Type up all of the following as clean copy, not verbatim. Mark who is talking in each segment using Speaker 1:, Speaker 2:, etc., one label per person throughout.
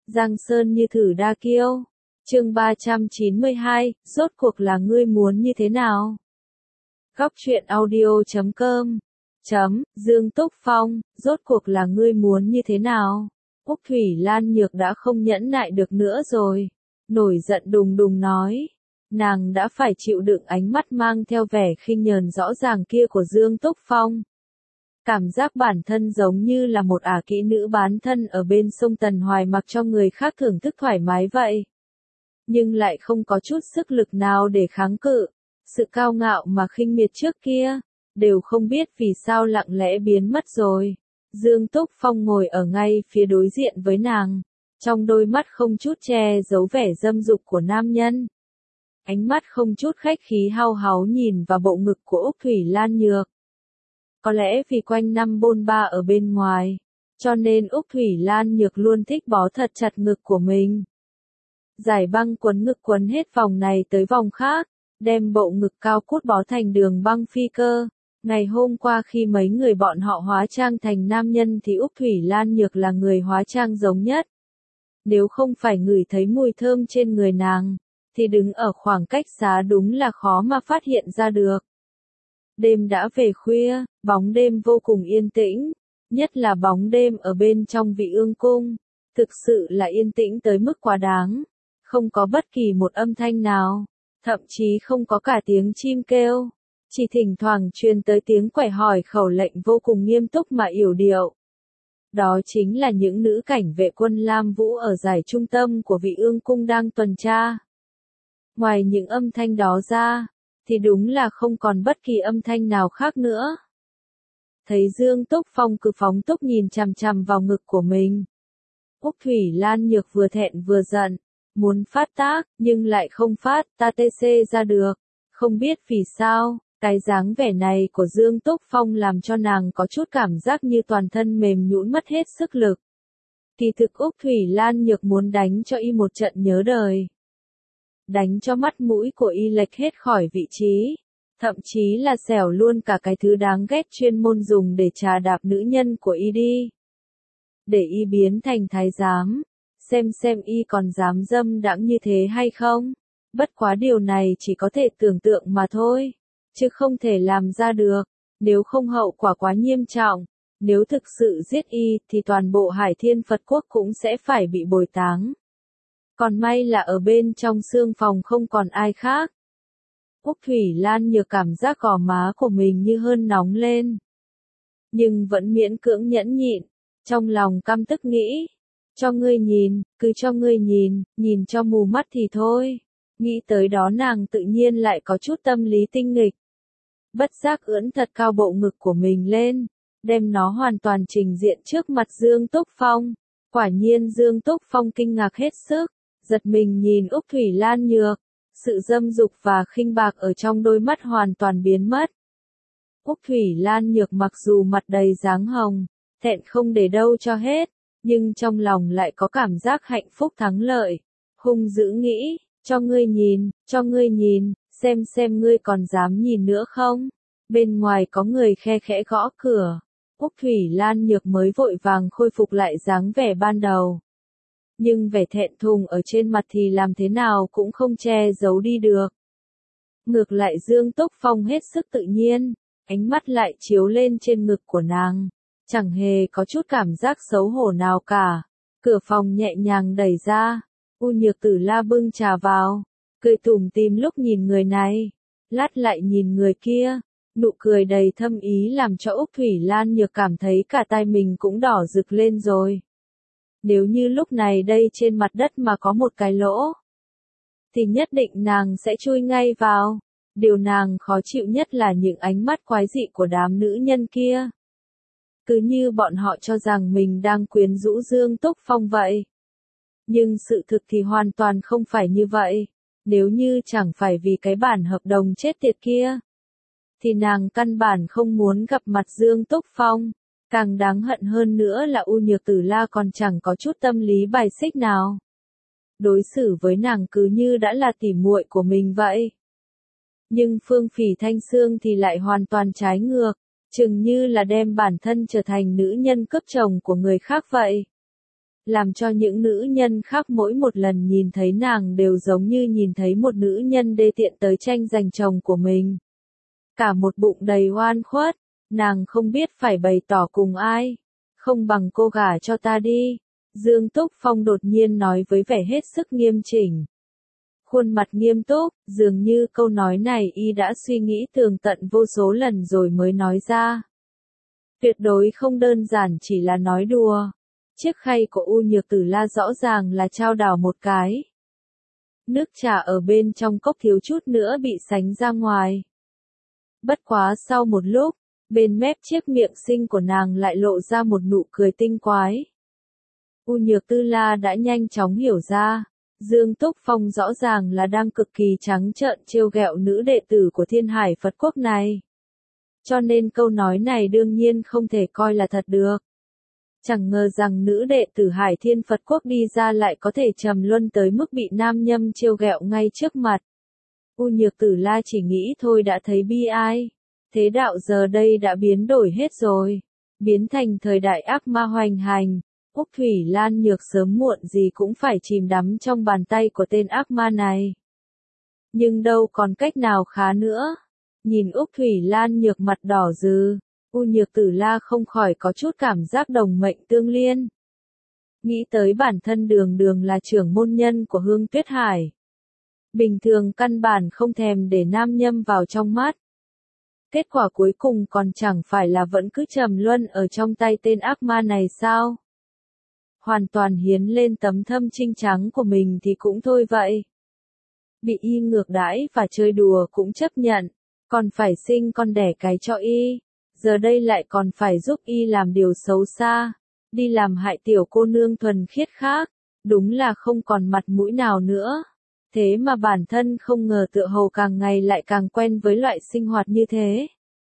Speaker 1: Giang Sơn như thử đa kiêu. Chương 392, rốt cuộc là ngươi muốn như thế nào? Góc truyện audio.com Dương Túc Phong, rốt cuộc là ngươi muốn như thế nào? Úc Thủy Lan Nhược đã không nhẫn nại được nữa rồi. Nổi giận đùng đùng nói. Nàng đã phải chịu đựng ánh mắt mang theo vẻ khinh nhờn rõ ràng kia của Dương Túc Phong. Cảm giác bản thân giống như là một ả kỹ nữ bán thân ở bên sông Tần Hoài mặc cho người khác thưởng thức thoải mái vậy. Nhưng lại không có chút sức lực nào để kháng cự. Sự cao ngạo mà khinh miệt trước kia, đều không biết vì sao lặng lẽ biến mất rồi. Dương Túc Phong ngồi ở ngay phía đối diện với nàng, trong đôi mắt không chút che giấu vẻ dâm dục của nam nhân. Ánh mắt không chút khách khí hao háo nhìn vào bộ ngực của Úc Thủy Lan Nhược. Có lẽ vì quanh năm bôn ba ở bên ngoài, cho nên Úc Thủy Lan Nhược luôn thích bó thật chặt ngực của mình. Giải băng quấn ngực quấn hết vòng này tới vòng khác, đem bộ ngực cao cút bó thành đường băng phi cơ. Ngày hôm qua khi mấy người bọn họ hóa trang thành nam nhân thì Úc Thủy Lan Nhược là người hóa trang giống nhất. Nếu không phải ngửi thấy mùi thơm trên người nàng, thì đứng ở khoảng cách xa đúng là khó mà phát hiện ra được. Đêm đã về khuya, bóng đêm vô cùng yên tĩnh, nhất là bóng đêm ở bên trong Vị Ương Cung, thực sự là yên tĩnh tới mức quá đáng, không có bất kỳ một âm thanh nào, thậm chí không có cả tiếng chim kêu, chỉ thỉnh thoảng truyền tới tiếng quẻ hỏi khẩu lệnh vô cùng nghiêm túc mà yểu điệu. Đó chính là những nữ cảnh vệ quân Lam Vũ ở giải trung tâm của Vị Ương Cung đang tuần tra. Ngoài những âm thanh đó ra, thì đúng là không còn bất kỳ âm thanh nào khác nữa. Thấy Dương Túc Phong cứ phóng túc nhìn chằm chằm vào ngực của mình. Úc Thủy Lan Nhược vừa thẹn vừa giận, muốn phát tác, nhưng lại không phát ta tê ra được. Không biết vì sao, cái dáng vẻ này của Dương Túc Phong làm cho nàng có chút cảm giác như toàn thân mềm nhũn mất hết sức lực. Kỳ thực Úc Thủy Lan Nhược muốn đánh cho y một trận nhớ đời. Đánh cho mắt mũi của y lệch hết khỏi vị trí, thậm chí là xẻo luôn cả cái thứ đáng ghét chuyên môn dùng để trà đạp nữ nhân của y đi. Để y biến thành thái giám, xem y còn dám dâm đãng như thế hay không. Bất quá điều này chỉ có thể tưởng tượng mà thôi, chứ không thể làm ra được, nếu không hậu quả quá nghiêm trọng. Nếu thực sự giết y thì toàn bộ Hải Thiên Phật Quốc cũng sẽ phải bị bồi táng. Còn may là ở bên trong xương phòng không còn ai khác. Úc Thủy Lan Nhược cảm giác gò má của mình như hơn nóng lên. Nhưng vẫn miễn cưỡng nhẫn nhịn, trong lòng căm tức nghĩ. Cho ngươi nhìn, cứ cho ngươi nhìn cho mù mắt thì thôi. Nghĩ tới đó nàng tự nhiên lại có chút tâm lý tinh nghịch. Bất giác ưỡn thật cao bộ ngực của mình lên, đem nó hoàn toàn trình diện trước mặt Dương Túc Phong. Quả nhiên Dương Túc Phong kinh ngạc hết sức, giật mình nhìn Úc Thủy Lan Nhược, sự dâm dục và khinh bạc ở trong đôi mắt hoàn toàn biến mất. Úc Thủy Lan Nhược mặc dù mặt đầy dáng hồng, thẹn không để đâu cho hết, nhưng trong lòng lại có cảm giác hạnh phúc thắng lợi, hung dữ nghĩ, cho ngươi nhìn, xem ngươi còn dám nhìn nữa không? Bên ngoài có người khe khẽ gõ cửa, Úc Thủy Lan Nhược mới vội vàng khôi phục lại dáng vẻ ban đầu. Nhưng vẻ thẹn thùng ở trên mặt thì làm thế nào cũng không che giấu đi được. Ngược lại Dương Túc Phong hết sức tự nhiên, ánh mắt lại chiếu lên trên ngực của nàng, chẳng hề có chút cảm giác xấu hổ nào cả. Cửa phòng nhẹ nhàng đẩy ra, U Nhược Tử La bưng trà vào, cười tủm tỉm lúc nhìn người này, lát lại nhìn người kia, nụ cười đầy thâm ý làm cho Úc Thủy Lan Nhược cảm thấy cả tai mình cũng đỏ rực lên rồi. Nếu như lúc này đây trên mặt đất mà có một cái lỗ, thì nhất định nàng sẽ chui ngay vào. Điều nàng khó chịu nhất là những ánh mắt quái dị của đám nữ nhân kia. Cứ như bọn họ cho rằng mình đang quyến rũ Dương Túc Phong vậy. Nhưng sự thực thì hoàn toàn không phải như vậy. Nếu như chẳng phải vì cái bản hợp đồng chết tiệt kia, thì nàng căn bản không muốn gặp mặt Dương Túc Phong. Càng đáng hận hơn nữa là U Nhược Tử La còn chẳng có chút tâm lý bài xích nào. Đối xử với nàng cứ như đã là tỉ muội của mình vậy. Nhưng Phương Phỉ Thanh Xương thì lại hoàn toàn trái ngược, chừng như là đem bản thân trở thành nữ nhân cướp chồng của người khác vậy. làm cho những nữ nhân khác mỗi một lần nhìn thấy nàng đều giống như nhìn thấy một nữ nhân đê tiện tới tranh giành chồng của mình. Cả một bụng đầy oan khuất, nàng không biết phải bày tỏ cùng ai, không bằng cô gả cho ta đi. Dương Túc Phong đột nhiên nói với vẻ hết sức nghiêm chỉnh. Khuôn mặt nghiêm túc, dường như câu nói này y đã suy nghĩ tường tận vô số lần rồi mới nói ra. Tuyệt đối không đơn giản chỉ là nói đùa. Chiếc khay của U Nhược Tử La rõ ràng là trao đảo một cái. Nước trà ở bên trong cốc thiếu chút nữa bị sánh ra ngoài. Bất quá sau một lúc, bên mép chiếc miệng xinh của nàng lại lộ ra một nụ cười tinh quái. U Nhược Tư La đã nhanh chóng hiểu ra, Dương Túc Phong rõ ràng là đang cực kỳ trắng trợn trêu ghẹo nữ đệ tử của Thiên Hải Phật Quốc này. Cho nên câu nói này đương nhiên không thể coi là thật được. Chẳng ngờ rằng nữ đệ tử Hải Thiên Phật Quốc đi ra lại có thể trầm luân tới mức bị nam nhâm trêu ghẹo ngay trước mặt. U Nhược Tử La chỉ nghĩ thôi đã thấy bi ai. Thế đạo giờ đây đã biến đổi hết rồi. Biến thành thời đại ác ma hoành hành. Úc Thủy Lan Nhược sớm muộn gì cũng phải chìm đắm trong bàn tay của tên ác ma này. Nhưng đâu còn cách nào khá nữa. Nhìn Úc Thủy Lan Nhược mặt đỏ rừ, U Nhược Tử La không khỏi có chút cảm giác đồng mệnh tương liên. Nghĩ tới bản thân Đường Đường là trưởng môn nhân của Hương Tuyết Hải. Bình thường căn bản không thèm để nam nhâm vào trong mắt. Kết quả cuối cùng còn chẳng phải là vẫn cứ trầm luân ở trong tay tên ác ma này sao? Hoàn toàn hiến lên tấm thâm trinh trắng của mình thì cũng thôi vậy. Bị y ngược đãi và chơi đùa cũng chấp nhận, còn phải sinh con đẻ cái cho y. Giờ đây lại còn phải giúp y làm điều xấu xa, đi làm hại tiểu cô nương thuần khiết khác, đúng là không còn mặt mũi nào nữa. Thế mà bản thân không ngờ tựa hồ càng ngày lại càng quen với loại sinh hoạt như thế.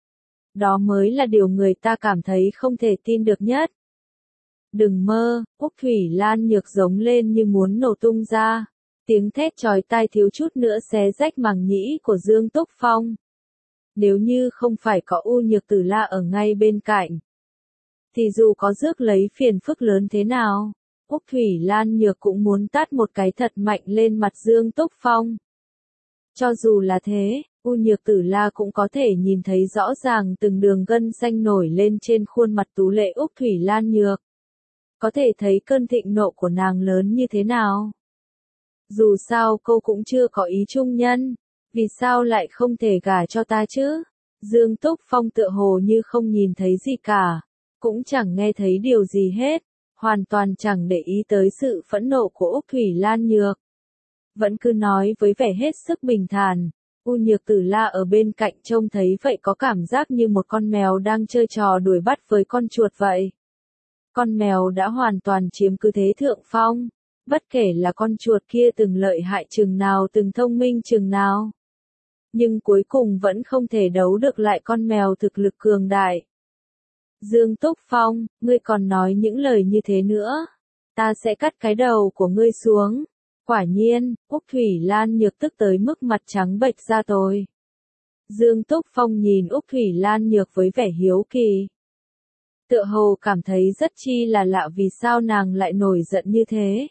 Speaker 1: Đó mới là điều người ta cảm thấy không thể tin được nhất. Đừng mơ, Úc Thủy Lan Nhược giống lên như muốn nổ tung ra. Tiếng thét chói tai thiếu chút nữa xé rách màng nhĩ của Dương Túc Phong. Nếu như không phải có U Nhược Tử La ở ngay bên cạnh, thì dù có rước lấy phiền phức lớn thế nào, Úc Thủy Lan Nhược cũng muốn tát một cái thật mạnh lên mặt Dương Túc Phong. Cho dù là thế, U Nhược Tử La cũng có thể nhìn thấy rõ ràng từng đường gân xanh nổi lên trên khuôn mặt tú lệ Úc Thủy Lan Nhược. Có thể thấy cơn thịnh nộ của nàng lớn như thế nào. Dù sao cô cũng chưa có ý chung nhân, vì sao lại không thể gả cho ta chứ? Dương Túc Phong tựa hồ như không nhìn thấy gì cả, cũng chẳng nghe thấy điều gì hết, hoàn toàn chẳng để ý tới sự phẫn nộ của Úc Thủy Lan Nhược. Vẫn cứ nói với vẻ hết sức bình thản. U Nhược Tử La ở bên cạnh trông thấy vậy có cảm giác như một con mèo đang chơi trò đuổi bắt với con chuột vậy. Con mèo đã hoàn toàn chiếm cứ thế thượng phong, bất kể là con chuột kia từng lợi hại chừng nào từng thông minh chừng nào. Nhưng cuối cùng vẫn không thể đấu được lại con mèo thực lực cường đại. Dương Túc Phong, ngươi còn nói những lời như thế nữa, ta sẽ cắt cái đầu của ngươi xuống. Quả nhiên, Úc Thủy Lan Nhược tức tới mức mặt trắng bệch ra rồi. Dương Túc Phong nhìn Úc Thủy Lan Nhược với vẻ hiếu kỳ. Tựa hồ cảm thấy rất chi là lạ vì sao nàng lại nổi giận như thế.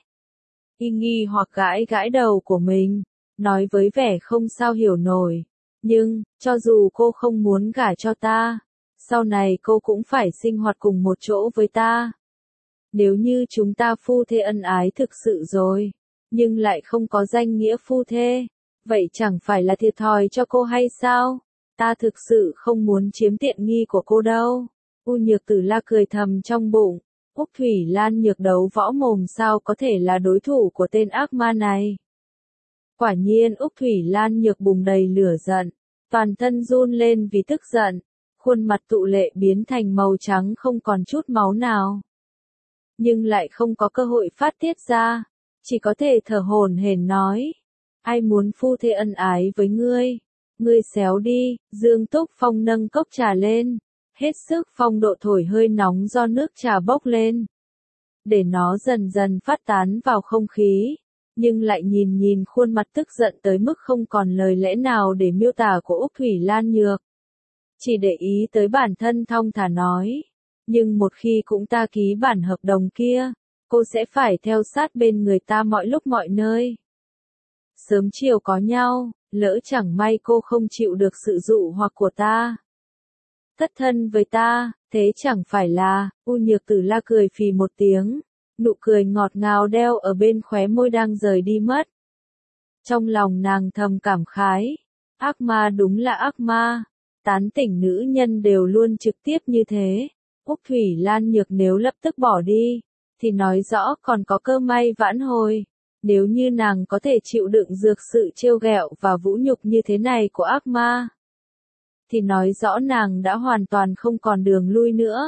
Speaker 1: Y nghi hoặc gãi gãi đầu của mình, nói với vẻ không sao hiểu nổi. Nhưng, cho dù cô không muốn gả cho ta, sau này cô cũng phải sinh hoạt cùng một chỗ với ta. Nếu như chúng ta phu thê ân ái thực sự rồi, nhưng lại không có danh nghĩa phu thê, vậy chẳng phải là thiệt thòi cho cô hay sao? Ta thực sự không muốn chiếm tiện nghi của cô đâu. U Nhược Tử La cười thầm trong bụng, Úc Thủy Lan Nhược đấu võ mồm sao có thể là đối thủ của tên ác ma này. Quả nhiên Úc Thủy Lan Nhược bùng đầy lửa giận, toàn thân run lên vì tức giận, khuôn mặt tụ lệ biến thành màu trắng không còn chút máu nào. Nhưng lại không có cơ hội phát tiết ra, chỉ có thể thở hổn hển nói, ai muốn phu thê ân ái với ngươi, ngươi xéo đi. Dương Túc Phong nâng cốc trà lên, hết sức phong độ thổi hơi nóng do nước trà bốc lên, để nó dần dần phát tán vào không khí, nhưng lại nhìn khuôn mặt tức giận tới mức không còn lời lẽ nào để miêu tả của Úc Thủy Lan Nhược. Chỉ để ý tới bản thân thong thả nói, nhưng một khi cũng ta ký bản hợp đồng kia, cô sẽ phải theo sát bên người ta mọi lúc mọi nơi. Sớm chiều có nhau, lỡ chẳng may cô không chịu được sự dụ hoặc của ta. Thất thân với ta, thế chẳng phải là, U Nhược Tử La cười phì một tiếng, nụ cười ngọt ngào đeo ở bên khóe môi đang rời đi mất. Trong lòng nàng thầm cảm khái, ác ma đúng là ác ma, tán tỉnh nữ nhân đều luôn trực tiếp như thế. Úc Thủy Lan Nhược nếu lập tức bỏ đi, thì nói rõ còn có cơ may vãn hồi. Nếu như nàng có thể chịu đựng dược sự trêu ghẹo và vũ nhục như thế này của ác ma, thì nói rõ nàng đã hoàn toàn không còn đường lui nữa.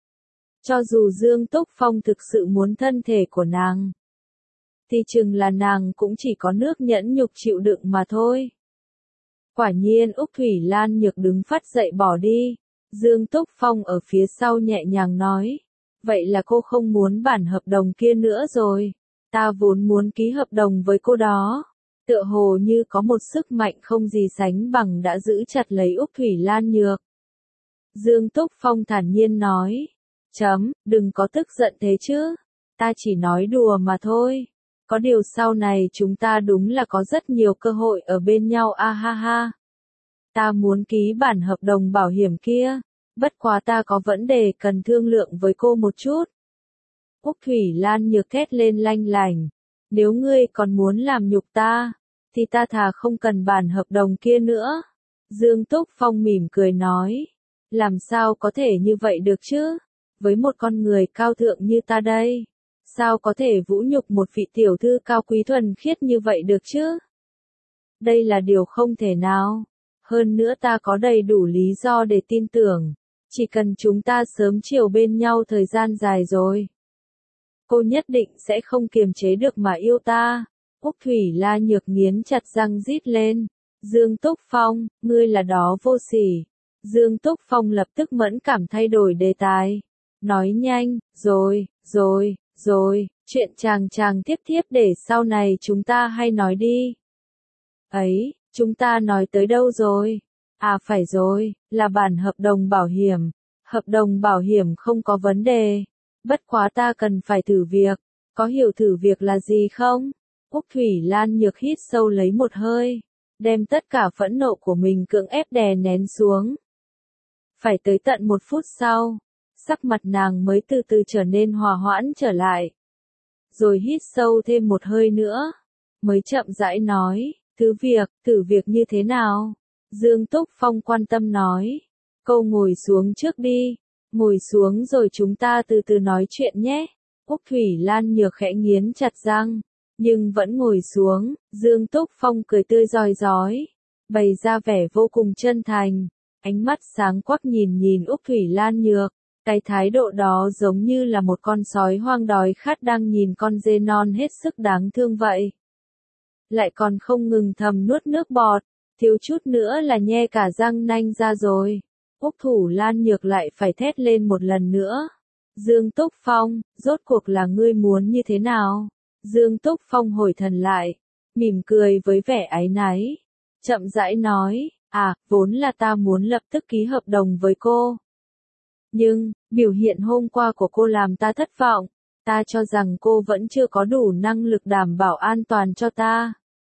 Speaker 1: Cho dù Dương Túc Phong thực sự muốn thân thể của nàng, thì chừng là nàng cũng chỉ có nước nhẫn nhục chịu đựng mà thôi. Quả nhiên Úc Thủy Lan Nhược đứng phát dậy bỏ đi. Dương Túc Phong ở phía sau nhẹ nhàng nói, vậy là cô không muốn bản hợp đồng kia nữa rồi. Ta vốn muốn ký hợp đồng với cô đó. Tựa hồ như có một sức mạnh không gì sánh bằng đã giữ chặt lấy Úc Thủy Lan Nhược. Dương Túc Phong thản nhiên nói, đừng có tức giận thế chứ. Ta chỉ nói đùa mà thôi. Có điều sau này chúng ta đúng là có rất nhiều cơ hội ở bên nhau a ha ha. Ta muốn ký bản hợp đồng bảo hiểm kia. Bất quá ta có vấn đề cần thương lượng với cô một chút. Úc Thủy Lan Nhược thét lên lanh lảnh. Nếu ngươi còn muốn làm nhục ta, thì ta thà không cần bản hợp đồng kia nữa. Dương Túc Phong mỉm cười nói. Làm sao có thể như vậy được chứ? Với một con người cao thượng như ta đây, sao có thể vũ nhục một vị tiểu thư cao quý thuần khiết như vậy được chứ? Đây là điều không thể nào. Hơn nữa ta có đầy đủ lý do để tin tưởng. Chỉ cần chúng ta sớm chiều bên nhau thời gian dài rồi, cô nhất định sẽ không kiềm chế được mà yêu ta. Úc Thủy La Nhược nghiến chặt răng rít lên. Dương Túc Phong, ngươi là đó vô sỉ. Dương Túc Phong lập tức mẫn cảm thay đổi đề tài. Nói nhanh, rồi, chuyện chàng tiếp để sau này chúng ta hay nói đi. Ấy, chúng ta nói tới đâu rồi? À phải rồi, là bản hợp đồng bảo hiểm. Hợp đồng bảo hiểm không có vấn đề. Bất quá ta cần phải thử việc. Có hiểu thử việc là gì không? Úc Thủy Lan Nhược hít sâu lấy một hơi, đem tất cả phẫn nộ của mình cưỡng ép đè nén xuống. Phải tới tận 1 phút sau, sắc mặt nàng mới từ từ trở nên hòa hoãn trở lại. Rồi hít sâu thêm một hơi nữa, mới chậm rãi nói, thử việc như thế nào? Dương Túc Phong quan tâm nói, cô ngồi xuống trước đi, ngồi xuống rồi chúng ta từ từ nói chuyện nhé. Úc Thủy Lan Nhược khẽ nghiến chặt răng, nhưng vẫn ngồi xuống. Dương Túc Phong cười tươi rói rói, bày ra vẻ vô cùng chân thành, ánh mắt sáng quắc nhìn Úc Thủy Lan Nhược. Cái thái độ đó giống như là một con sói hoang đói khát đang nhìn con dê non hết sức đáng thương vậy. Lại còn không ngừng thầm nuốt nước bọt, thiếu chút nữa là nhe cả răng nanh ra rồi. Úc Thủ Lan Nhược lại phải thét lên một lần nữa. Dương Túc Phong, rốt cuộc là ngươi muốn như thế nào? Dương Túc Phong hồi thần lại, mỉm cười với vẻ áy náy, chậm rãi nói, vốn là ta muốn lập tức ký hợp đồng với cô. Nhưng, biểu hiện hôm qua của cô làm ta thất vọng, ta cho rằng cô vẫn chưa có đủ năng lực đảm bảo an toàn cho ta.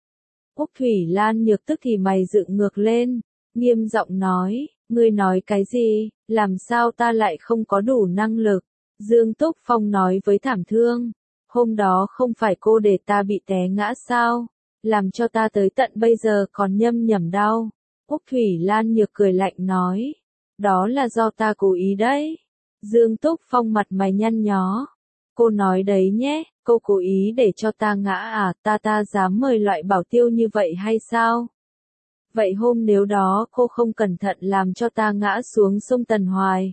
Speaker 1: Úc Thủy Lan Nhược tức thì mày dựng ngược lên, nghiêm giọng nói, ngươi nói cái gì, làm sao ta lại không có đủ năng lực? Dương Túc Phong nói với thảm thương, hôm đó không phải cô để ta bị té ngã sao, làm cho ta tới tận bây giờ còn nhầm đau. Úc Thủy Lan Nhược cười lạnh nói, đó là do ta cố ý đấy. Dương Túc Phong mặt mày nhăn nhó, cô nói đấy nhé, cô cố ý để cho ta ngã à, ta dám mời loại bảo tiêu như vậy hay sao? Vậy hôm nếu đó cô không cẩn thận làm cho ta ngã xuống sông Tần Hoài,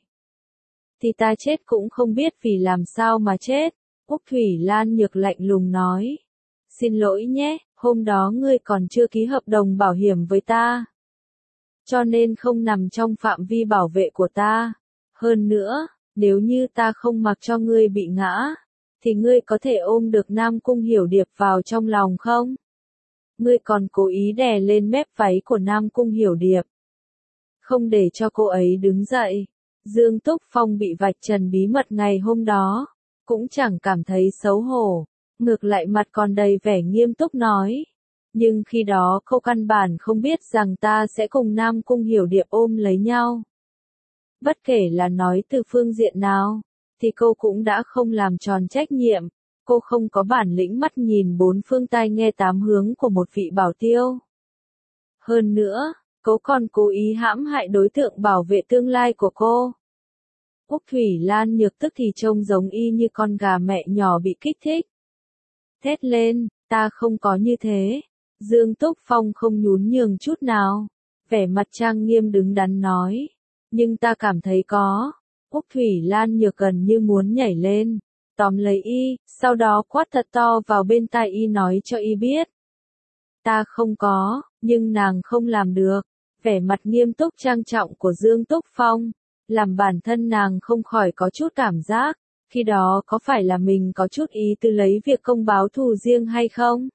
Speaker 1: thì ta chết cũng không biết vì làm sao mà chết. Úc Thủy Lan Nhược lạnh lùng nói, xin lỗi nhé, hôm đó ngươi còn chưa ký hợp đồng bảo hiểm với ta, cho nên không nằm trong phạm vi bảo vệ của ta. Hơn nữa, nếu như ta không mặc cho ngươi bị ngã, thì ngươi có thể ôm được Nam Cung Hiểu Điệp vào trong lòng không? Ngươi còn cố ý đè lên mép váy của Nam Cung Hiểu Điệp, không để cho cô ấy đứng dậy. Dương Túc Phong bị vạch trần bí mật ngày hôm đó, cũng chẳng cảm thấy xấu hổ, ngược lại mặt còn đầy vẻ nghiêm túc nói. Nhưng khi đó cô căn bản không biết rằng ta sẽ cùng Nam Cung Hiểu Điệp ôm lấy nhau. Bất kể là nói từ phương diện nào, thì cô cũng đã không làm tròn trách nhiệm, cô không có bản lĩnh mắt nhìn bốn phương tai nghe tám hướng của một vị bảo tiêu. Hơn nữa, cô còn cố ý hãm hại đối tượng bảo vệ tương lai của cô. Úc Thủy Lan Nhược tức thì trông giống y như con gà mẹ nhỏ bị kích thích. Thét lên, ta không có như thế. Dương Túc Phong không nhún nhường chút nào, vẻ mặt trang nghiêm đứng đắn nói. Nhưng ta cảm thấy có. Úc Thủy Lan Nhược gần như muốn nhảy lên, tóm lấy y, sau đó quát thật to vào bên tai y nói cho y biết. Ta không có, nhưng nàng không làm được. Vẻ mặt nghiêm túc trang trọng của Dương Túc Phong, làm bản thân nàng không khỏi có chút cảm giác, khi đó có phải là mình có chút ý tư lấy việc công báo thù riêng hay không?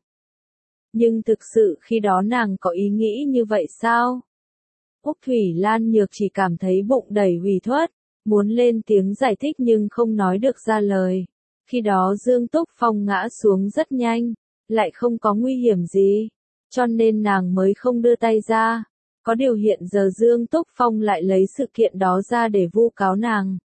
Speaker 1: Nhưng thực sự khi đó nàng có ý nghĩ như vậy sao? Úc Thủy Lan Nhược chỉ cảm thấy bụng đầy ủy khuất, muốn lên tiếng giải thích nhưng không nói được ra lời. Khi đó Dương Túc Phong ngã xuống rất nhanh, lại không có nguy hiểm gì, cho nên nàng mới không đưa tay ra. Có điều hiện giờ Dương Túc Phong lại lấy sự kiện đó ra để vu cáo nàng.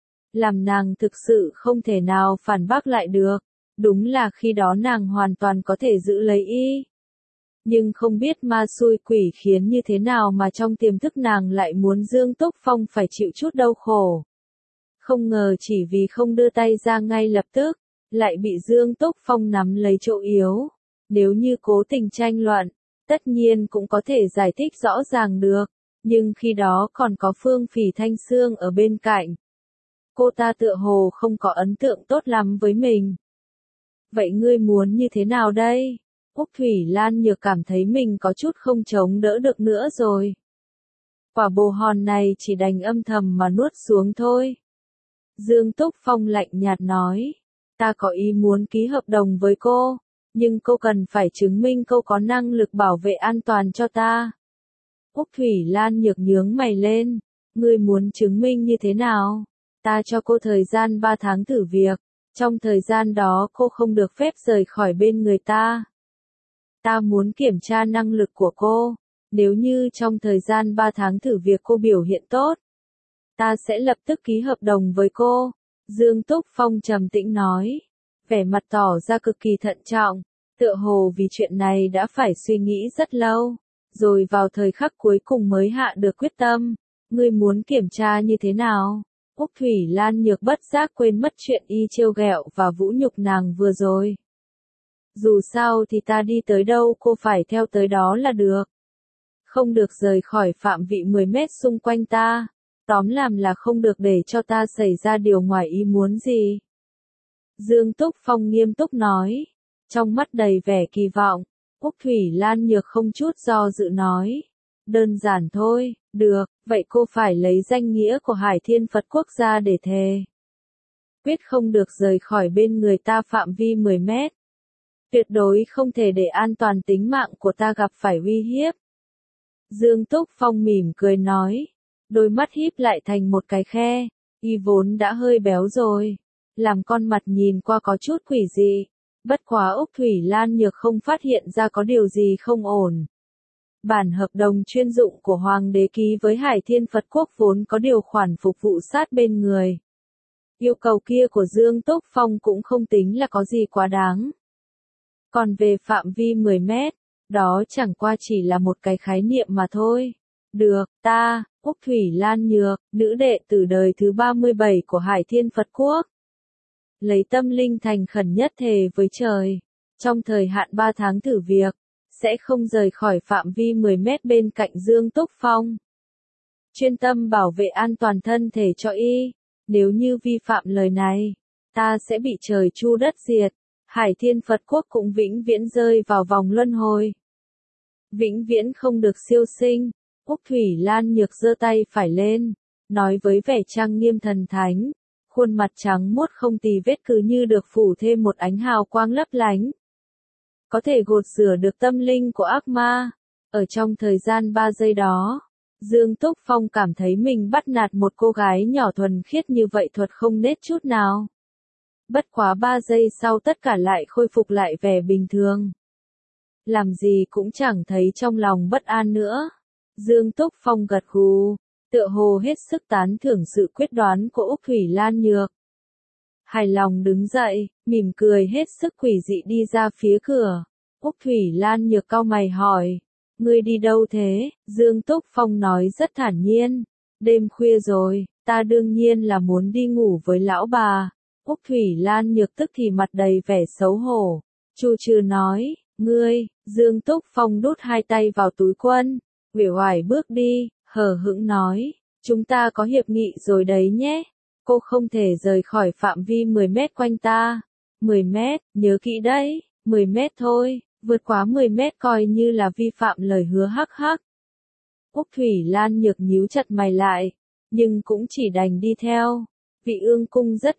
Speaker 1: Làm nàng thực sự không thể nào phản bác lại được. Đúng là khi đó nàng hoàn toàn có thể giữ lấy y. Nhưng không biết ma xui quỷ khiến như thế nào mà trong tiềm thức nàng lại muốn Dương Túc Phong phải chịu chút đau khổ. Không ngờ chỉ vì không đưa tay ra ngay lập tức, lại bị Dương Túc Phong nắm lấy chỗ yếu. Nếu như cố tình tranh luận, tất nhiên cũng có thể giải thích rõ ràng được, nhưng khi đó còn có Phương Phỉ Thanh Sương ở bên cạnh. Cô ta tựa hồ không có ấn tượng tốt lắm với mình. Vậy ngươi muốn như thế nào đây? Úc Thủy Lan Nhược cảm thấy mình có chút không chống đỡ được nữa rồi. Quả bồ hòn này chỉ đành âm thầm mà nuốt xuống thôi. Dương Túc Phong lạnh nhạt nói, ta có ý muốn ký hợp đồng với cô, nhưng cô cần phải chứng minh cô có năng lực bảo vệ an toàn cho ta. Úc Thủy Lan Nhược nhướng mày lên, ngươi muốn chứng minh như thế nào? Ta cho cô thời gian 3 tháng thử việc, trong thời gian đó cô không được phép rời khỏi bên người ta. Ta muốn kiểm tra năng lực của cô, nếu như trong thời gian 3 tháng thử việc cô biểu hiện tốt, ta sẽ lập tức ký hợp đồng với cô. Dương Túc Phong trầm tĩnh nói, vẻ mặt tỏ ra cực kỳ thận trọng, tựa hồ vì chuyện này đã phải suy nghĩ rất lâu, rồi vào thời khắc cuối cùng mới hạ được quyết tâm. Ngươi muốn kiểm tra như thế nào? Úc Thủy Lan Nhược bất giác quên mất chuyện y trêu ghẹo và vũ nhục nàng vừa rồi. Dù sao thì ta đi tới đâu cô phải theo tới đó là được. Không được rời khỏi phạm vị 10 mét xung quanh ta. Tóm làm là không được để cho ta xảy ra điều ngoài ý muốn gì. Dương Túc Phong nghiêm túc nói. Trong mắt đầy vẻ kỳ vọng, Úc Thủy Lan Nhược không chút do dự nói. Đơn giản thôi, được, vậy cô phải lấy danh nghĩa của Hải Thiên Phật Quốc gia để thề. Quyết không được rời khỏi bên người ta phạm vi 10 mét. Tuyệt đối không thể để an toàn tính mạng của ta gặp phải uy hiếp. Dương Túc Phong mỉm cười nói. Đôi mắt híp lại thành một cái khe, y vốn đã hơi béo rồi. Làm con mặt nhìn qua có chút quỷ dị. Bất quá Úc Thủy Lan Nhược không phát hiện ra có điều gì không ổn. Bản hợp đồng chuyên dụng của Hoàng đế ký với Hải Thiên Phật Quốc vốn có điều khoản phục vụ sát bên người. Yêu cầu kia của Dương Túc Phong cũng không tính là có gì quá đáng. Còn về phạm vi 10 mét, đó chẳng qua chỉ là một cái khái niệm mà thôi. Được, ta, Úc Thủy Lan Nhược, nữ đệ tử đời thứ 37 của Hải Thiên Phật Quốc. Lấy tâm linh thành khẩn nhất thề với trời. Trong thời hạn 3 tháng thử việc, sẽ không rời khỏi phạm vi 10 mét bên cạnh Dương Túc Phong. Chuyên tâm bảo vệ an toàn thân thể cho y. Nếu như vi phạm lời này, ta sẽ bị trời chu đất diệt. Hải Thiên Phật Quốc cũng vĩnh viễn rơi vào vòng luân hồi. Vĩnh viễn không được siêu sinh. Úc Thủy Lan Nhược giơ tay phải lên, nói với vẻ trang nghiêm thần thánh. Khuôn mặt trắng muốt không tì vết cứ như được phủ thêm một ánh hào quang lấp lánh. Có thể gột rửa được tâm linh của ác ma. Ở trong thời gian 3 giây đó, Dương Túc Phong cảm thấy mình bắt nạt một cô gái nhỏ thuần khiết như vậy thuật không nết chút nào. Bất quá 3 giây sau tất cả lại khôi phục lại vẻ bình thường. Làm gì cũng chẳng thấy trong lòng bất an nữa. Dương Túc Phong gật gù, tựa hồ hết sức tán thưởng sự quyết đoán của Úc Thủy Lan Nhược. Hài lòng đứng dậy, mỉm cười hết sức quỷ dị đi ra phía cửa. Úc Thủy Lan Nhược cau mày hỏi, ngươi đi đâu thế? Dương Túc Phong nói rất thản nhiên, đêm khuya rồi, ta đương nhiên là muốn đi ngủ với lão bà. Úc Thủy Lan Nhược tức thì mặt đầy vẻ xấu hổ, chu trừ nói, ngươi. Dương Túc Phong đút hai tay vào túi quần, uể oải bước đi, hờ hững nói, chúng ta có hiệp nghị rồi đấy nhé. Cô không thể rời khỏi phạm vi 10 mét quanh ta. 10 mét, nhớ kỹ đấy, 10 mét thôi, vượt quá 10 mét coi như là vi phạm lời hứa hắc hắc. Úc Thủy Lan Nhược nhíu chặt mày lại, nhưng cũng chỉ đành đi theo. Vị ương cung rất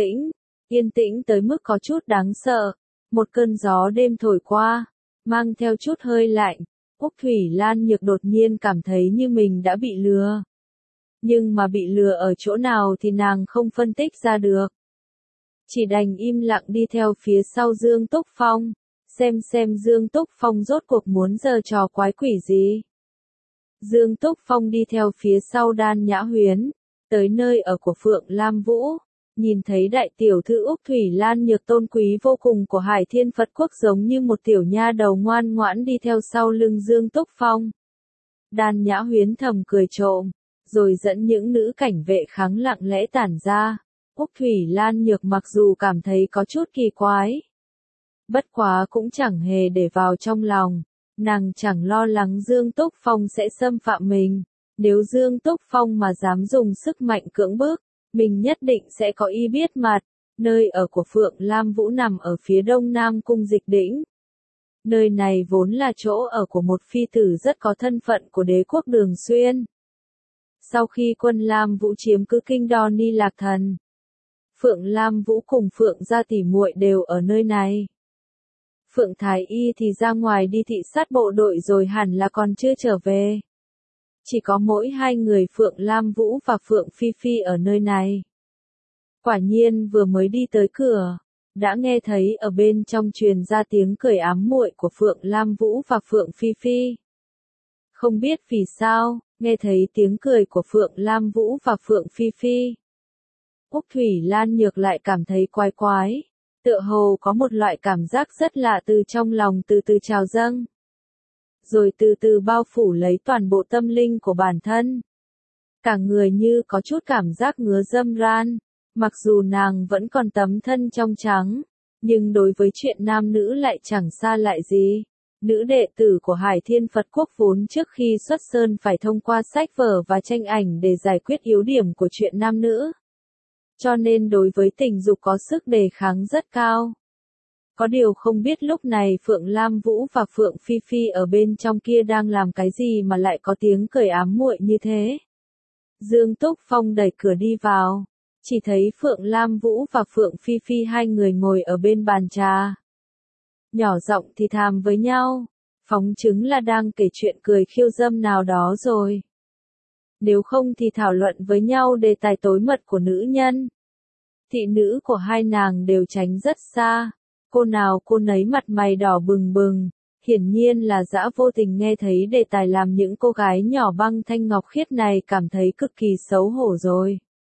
Speaker 1: yên tĩnh tới mức có chút đáng sợ. Một cơn gió đêm thổi qua, mang theo chút hơi lạnh. Úc Thủy Lan Nhược đột nhiên cảm thấy như mình đã bị lừa. Nhưng mà bị lừa ở chỗ nào thì nàng không phân tích ra được. Chỉ đành im lặng đi theo phía sau Dương Túc Phong, xem Dương Túc Phong rốt cuộc muốn giở trò quái quỷ gì. Dương Túc Phong đi theo phía sau Đan Nhã Huyến, tới nơi ở của Phượng Lam Vũ, nhìn thấy đại tiểu thư Úc Thủy Lan Nhược tôn quý vô cùng của Hải Thiên Phật Quốc giống như một tiểu nha đầu ngoan ngoãn đi theo sau lưng Dương Túc Phong. Đan Nhã Huyến thầm cười trộm, rồi dẫn những nữ cảnh vệ kháng lặng lẽ tản ra. Úc Thủy Lan Nhược mặc dù cảm thấy có chút kỳ quái, bất quá cũng chẳng hề để vào trong lòng, nàng chẳng lo lắng Dương Túc Phong sẽ xâm phạm mình. Nếu Dương Túc Phong mà dám dùng sức mạnh cưỡng bức, mình nhất định sẽ có ý biết mặt. Nơi ở của Phượng Lam Vũ nằm ở phía đông nam cung Dịch Đỉnh. Nơi này vốn là chỗ ở của một phi tử rất có thân phận của đế quốc Đường Xuyên. Sau khi quân Lam Vũ chiếm cứ kinh đô Ni Lạc Thần, Phượng Lam Vũ cùng Phượng gia tỷ muội đều ở nơi này. Phượng Thái Y thì ra ngoài đi thị sát bộ đội rồi hẳn là còn chưa trở về. Chỉ có mỗi hai người Phượng Lam Vũ và Phượng Phi Phi ở nơi này. Quả nhiên vừa mới đi tới cửa, đã nghe thấy ở bên trong truyền ra tiếng cười ám muội của Phượng Lam Vũ và Phượng Phi Phi. Không biết vì sao, nghe thấy tiếng cười của Phượng Lam Vũ và Phượng Phi Phi, Úc Thủy Lan Nhược lại cảm thấy quái quái, tựa hồ có một loại cảm giác rất lạ từ trong lòng từ từ trào dâng, rồi từ từ bao phủ lấy toàn bộ tâm linh của bản thân. Cả người như có chút cảm giác ngứa dâm ran, mặc dù nàng vẫn còn tấm thân trong trắng, nhưng đối với chuyện nam nữ lại chẳng xa lại gì. Nữ đệ tử của Hải Thiên Phật Quốc vốn trước khi xuất sơn phải thông qua sách vở và tranh ảnh để giải quyết yếu điểm của chuyện nam nữ. Cho nên đối với tình dục có sức đề kháng rất cao. Có điều không biết lúc này Phượng Lam Vũ và Phượng Phi Phi ở bên trong kia đang làm cái gì mà lại có tiếng cười ám muội như thế. Dương Túc Phong đẩy cửa đi vào, chỉ thấy Phượng Lam Vũ và Phượng Phi Phi hai người ngồi ở bên bàn trà. Nhỏ giọng thì thầm với nhau, phóng chứng là đang kể chuyện cười khiêu dâm nào đó rồi. Nếu không thì thảo luận với nhau đề tài tối mật của nữ nhân. Thị nữ của hai nàng đều tránh rất xa, cô nào cô nấy mặt mày đỏ bừng bừng, hiển nhiên là dã vô tình nghe thấy đề tài làm những cô gái nhỏ băng thanh ngọc khiết này cảm thấy cực kỳ xấu hổ rồi.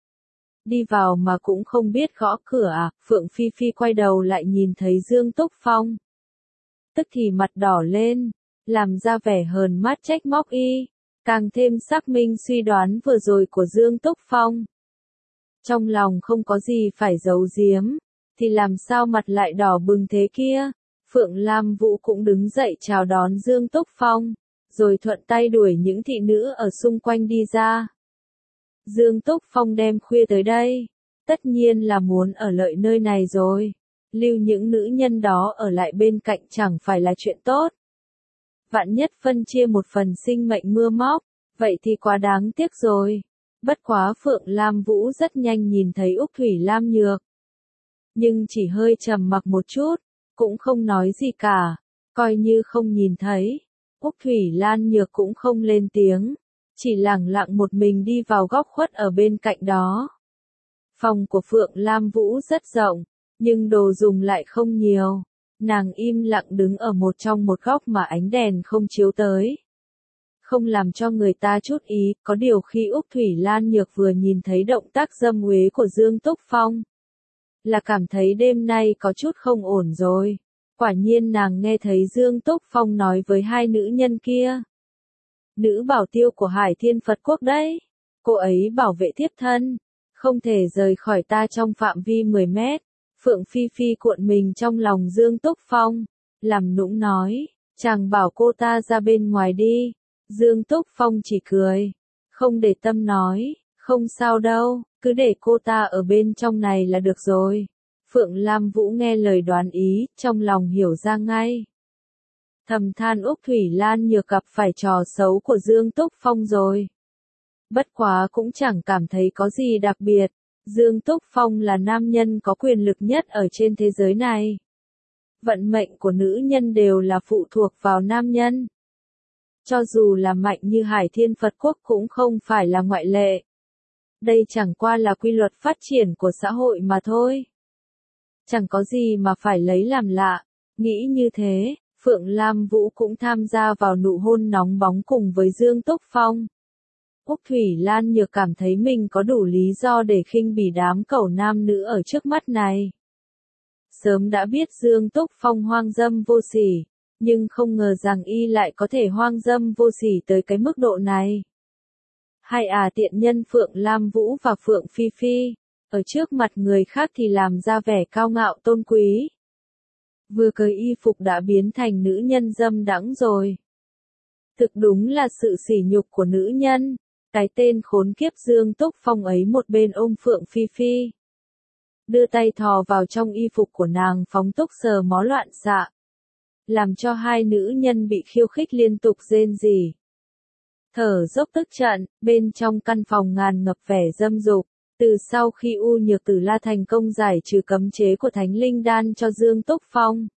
Speaker 1: Đi vào mà cũng không biết gõ cửa à, Phượng Phi Phi quay đầu lại nhìn thấy Dương Túc Phong. Tức thì mặt đỏ lên, làm ra vẻ hờn mát trách móc y, càng thêm xác minh suy đoán vừa rồi của Dương Túc Phong. Trong lòng không có gì phải giấu giếm, thì làm sao mặt lại đỏ bừng thế kia. Phượng Lam Vũ cũng đứng dậy chào đón Dương Túc Phong, rồi thuận tay đuổi những thị nữ ở xung quanh đi ra. Dương Túc Phong đem khuya tới đây, tất nhiên là muốn ở lại nơi này rồi. Lưu những nữ nhân đó ở lại bên cạnh chẳng phải là chuyện tốt. Vạn nhất phân chia một phần sinh mệnh mưa móc, vậy thì quá đáng tiếc rồi. Bất quá Phượng Lam Vũ rất nhanh nhìn thấy Úc Thủy Lam Nhược. Nhưng chỉ hơi trầm mặc một chút, cũng không nói gì cả, coi như không nhìn thấy. Úc Thủy Lan Nhược cũng không lên tiếng, chỉ lẳng lặng một mình đi vào góc khuất ở bên cạnh đó. Phòng của Phượng Lam Vũ rất rộng, nhưng đồ dùng lại không nhiều. Nàng im lặng đứng ở trong một góc mà ánh đèn không chiếu tới. Không làm cho người ta chút ý, có điều khi Úc Thủy Lan Nhược vừa nhìn thấy động tác dâm uế của Dương Túc Phong, là cảm thấy đêm nay có chút không ổn rồi. Quả nhiên nàng nghe thấy Dương Túc Phong nói với hai nữ nhân kia. Nữ bảo tiêu của Hải Thiên Phật Quốc đấy. Cô ấy bảo vệ thiếp thân, không thể rời khỏi ta trong phạm vi 10 mét. Phượng Phi Phi cuộn mình trong lòng Dương Túc Phong, làm nũng nói, chàng bảo cô ta ra bên ngoài đi. Dương Túc Phong chỉ cười, không để tâm nói, không sao đâu, cứ để cô ta ở bên trong này là được rồi. Phượng Lam Vũ nghe lời đoán ý, trong lòng hiểu ra ngay. Thầm than Úc Thủy Lan Nhược gặp phải trò xấu của Dương Túc Phong rồi. Bất quá cũng chẳng cảm thấy có gì đặc biệt. Dương Túc Phong là nam nhân có quyền lực nhất ở trên thế giới này. Vận mệnh của nữ nhân đều là phụ thuộc vào nam nhân. Cho dù là mạnh như Hải Thiên Phật Quốc cũng không phải là ngoại lệ. Đây chẳng qua là quy luật phát triển của xã hội mà thôi. Chẳng có gì mà phải lấy làm lạ. Nghĩ như thế, Phượng Lam Vũ cũng tham gia vào nụ hôn nóng bóng cùng với Dương Túc Phong. Úc Thủy Lan Nhược cảm thấy mình có đủ lý do để khinh bỉ đám cẩu nam nữ ở trước mắt này. Sớm đã biết Dương Túc Phong hoang dâm vô sỉ, nhưng không ngờ rằng y lại có thể hoang dâm vô sỉ tới cái mức độ này. Hai tiện nhân Phượng Lam Vũ và Phượng Phi Phi, ở trước mặt người khác thì làm ra vẻ cao ngạo tôn quý. Vừa cởi y phục đã biến thành nữ nhân dâm đãng rồi. Thực đúng là sự sỉ nhục của nữ nhân. Cái tên khốn kiếp Dương Túc Phong ấy một bên ôm Phượng Phi Phi, đưa tay thò vào trong y phục của nàng phóng túc sờ mó loạn xạ, làm cho hai nữ nhân bị khiêu khích liên tục rên rỉ. Thở dốc tức trận, bên trong căn phòng ngàn ngập vẻ dâm dục. Từ sau khi U Nhược Tử La thành công giải trừ cấm chế của Thánh Linh Đan cho Dương Túc Phong,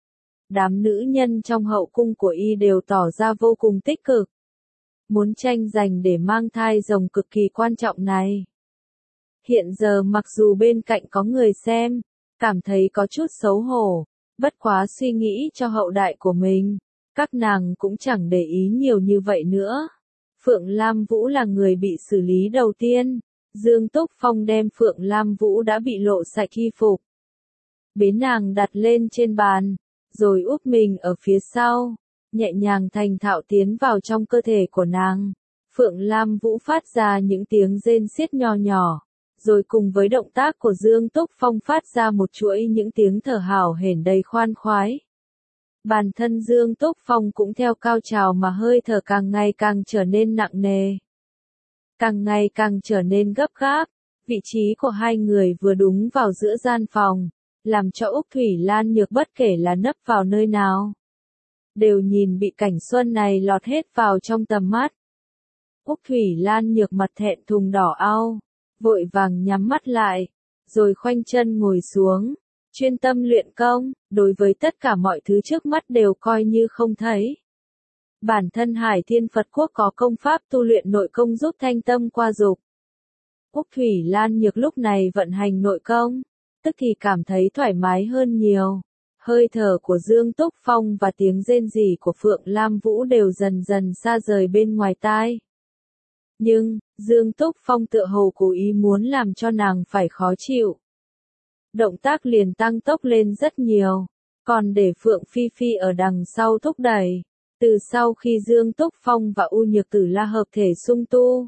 Speaker 1: đám nữ nhân trong hậu cung của y đều tỏ ra vô cùng tích cực, muốn tranh giành để mang thai rồng cực kỳ quan trọng này. Hiện giờ mặc dù bên cạnh có người xem, cảm thấy có chút xấu hổ, bất quá suy nghĩ cho hậu đại của mình, các nàng cũng chẳng để ý nhiều như vậy nữa. Phượng Lam Vũ là người bị xử lý đầu tiên. Dương Túc Phong đem Phượng Lam Vũ đã bị lộ sạch y phục, bế nàng đặt lên trên bàn, rồi úp mình ở phía sau, nhẹ nhàng thành thạo tiến vào trong cơ thể của nàng. Phượng Lam Vũ phát ra những tiếng rên xiết nho nhỏ, rồi cùng với động tác của Dương Túc Phong phát ra một chuỗi những tiếng thở hào hển đầy khoan khoái. Bản thân Dương Túc Phong cũng theo cao trào mà hơi thở càng ngày càng trở nên nặng nề, càng ngày càng trở nên gấp gáp. Vị trí của hai người vừa đúng vào giữa gian phòng, làm cho Úc Thủy Lan Nhược bất kể là nấp vào nơi nào, đều nhìn bị cảnh xuân này lọt hết vào trong tầm mắt. Úc Thủy Lan Nhược mặt thẹn thùng đỏ ao, vội vàng nhắm mắt lại, rồi khoanh chân ngồi xuống, chuyên tâm luyện công, đối với tất cả mọi thứ trước mắt đều coi như không thấy. Bản thân Hải Thiên Phật Quốc có công pháp tu luyện nội công giúp thanh tâm qua dục. Úc Thủy Lan Nhược lúc này vận hành nội công, tức thì cảm thấy thoải mái hơn nhiều. Hơi thở của Dương Túc Phong và tiếng rên rỉ của Phượng Lam Vũ đều dần dần xa rời bên ngoài tai. Nhưng, Dương Túc Phong tựa hồ cố ý muốn làm cho nàng phải khó chịu. Động tác liền tăng tốc lên rất nhiều, còn để Phượng Phi Phi ở đằng sau thúc đẩy. Từ sau khi Dương Túc Phong và U Nhược Tử La hợp thể sung tu,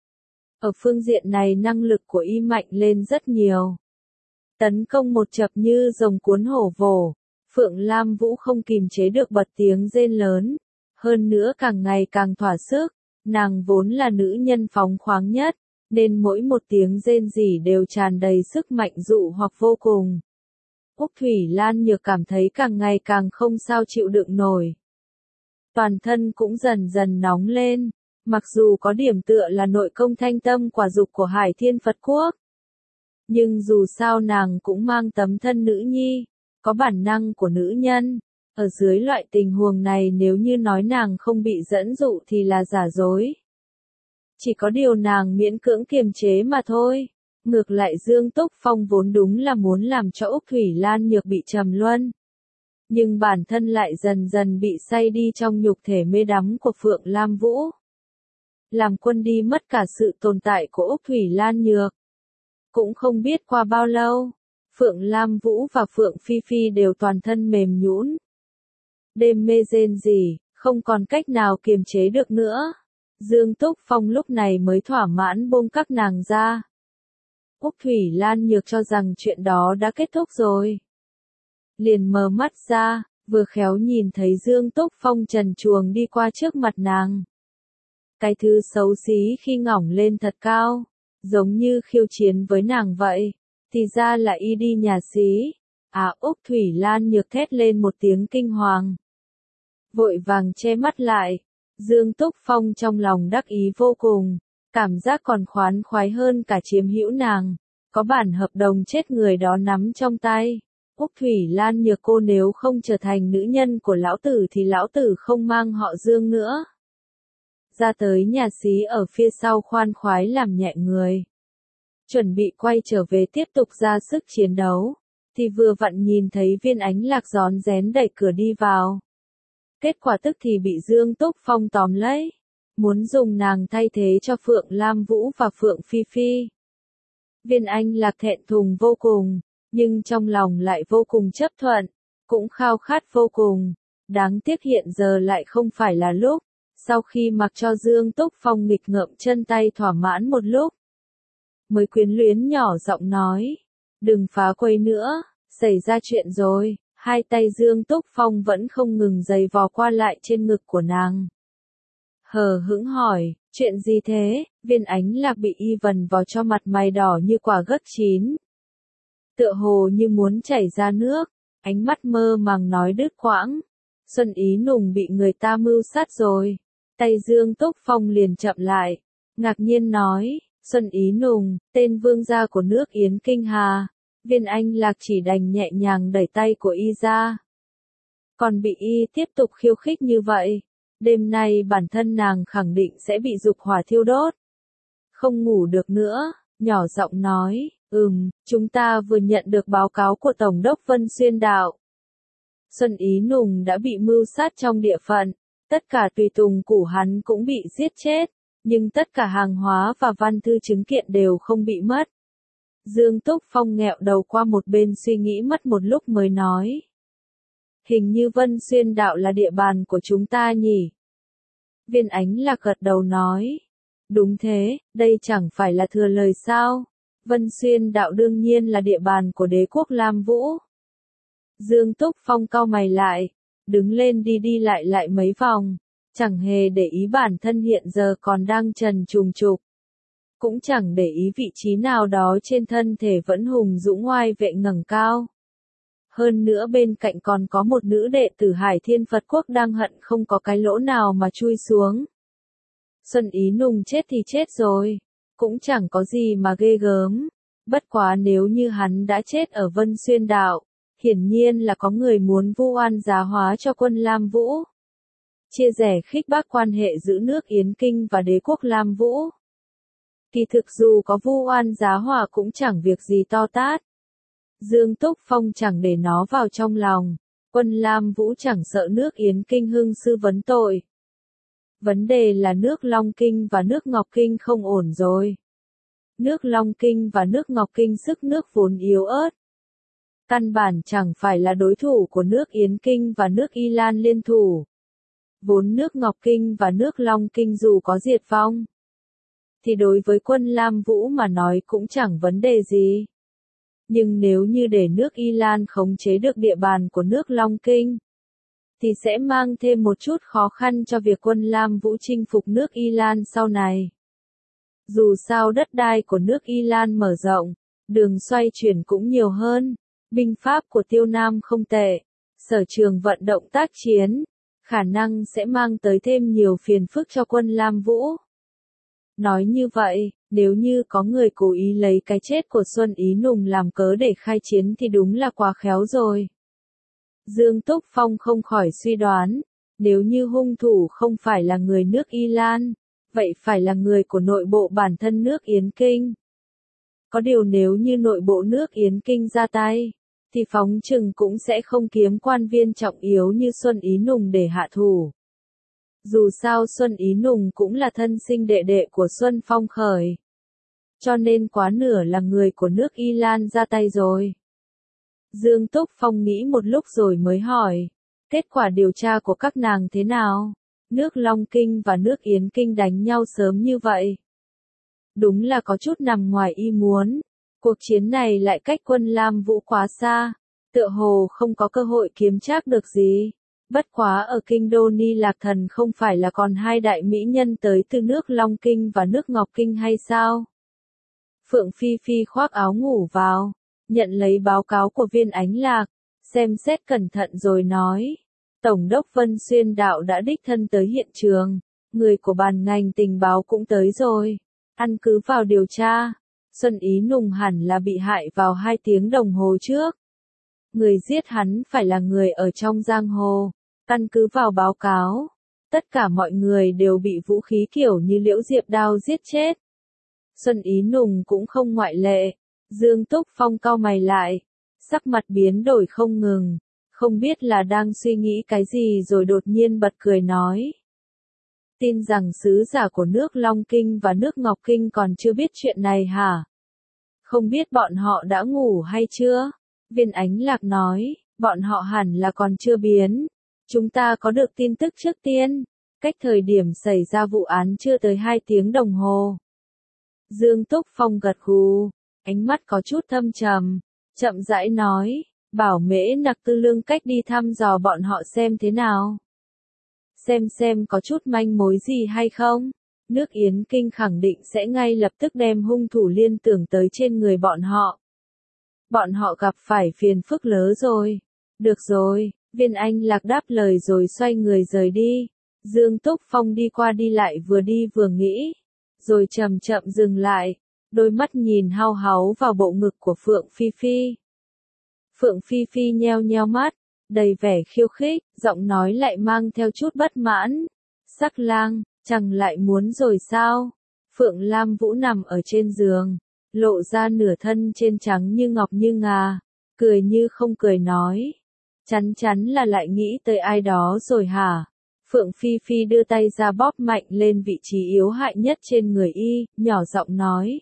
Speaker 1: ở phương diện này năng lực của y mạnh lên rất nhiều. Tấn công một chập như rồng cuốn hổ vồ, Phượng Lam Vũ không kìm chế được bật tiếng rên lớn, hơn nữa càng ngày càng thỏa sức, nàng vốn là nữ nhân phóng khoáng nhất, nên mỗi một tiếng rên rỉ đều tràn đầy sức mạnh dụ hoặc vô cùng. Úc Thủy Lan Nhược cảm thấy càng ngày càng không sao chịu đựng nổi. Toàn thân cũng dần dần nóng lên, mặc dù có điểm tựa là nội công thanh tâm quả dục của Hải Thiên Phật Quốc. Nhưng dù sao nàng cũng mang tấm thân nữ nhi, có bản năng của nữ nhân. Ở dưới loại tình huống này nếu như nói nàng không bị dẫn dụ thì là giả dối. Chỉ có điều nàng miễn cưỡng kiềm chế mà thôi. Ngược lại Dương Túc Phong vốn đúng là muốn làm cho Úc Thủy Lan Nhược bị trầm luân. Nhưng bản thân lại dần dần bị say đi trong nhục thể mê đắm của Phượng Lam Vũ. Làm quân đi mất cả sự tồn tại của Úc Thủy Lan Nhược. Cũng không biết qua bao lâu, Phượng Lam Vũ và Phượng Phi Phi đều toàn thân mềm nhũn. Đêm mê rên rỉ, không còn cách nào kiềm chế được nữa. Dương Túc Phong lúc này mới thỏa mãn buông các nàng ra. Úc Thủy Lan Nhược cho rằng chuyện đó đã kết thúc rồi. Liền mở mắt ra, vừa khéo nhìn thấy Dương Túc Phong trần truồng đi qua trước mặt nàng. Cái thứ xấu xí khi ngỏng lên thật cao, giống như khiêu chiến với nàng vậy, thì ra là y đi nhà xí. Úc Thủy Lan Nhược thét lên một tiếng kinh hoàng. Vội vàng che mắt lại, Dương Túc Phong trong lòng đắc ý vô cùng, cảm giác còn khoán khoái hơn cả chiếm hữu nàng, có bản hợp đồng chết người đó nắm trong tay. Úc Thủy Lan Nhược cô nếu không trở thành nữ nhân của lão tử thì lão tử không mang họ Dương nữa. Ra tới nhà xí ở phía sau khoan khoái làm nhẹ người. Chuẩn bị quay trở về tiếp tục ra sức chiến đấu, thì vừa vặn nhìn thấy Viên Ánh Lạc rón rén đẩy cửa đi vào. Kết quả tức thì bị Dương Túc Phong tóm lấy, muốn dùng nàng thay thế cho Phượng Lam Vũ và Phượng Phi Phi. Viên Ánh Lạc thẹn thùng vô cùng, nhưng trong lòng lại vô cùng chấp thuận, cũng khao khát vô cùng. Đáng tiếc hiện giờ lại không phải là lúc. Sau khi mặc cho Dương Túc Phong nghịch ngợm chân tay thỏa mãn một lúc, mới quyến luyến nhỏ giọng nói, đừng phá quấy nữa, xảy ra chuyện rồi. Hai tay Dương Túc Phong vẫn không ngừng giày vò qua lại trên ngực của nàng. Hờ hững hỏi, chuyện gì thế? Viên Ánh Lạc bị y vần vào cho mặt mày đỏ như quả gấc chín. Tựa hồ như muốn chảy ra nước, ánh mắt mơ màng nói đứt quãng. Xuân Ý Nùng bị người ta mưu sát rồi. Tay Dương Túc Phong liền chậm lại, ngạc nhiên nói, Xuân Ý Nùng, tên vương gia của nước Yến Kinh Hà. Viên Ánh Lạc chỉ đành nhẹ nhàng đẩy tay của y ra. Còn bị y tiếp tục khiêu khích như vậy, đêm nay bản thân nàng khẳng định sẽ bị dục hỏa thiêu đốt. Không ngủ được nữa, nhỏ giọng nói, chúng ta vừa nhận được báo cáo của Tổng đốc Vân Xuyên Đạo. Xuân Ý Nùng đã bị mưu sát trong địa phận, tất cả tùy tùng của hắn cũng bị giết chết, nhưng tất cả hàng hóa và văn thư chứng kiện đều không bị mất. Dương Túc Phong nghẹo đầu qua một bên suy nghĩ mất một lúc mới nói. Hình như Vân Xuyên Đạo là địa bàn của chúng ta nhỉ? Viên Ánh Lạc gật đầu nói. Đúng thế, đây chẳng phải là thừa lời sao? Vân Xuyên Đạo đương nhiên là địa bàn của đế quốc Lam Vũ. Dương Túc Phong cau mày lại, đứng lên đi đi lại mấy vòng, chẳng hề để ý bản thân hiện giờ còn đang trần trùng trục. Cũng chẳng để ý vị trí nào đó trên thân thể vẫn hùng dũng oai vệ ngẩng cao. Hơn nữa bên cạnh còn có một nữ đệ tử Hải Thiên Phật Quốc đang hận không có cái lỗ nào mà chui xuống. Xuân Ý Nùng chết thì chết rồi, cũng chẳng có gì mà ghê gớm. Bất quá nếu như hắn đã chết ở Vân Xuyên Đạo, hiển nhiên là có người muốn vu oan giá hóa cho quân Lam Vũ. Chia rẽ khích bác quan hệ giữa nước Yến Kinh và đế quốc Lam Vũ. Kỳ thực dù có vu oan giá hòa cũng chẳng việc gì to tát. Dương Túc Phong chẳng để nó vào trong lòng, quân Lam Vũ chẳng sợ nước Yến Kinh hưng sư vấn tội. Vấn đề là nước Long Kinh và nước Ngọc Kinh không ổn rồi. Nước Long Kinh và nước Ngọc Kinh sức nước vốn yếu ớt. Căn bản chẳng phải là đối thủ của nước Yến Kinh và nước Y Lan liên thủ. Vốn nước Ngọc Kinh và nước Long Kinh dù có diệt vong, thì đối với quân Lam Vũ mà nói cũng chẳng vấn đề gì. Nhưng nếu như để nước Y Lan khống chế được địa bàn của nước Long Kinh, thì sẽ mang thêm một chút khó khăn cho việc quân Lam Vũ chinh phục nước Y Lan sau này. Dù sao đất đai của nước Y Lan mở rộng, đường xoay chuyển cũng nhiều hơn, binh pháp của Tiêu Nam không tệ, sở trường vận động tác chiến, khả năng sẽ mang tới thêm nhiều phiền phức cho quân Lam Vũ. Nói như vậy, nếu như có người cố ý lấy cái chết của Xuân Ý Nùng làm cớ để khai chiến thì đúng là quá khéo rồi. Dương Túc Phong không khỏi suy đoán, nếu như hung thủ không phải là người nước Y Lan, vậy phải là người của nội bộ bản thân nước Yến Kinh. Có điều nếu như nội bộ nước Yến Kinh ra tay, thì phóng chừng cũng sẽ không kiếm quan viên trọng yếu như Xuân Ý Nùng để hạ thủ. Dù sao Xuân Ý Nùng cũng là thân sinh đệ đệ của Xuân Phong Khởi. Cho nên quá nửa là người của nước Y Lan ra tay rồi. Dương Túc Phong nghĩ một lúc rồi mới hỏi. Kết quả điều tra của các nàng thế nào? Nước Long Kinh và nước Yến Kinh đánh nhau sớm như vậy. Đúng là có chút nằm ngoài ý muốn. Cuộc chiến này lại cách quân Lam Vũ quá xa. Tựa hồ không có cơ hội kiếm trác được gì. Bất quá ở kinh đô Ni Lạc Thần không phải là còn hai đại mỹ nhân tới từ nước Long Kinh và nước Ngọc Kinh hay sao? Phượng Phi Phi khoác áo ngủ vào, nhận lấy báo cáo của Viên Ánh Lạc, xem xét cẩn thận rồi nói. Tổng đốc Vân Xuyên Đạo đã đích thân tới hiện trường, người của ban ngành tình báo cũng tới rồi. Căn cứ vào điều tra, Xuân Ý Nùng hẳn là bị hại vào 2 tiếng đồng hồ trước. Người giết hắn phải là người ở trong giang hồ. Căn cứ vào báo cáo, tất cả mọi người đều bị vũ khí kiểu như liễu diệp đao giết chết. Xuân Ý Nùng cũng không ngoại lệ. Dương Túc Phong cau mày lại, sắc mặt biến đổi không ngừng, không biết là đang suy nghĩ cái gì rồi đột nhiên bật cười nói. Tin rằng sứ giả của nước Long Kinh và nước Ngọc Kinh còn chưa biết chuyện này hả? Không biết bọn họ đã ngủ hay chưa? Viên Ánh Lạc nói, bọn họ hẳn là còn chưa biến. Chúng ta có được tin tức trước tiên, cách thời điểm xảy ra vụ án chưa tới 2 tiếng đồng hồ. Dương Túc Phong gật gù, ánh mắt có chút thâm trầm, chậm rãi nói, bảo Mễ Nặc Tư Lương cách đi thăm dò bọn họ xem thế nào. Xem có chút manh mối gì hay không. Nước Yến Kinh khẳng định sẽ ngay lập tức đem hung thủ liên tưởng tới trên người bọn họ. Bọn họ gặp phải phiền phức lớn rồi. Được rồi, Viên Anh Lạc đáp lời rồi xoay người rời đi. Dương Túc Phong đi qua đi lại vừa đi vừa nghĩ. Rồi chậm chậm dừng lại, đôi mắt nhìn hao háu vào bộ ngực của Phượng Phi Phi. Phượng Phi Phi nheo nheo mắt, đầy vẻ khiêu khích, giọng nói lại mang theo chút bất mãn. Sắc lang, chẳng lại muốn rồi sao? Phượng Lam Vũ nằm ở trên giường, lộ ra nửa thân trên trắng như ngọc như ngà, cười như không cười nói. Chắn là lại nghĩ tới ai đó rồi hả? Phượng Phi Phi đưa tay ra bóp mạnh lên vị trí yếu hại nhất trên người y, nhỏ giọng nói.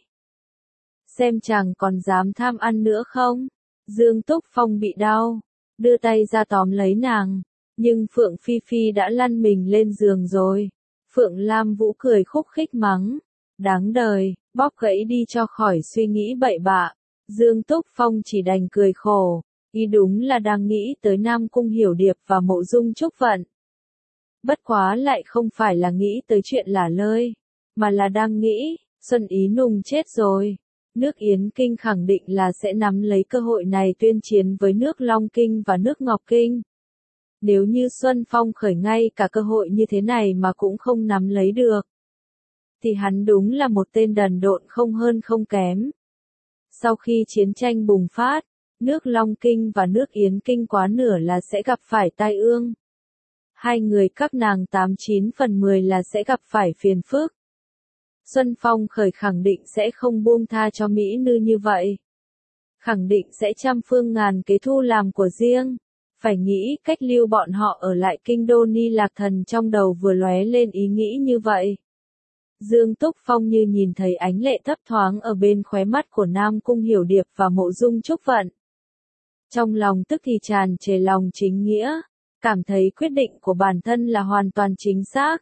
Speaker 1: Xem chàng còn dám tham ăn nữa không? Dương Túc Phong bị đau, đưa tay ra tóm lấy nàng, nhưng Phượng Phi Phi đã lăn mình lên giường rồi. Phượng Lam Vũ cười khúc khích mắng, đáng đời, bóp gãy đi cho khỏi suy nghĩ bậy bạ. Dương Túc Phong chỉ đành cười khổ, y đúng là đang nghĩ tới Nam Cung Hiểu Điệp và Mộ Dung Trúc Vận. Bất quá lại không phải là nghĩ tới chuyện lả lơi, mà là đang nghĩ, Xuân Ý Nùng chết rồi. Nước Yến Kinh khẳng định là sẽ nắm lấy cơ hội này tuyên chiến với nước Long Kinh và nước Ngọc Kinh. Nếu như Xuân Phong Khởi ngay cả cơ hội như thế này mà cũng không nắm lấy được, thì hắn đúng là một tên đần độn không hơn không kém. Sau khi chiến tranh bùng phát, nước Long Kinh và nước Yến Kinh quá nửa là sẽ gặp phải tai ương. Hai người các nàng 89 phần 10 là sẽ gặp phải phiền phức. Xuân Phong Khởi khẳng định sẽ không buông tha cho mỹ nữ như vậy. Khẳng định sẽ trăm phương ngàn kế thu làm của riêng. Phải nghĩ cách lưu bọn họ ở lại kinh đô Ni Lạc Thần, trong đầu vừa lóe lên ý nghĩ như vậy. Dương Túc Phong như nhìn thấy ánh lệ thấp thoáng ở bên khóe mắt của Nam Cung Hiểu Điệp và Mộ Dung Trúc Vận. Trong lòng tức thì tràn trề lòng chính nghĩa, cảm thấy quyết định của bản thân là hoàn toàn chính xác.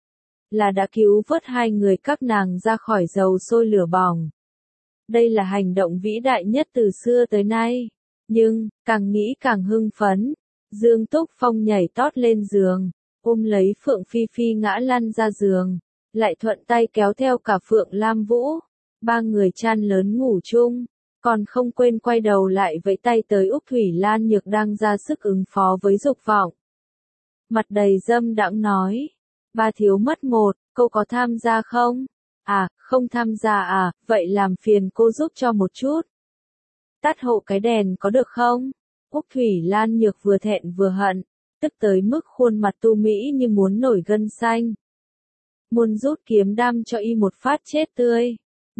Speaker 1: Là đã cứu vớt hai người các nàng ra khỏi dầu sôi lửa bỏng. Đây là hành động vĩ đại nhất từ xưa tới nay. Nhưng, càng nghĩ càng hưng phấn. Dương Túc Phong nhảy tót lên giường, ôm lấy Phượng Phi Phi ngã lăn ra giường, lại thuận tay kéo theo cả Phượng Lam Vũ. Ba người chan lớn ngủ chung, còn không quên quay đầu lại vẫy tay tới Úc Thủy Lan Nhược đang ra sức ứng phó với dục vọng. Mặt đầy dâm đãng nói, ba thiếu mất một, cô có tham gia không? À, không tham gia à, vậy làm phiền cô giúp cho một chút. Tắt hộ cái đèn có được không? Úc Thủy Lan Nhược vừa thẹn vừa hận, tức tới mức khuôn mặt tu mỹ như muốn nổi gân xanh. Muốn rút kiếm đâm cho y một phát chết tươi,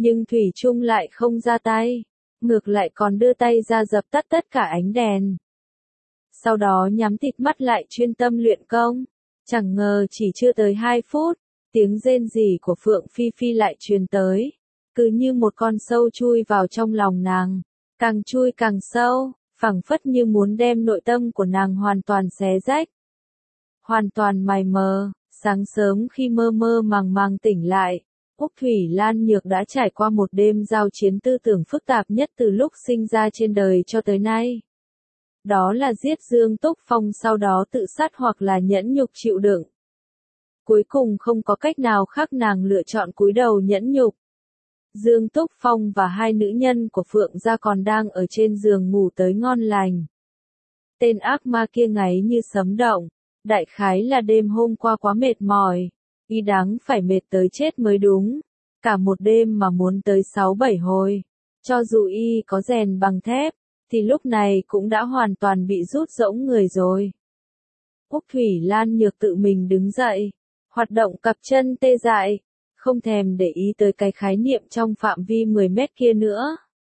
Speaker 1: Nhưng Thủy Trung lại không ra tay, ngược lại còn đưa tay ra dập tắt tất cả ánh đèn. Sau đó nhắm thịt mắt lại chuyên tâm luyện công. Chẳng ngờ chỉ chưa tới 2 phút, tiếng rên rỉ của Phượng Phi Phi lại truyền tới. Cứ như một con sâu chui vào trong lòng nàng, càng chui càng sâu, phảng phất như muốn đem nội tâm của nàng hoàn toàn xé rách. Hoàn toàn mày mờ, sáng sớm khi mơ mơ màng màng tỉnh lại, Úc Thủy Lan Nhược đã trải qua một đêm giao chiến tư tưởng phức tạp nhất từ lúc sinh ra trên đời cho tới nay. Đó là giết Dương Túc Phong sau đó tự sát hoặc là nhẫn nhục chịu đựng. Cuối cùng không có cách nào khác nàng lựa chọn cúi đầu nhẫn nhục. Dương Túc Phong và 2 nữ nhân của Phượng gia còn đang ở trên giường ngủ tới ngon lành. Tên ác ma kia ngáy như sấm động, đại khái là đêm hôm qua quá mệt mỏi, y đáng phải mệt tới chết mới đúng, cả một đêm mà muốn tới 6-7 hồi, cho dù y có rèn bằng thép, thì lúc này cũng đã hoàn toàn bị rút rỗng người rồi. Úc Thủy Lan Nhược tự mình đứng dậy, hoạt động cặp chân tê dại, không thèm để ý tới cái khái niệm trong phạm vi 10 mét kia nữa.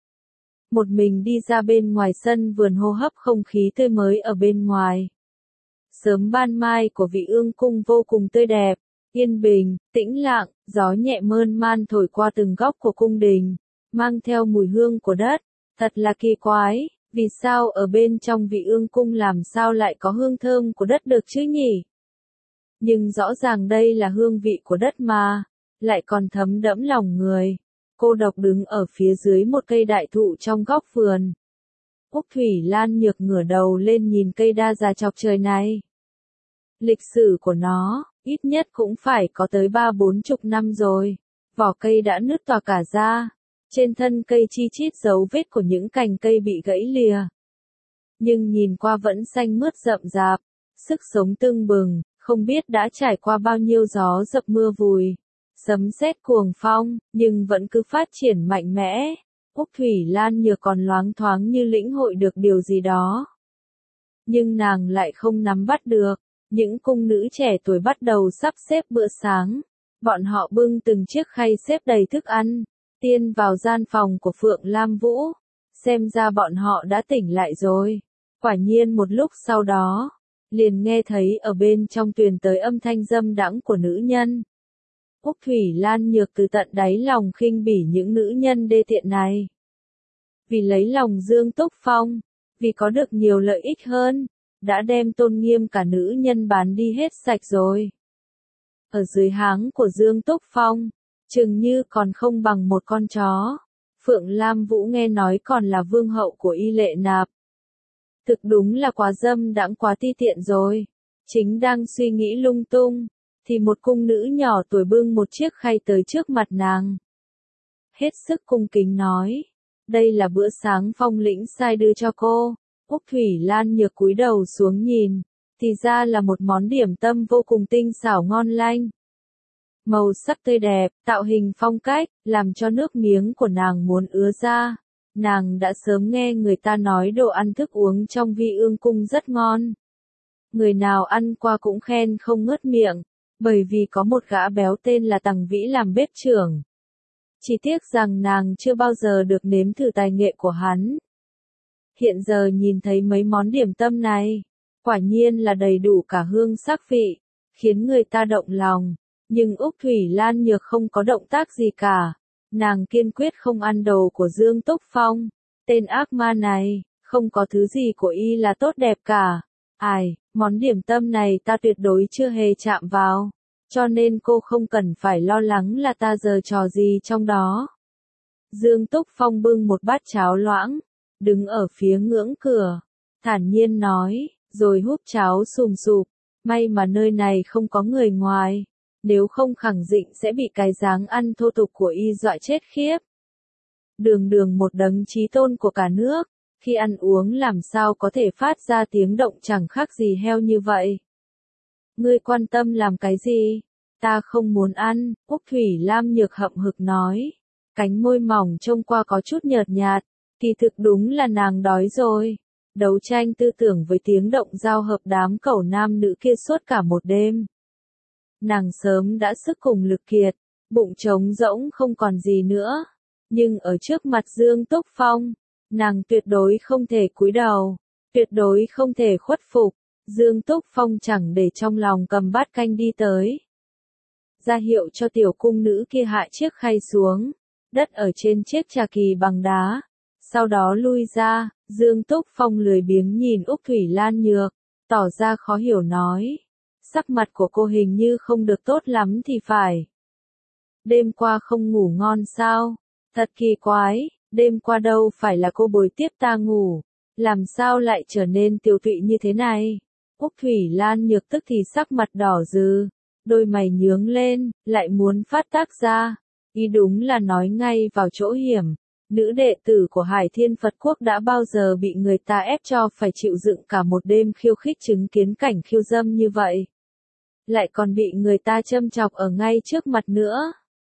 Speaker 1: Một mình đi ra bên ngoài sân vườn hô hấp không khí tươi mới ở bên ngoài. Sớm ban mai của Vị Ương Cung vô cùng tươi đẹp, yên bình, tĩnh lặng, gió nhẹ mơn man thổi qua từng góc của cung đình, mang theo mùi hương của đất. Thật là kỳ quái, vì sao ở bên trong Vị Ương Cung làm sao lại có hương thơm của đất được chứ nhỉ? Nhưng rõ ràng đây là hương vị của đất mà, lại còn thấm đẫm lòng người. Cô độc đứng ở phía dưới một cây đại thụ trong góc vườn. Úc Thủy Lan Nhược ngửa đầu lên nhìn cây đa già chọc trời này. Lịch sử của nó, ít nhất cũng phải có tới 30-40 năm rồi. Vỏ cây đã nứt toạc cả ra. Trên thân cây chi chít dấu vết của những cành cây bị gãy lìa. Nhưng nhìn qua vẫn xanh mướt rậm rạp, sức sống tưng bừng, không biết đã trải qua bao nhiêu gió dập mưa vùi, sấm sét cuồng phong, nhưng vẫn cứ phát triển mạnh mẽ. Úc Thủy Lan Nhược còn loáng thoáng như lĩnh hội được điều gì đó. Nhưng nàng lại không nắm bắt được. Những cung nữ trẻ tuổi bắt đầu sắp xếp bữa sáng. Bọn họ bưng từng chiếc khay xếp đầy thức ăn. Tiên vào gian phòng của Phượng Lam Vũ. Xem ra bọn họ đã tỉnh lại rồi. Quả nhiên một lúc sau đó, liền nghe thấy ở bên trong truyền tới âm thanh dâm đãng của nữ nhân. Úc Thủy Lan Nhược từ tận đáy lòng khinh bỉ những nữ nhân đê tiện này. Vì lấy lòng Dương Túc Phong, vì có được nhiều lợi ích hơn, đã đem tôn nghiêm cả nữ nhân bán đi hết sạch rồi. Ở dưới háng của Dương Túc Phong, chừng như còn không bằng một con chó. Phượng Lam Vũ nghe nói còn là vương hậu của Y Lệ Nạp. Thực đúng là quá dâm đãng quá ti tiện rồi. Chính đang suy nghĩ lung tung, thì một cung nữ nhỏ tuổi bưng một chiếc khay tới trước mặt nàng. Hết sức cung kính nói, đây là bữa sáng Phong lĩnh sai đưa cho cô. Úc Thủy Lan Nhược cúi đầu xuống nhìn, thì ra là một món điểm tâm vô cùng tinh xảo ngon lành. Màu sắc tươi đẹp, tạo hình phong cách, làm cho nước miếng của nàng muốn ứa ra. Nàng đã sớm nghe người ta nói đồ ăn thức uống trong Vi Ương Cung rất ngon. Người nào ăn qua cũng khen không ngớt miệng, bởi vì có một gã béo tên là Tằng Vĩ làm bếp trưởng. Chỉ tiếc rằng nàng chưa bao giờ được nếm thử tài nghệ của hắn. Hiện giờ nhìn thấy mấy món điểm tâm này, quả nhiên là đầy đủ cả hương sắc vị, khiến người ta động lòng. Nhưng Úc Thủy Lan Nhược không có động tác gì cả. Nàng kiên quyết không ăn đồ của Dương Túc Phong. Tên ác ma này, không có thứ gì của y là tốt đẹp cả. Ai, món điểm tâm này ta tuyệt đối chưa hề chạm vào. Cho nên cô không cần phải lo lắng là ta giở trò gì trong đó. Dương Túc Phong bưng một bát cháo loãng, đứng ở phía ngưỡng cửa, thản nhiên nói, rồi húp cháo sùm sụp. May mà nơi này không có người ngoài. Nếu không khẳng định sẽ bị cái dáng ăn thô tục của y dọa chết khiếp. Đường đường một đấng chí tôn của cả nước, khi ăn uống làm sao có thể phát ra tiếng động chẳng khác gì heo như vậy. Ngươi quan tâm làm cái gì? Ta không muốn ăn, Úc Thủy Lam Nhược hậm hực nói. Cánh môi mỏng trông qua có chút nhợt nhạt, kỳ thực đúng là nàng đói rồi. Đấu tranh tư tưởng với tiếng động giao hợp đám cẩu nam nữ kia suốt cả một đêm. Nàng sớm đã sức cùng lực kiệt, bụng trống rỗng không còn gì nữa, nhưng ở trước mặt Dương Túc Phong, nàng tuyệt đối không thể cúi đầu, tuyệt đối không thể khuất phục. Dương Túc Phong chẳng để trong lòng cầm bát canh đi tới, ra hiệu cho tiểu cung nữ kia hạ chiếc khay xuống, đất ở trên chiếc trà kỳ bằng đá, sau đó lui ra. Dương Túc Phong lười biếng nhìn Úc Thủy Lan Nhược, tỏ ra khó hiểu nói, sắc mặt của cô hình như không được tốt lắm thì phải. Đêm qua không ngủ ngon sao? Thật kỳ quái, đêm qua đâu phải là cô bồi tiếp ta ngủ, làm sao lại trở nên tiều tụy như thế này? Úc Thủy Lan Nhược tức thì sắc mặt đỏ rừ, đôi mày nhướng lên, lại muốn phát tác ra. Ý đúng là nói ngay vào chỗ hiểm. Nữ đệ tử của Hải Thiên Phật Quốc đã bao giờ bị người ta ép cho phải chịu đựng cả một đêm khiêu khích chứng kiến cảnh khiêu dâm như vậy. Lại còn bị người ta châm chọc ở ngay trước mặt nữa.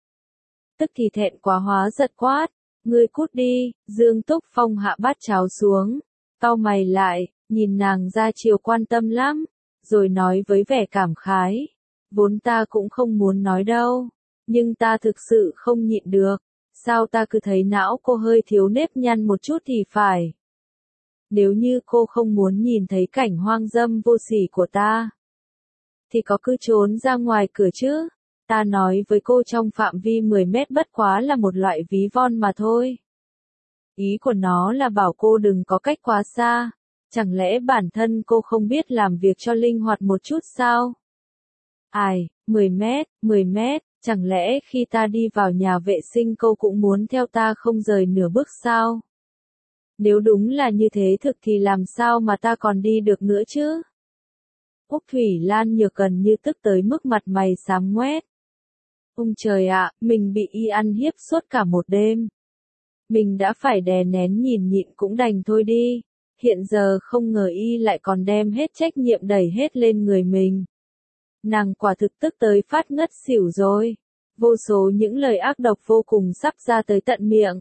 Speaker 1: Tức thì thẹn quá hóa giận quát, ngươi cút đi. Dương Túc Phong hạ bát cháo xuống, cau mày lại, nhìn nàng ra chiều quan tâm lắm, rồi nói với vẻ cảm khái, vốn ta cũng không muốn nói đâu, nhưng ta thực sự không nhịn được. Sao ta cứ thấy não cô hơi thiếu nếp nhăn một chút thì phải. Nếu như cô không muốn nhìn thấy cảnh hoang dâm vô sỉ của ta, thì có cứ trốn ra ngoài cửa chứ. Ta nói với cô trong phạm vi 10 mét bất quá là một loại ví von mà thôi. Ý của nó là bảo cô đừng có cách quá xa. Chẳng lẽ bản thân cô không biết làm việc cho linh hoạt một chút sao? Ai, 10 mét. Chẳng lẽ khi ta đi vào nhà vệ sinh cô cũng muốn theo ta không rời nửa bước sao? Nếu đúng là như thế thực thì làm sao mà ta còn đi được nữa chứ? Úc Thủy Lan Nhược gần như tức tới mức mặt mày xám ngoét. Ông trời ạ, mình bị y ăn hiếp suốt cả một đêm. Mình đã phải đè nén nhìn nhịn cũng đành thôi đi. Hiện giờ không ngờ y lại còn đem hết trách nhiệm đẩy hết lên người mình. Nàng quả thực tức tới phát ngất xỉu rồi. Vô số những lời ác độc vô cùng sắp ra tới tận miệng.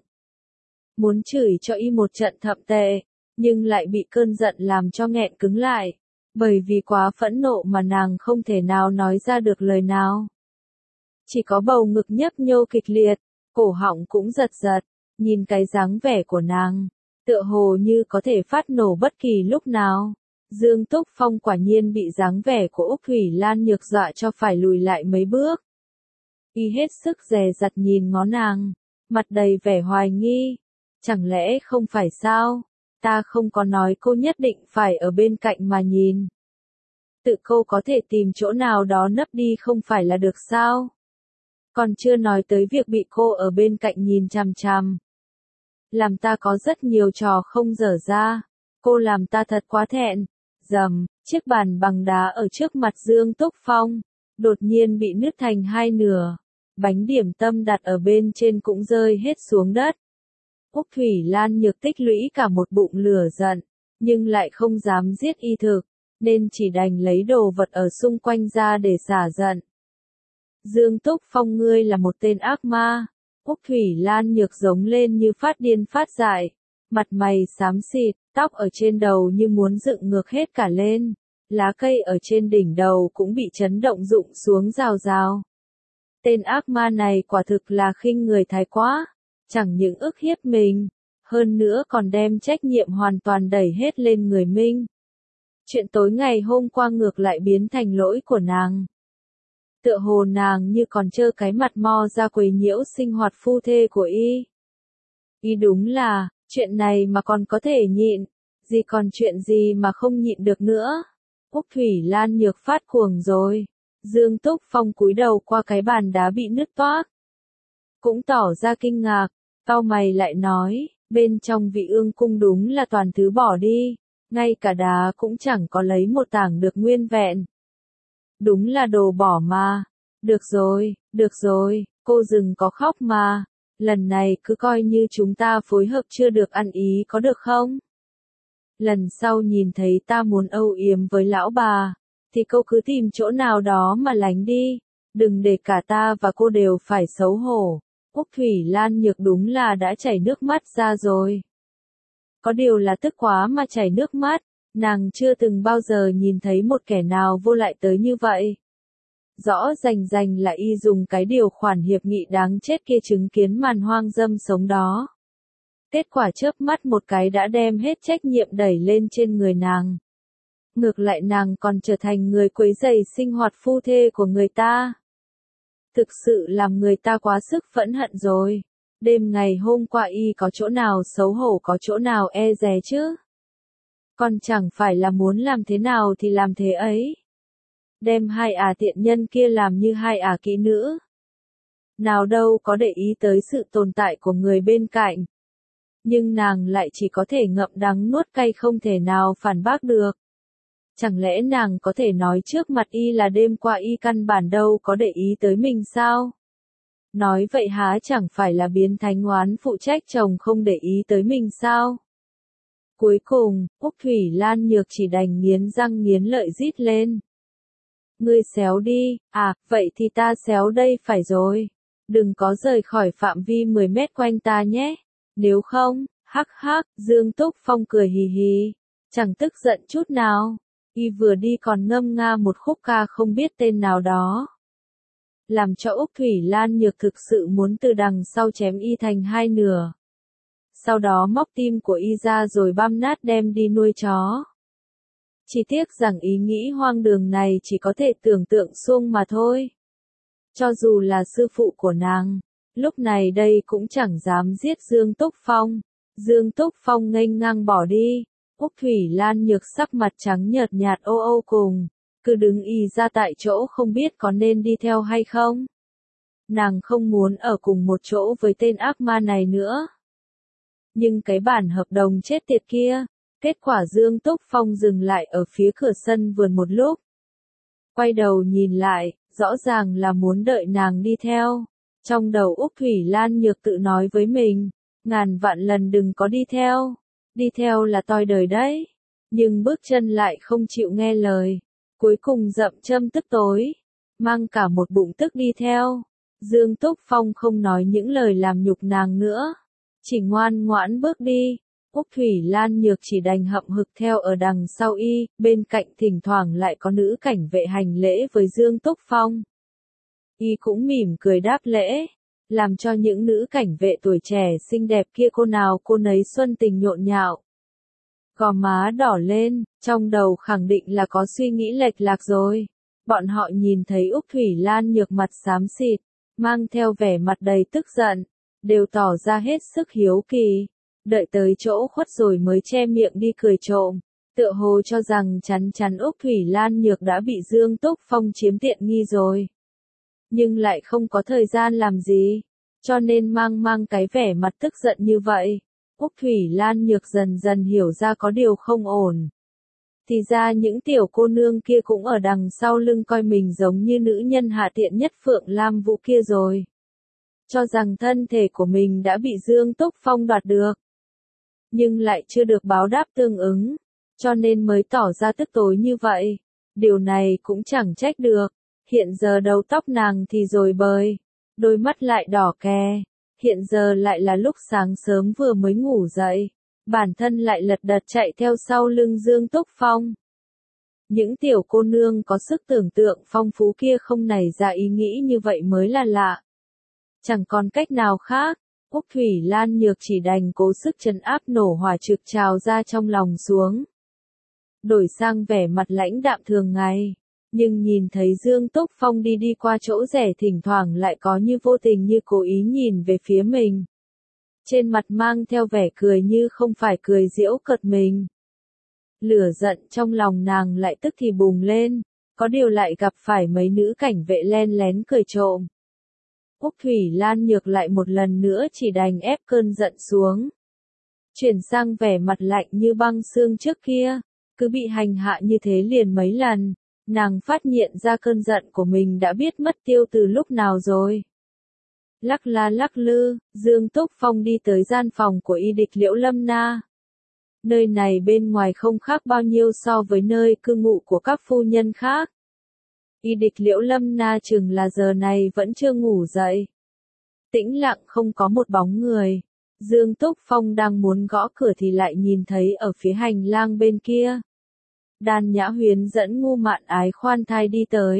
Speaker 1: Muốn chửi cho y một trận thậm tệ, nhưng lại bị cơn giận làm cho nghẹn cứng lại. Bởi vì quá phẫn nộ mà nàng không thể nào nói ra được lời nào. Chỉ có bầu ngực nhấp nhô kịch liệt, cổ họng cũng giật giật, nhìn cái dáng vẻ của nàng, tựa hồ như có thể phát nổ bất kỳ lúc nào. Dương Túc Phong quả nhiên bị dáng vẻ của Úc Thủy Lan Nhược dọa cho phải lùi lại mấy bước. Y hết sức dè dặt nhìn ngó nàng, mặt đầy vẻ hoài nghi. Chẳng lẽ không phải sao? Ta không có nói cô nhất định phải ở bên cạnh mà nhìn. Tự cô có thể tìm chỗ nào đó nấp đi không phải là được sao? Còn chưa nói tới việc bị cô ở bên cạnh nhìn chằm chằm. Làm ta có rất nhiều trò không dở ra. Cô làm ta thật quá thẹn. Rầm, chiếc bàn bằng đá ở trước mặt Dương Túc Phong, đột nhiên bị nứt thành hai nửa. Bánh điểm tâm đặt ở bên trên cũng rơi hết xuống đất. Úc Thủy Lan Nhược tích lũy cả một bụng lửa giận, nhưng lại không dám giết y thực, nên chỉ đành lấy đồ vật ở xung quanh ra để xả giận. Dương Túc Phong ngươi là một tên ác ma. Úc Thủy Lan Nhược giống lên như phát điên phát dại, mặt mày xám xịt, tóc ở trên đầu như muốn dựng ngược hết cả lên, lá cây ở trên đỉnh đầu cũng bị chấn động rụng xuống rào rào. Tên ác ma này quả thực là khinh người thái quá, chẳng những ức hiếp mình, hơn nữa còn đem trách nhiệm hoàn toàn đẩy hết lên người mình. Chuyện tối ngày hôm qua ngược lại biến thành lỗi của nàng. Tựa hồ nàng như còn trơ cái mặt mo ra quấy nhiễu sinh hoạt phu thê của y. Y đúng là, chuyện này mà còn có thể nhịn, gì còn chuyện gì mà không nhịn được nữa. Úc Thủy Lan Nhược phát cuồng rồi. Dương Túc Phong cúi đầu qua cái bàn đá bị nứt toác, cũng tỏ ra kinh ngạc, cau mày lại nói, bên trong Vị Ương cung đúng là toàn thứ bỏ đi, ngay cả đá cũng chẳng có lấy một tảng được nguyên vẹn. Đúng là đồ bỏ mà. Được rồi, cô đừng có khóc mà, lần này cứ coi như chúng ta phối hợp chưa được ăn ý có được không? Lần sau nhìn thấy ta muốn âu yếm với lão bà, thì cô cứ tìm chỗ nào đó mà lánh đi, đừng để cả ta và cô đều phải xấu hổ. Úc Thủy Lan Nhược đúng là đã chảy nước mắt ra rồi. Có điều là tức quá mà chảy nước mắt, nàng chưa từng bao giờ nhìn thấy một kẻ nào vô lại tới như vậy. Rõ rành rành là y dùng cái điều khoản hiệp nghị đáng chết kia chứng kiến màn hoang dâm sống đó. Kết quả chớp mắt một cái đã đem hết trách nhiệm đẩy lên trên người nàng. Ngược lại nàng còn trở thành người quấy rầy sinh hoạt phu thê của người ta. Thực sự làm người ta quá sức phẫn hận rồi. Đêm ngày hôm qua y có chỗ nào xấu hổ có chỗ nào e dè chứ. Còn chẳng phải là muốn làm thế nào thì làm thế ấy. Đem hai tiện nhân kia làm như hai kỹ nữ. Nào đâu có để ý tới sự tồn tại của người bên cạnh. Nhưng nàng lại chỉ có thể ngậm đắng nuốt cay không thể nào phản bác được. Chẳng lẽ nàng có thể nói trước mặt y là đêm qua y căn bản đâu có để ý tới mình sao? Nói vậy há chẳng phải là biến thánh oán phụ trách chồng không để ý tới mình sao? Cuối cùng, Úc Thủy Lan Nhược chỉ đành nghiến răng nghiến lợi rít lên. Ngươi xéo đi, vậy thì ta xéo đây phải rồi. Đừng có rời khỏi phạm vi 10 mét quanh ta nhé. Nếu không, hắc hắc, Dương Túc Phong cười hì hì, chẳng tức giận chút nào. Y vừa đi còn ngâm nga một khúc ca không biết tên nào đó. Làm cho Úc Thủy Lan Nhược thực sự muốn từ đằng sau chém y thành hai nửa. Sau đó móc tim của y ra rồi băm nát đem đi nuôi chó. Chỉ tiếc rằng ý nghĩ hoang đường này chỉ có thể tưởng tượng suông mà thôi. Cho dù là sư phụ của nàng, lúc này đây cũng chẳng dám giết Dương Túc Phong. Dương Túc Phong nghênh ngang bỏ đi. Úc Thủy Lan Nhược sắc mặt trắng nhợt nhạt âu âu cùng, cứ đứng y ra tại chỗ không biết có nên đi theo hay không. Nàng không muốn ở cùng một chỗ với tên ác ma này nữa. Nhưng cái bản hợp đồng chết tiệt kia, kết quả Dương Túc Phong dừng lại ở phía cửa sân vườn một lúc. Quay đầu nhìn lại, rõ ràng là muốn đợi nàng đi theo. Trong đầu Úc Thủy Lan Nhược tự nói với mình, ngàn vạn lần đừng có đi theo. Đi theo là toi đời đấy. Nhưng bước chân lại không chịu nghe lời. Cuối cùng dậm châm tức tối. Mang cả một bụng tức đi theo. Dương Túc Phong không nói những lời làm nhục nàng nữa. Chỉ ngoan ngoãn bước đi. Úc Thủy Lan Nhược chỉ đành hậm hực theo ở đằng sau y. Bên cạnh thỉnh thoảng lại có nữ cảnh vệ hành lễ với Dương Túc Phong. Y cũng mỉm cười đáp lễ. Làm cho những nữ cảnh vệ tuổi trẻ xinh đẹp kia cô nào cô nấy xuân tình nhộn nhạo. Gò má đỏ lên, trong đầu khẳng định là có suy nghĩ lệch lạc rồi. Bọn họ nhìn thấy Úc Thủy Lan Nhược mặt xám xịt, mang theo vẻ mặt đầy tức giận, đều tỏ ra hết sức hiếu kỳ. Đợi tới chỗ khuất rồi mới che miệng đi cười trộm, tựa hồ cho rằng chắn chắn Úc Thủy Lan Nhược đã bị Dương Túc Phong chiếm tiện nghi rồi. Nhưng lại không có thời gian làm gì, cho nên mang cái vẻ mặt tức giận như vậy. Úc Thủy Lan Nhược dần dần hiểu ra có điều không ổn. Thì ra những tiểu cô nương kia cũng ở đằng sau lưng coi mình giống như nữ nhân hạ tiện nhất Phượng Lam Vũ kia rồi. Cho rằng thân thể của mình đã bị Dương Túc Phong đoạt được. Nhưng lại chưa được báo đáp tương ứng, cho nên mới tỏ ra tức tối như vậy. Điều này cũng chẳng trách được. Hiện giờ đầu tóc nàng thì rối bời, đôi mắt lại đỏ ke. Hiện giờ lại là lúc sáng sớm vừa mới ngủ dậy, bản thân lại lật đật chạy theo sau lưng Dương Túc Phong. Những tiểu cô nương có sức tưởng tượng phong phú kia không nảy ra ý nghĩ như vậy mới là lạ. Chẳng còn cách nào khác, Úc Thủy Lan Nhược chỉ đành cố sức trấn áp nổ hỏa trực trào ra trong lòng xuống. Đổi sang vẻ mặt lãnh đạm thường ngày. Nhưng nhìn thấy Dương Túc Phong đi qua chỗ rẻ thỉnh thoảng lại có như vô tình như cố ý nhìn về phía mình. Trên mặt mang theo vẻ cười như không phải cười giễu cợt mình. Lửa giận trong lòng nàng lại tức thì bùng lên, có điều lại gặp phải mấy nữ cảnh vệ len lén cười trộm. Úc Thủy Lan Nhược lại một lần nữa chỉ đành ép cơn giận xuống. Chuyển sang vẻ mặt lạnh như băng xương trước kia, cứ bị hành hạ như thế liền mấy lần. Nàng phát hiện ra cơn giận của mình đã biết mất tiêu từ lúc nào rồi. Lắc la lắc lư, Dương Túc Phong đi tới gian phòng của Y Địch Liễu Lâm Na. Nơi này bên ngoài không khác bao nhiêu so với nơi cư ngụ của các phu nhân khác. Y Địch Liễu Lâm Na chừng là giờ này vẫn chưa ngủ dậy. Tĩnh lặng không có một bóng người. Dương Túc Phong đang muốn gõ cửa thì lại nhìn thấy ở phía hành lang bên kia. Đàn Nhã Huyền dẫn Ngu Mạn Ái khoan thai đi tới.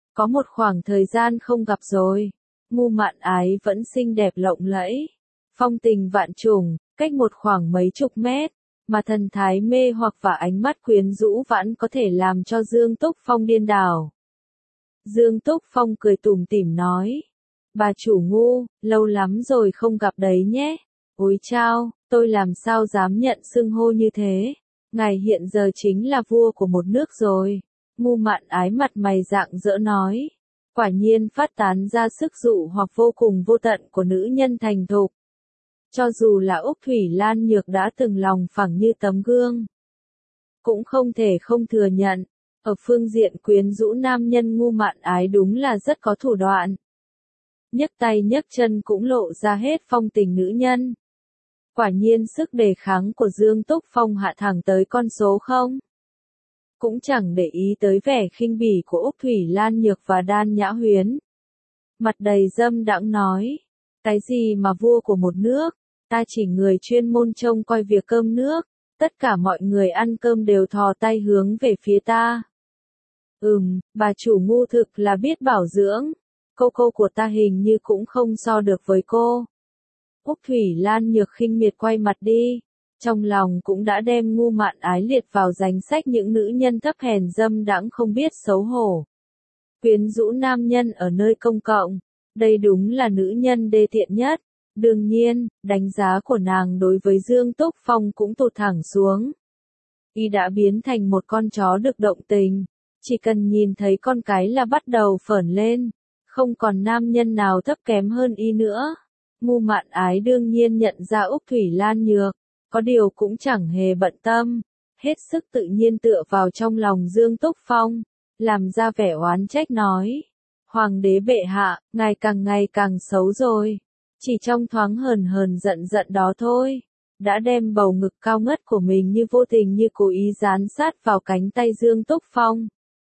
Speaker 1: Có một khoảng thời gian không gặp rồi. Ngu Mạn Ái vẫn xinh đẹp lộng lẫy, phong tình vạn trùng, cách một khoảng mấy chục mét, mà thần thái mê hoặc và ánh mắt quyến rũ vẫn có thể làm cho Dương Túc Phong điên đảo. Dương Túc Phong cười tủm tỉm nói, bà chủ Ngu, lâu lắm rồi không gặp đấy nhé. Ôi chao, tôi làm sao dám nhận xưng hô như thế. Ngài hiện giờ chính là vua của một nước rồi. Ngu Mạn Ái mặt mày rạng rỡ nói. Quả nhiên phát tán ra sức dụ hoặc vô cùng vô tận của nữ nhân thành thục. Cho dù là Úc Thủy Lan Nhược đã từng lòng phẳng như tấm gương, cũng không thể không thừa nhận, ở phương diện quyến rũ nam nhân Ngu Mạn Ái đúng là rất có thủ đoạn. Nhấc tay nhấc chân cũng lộ ra hết phong tình nữ nhân. Quả nhiên sức đề kháng của Dương Túc Phong hạ thẳng tới con số không. Cũng chẳng để ý tới vẻ khinh bỉ của Úc Thủy Lan Nhược và Đan Nhã Huyến. Mặt đầy dâm đãng nói, cái gì mà vua của một nước, ta chỉ người chuyên môn trông coi việc cơm nước, tất cả mọi người ăn cơm đều thò tay hướng về phía ta. Bà chủ Ngu thực là biết bảo dưỡng, cô của ta hình như cũng không so được với cô. Úc Thủy Lan Nhược khinh miệt quay mặt đi, trong lòng cũng đã đem Ngu Mạn Ái liệt vào danh sách những nữ nhân thấp hèn dâm đãng không biết xấu hổ. Quyến rũ nam nhân ở nơi công cộng, đây đúng là nữ nhân đê tiện nhất. Đương nhiên, đánh giá của nàng đối với Dương Túc Phong cũng tụt thẳng xuống. Y đã biến thành một con chó được động tình, chỉ cần nhìn thấy con cái là bắt đầu phởn lên, không còn nam nhân nào thấp kém hơn Y nữa. Ngu Mạn Ái đương nhiên nhận ra Úc Thủy Lan Nhược, có điều cũng chẳng hề bận tâm, hết sức tự nhiên tựa vào trong lòng Dương Túc Phong, làm ra vẻ oán trách nói, Hoàng đế bệ hạ, ngài ngày càng xấu rồi, chỉ trong thoáng hờn giận đó thôi, đã đem bầu ngực cao ngất của mình như vô tình như cố ý dán sát vào cánh tay Dương Túc Phong.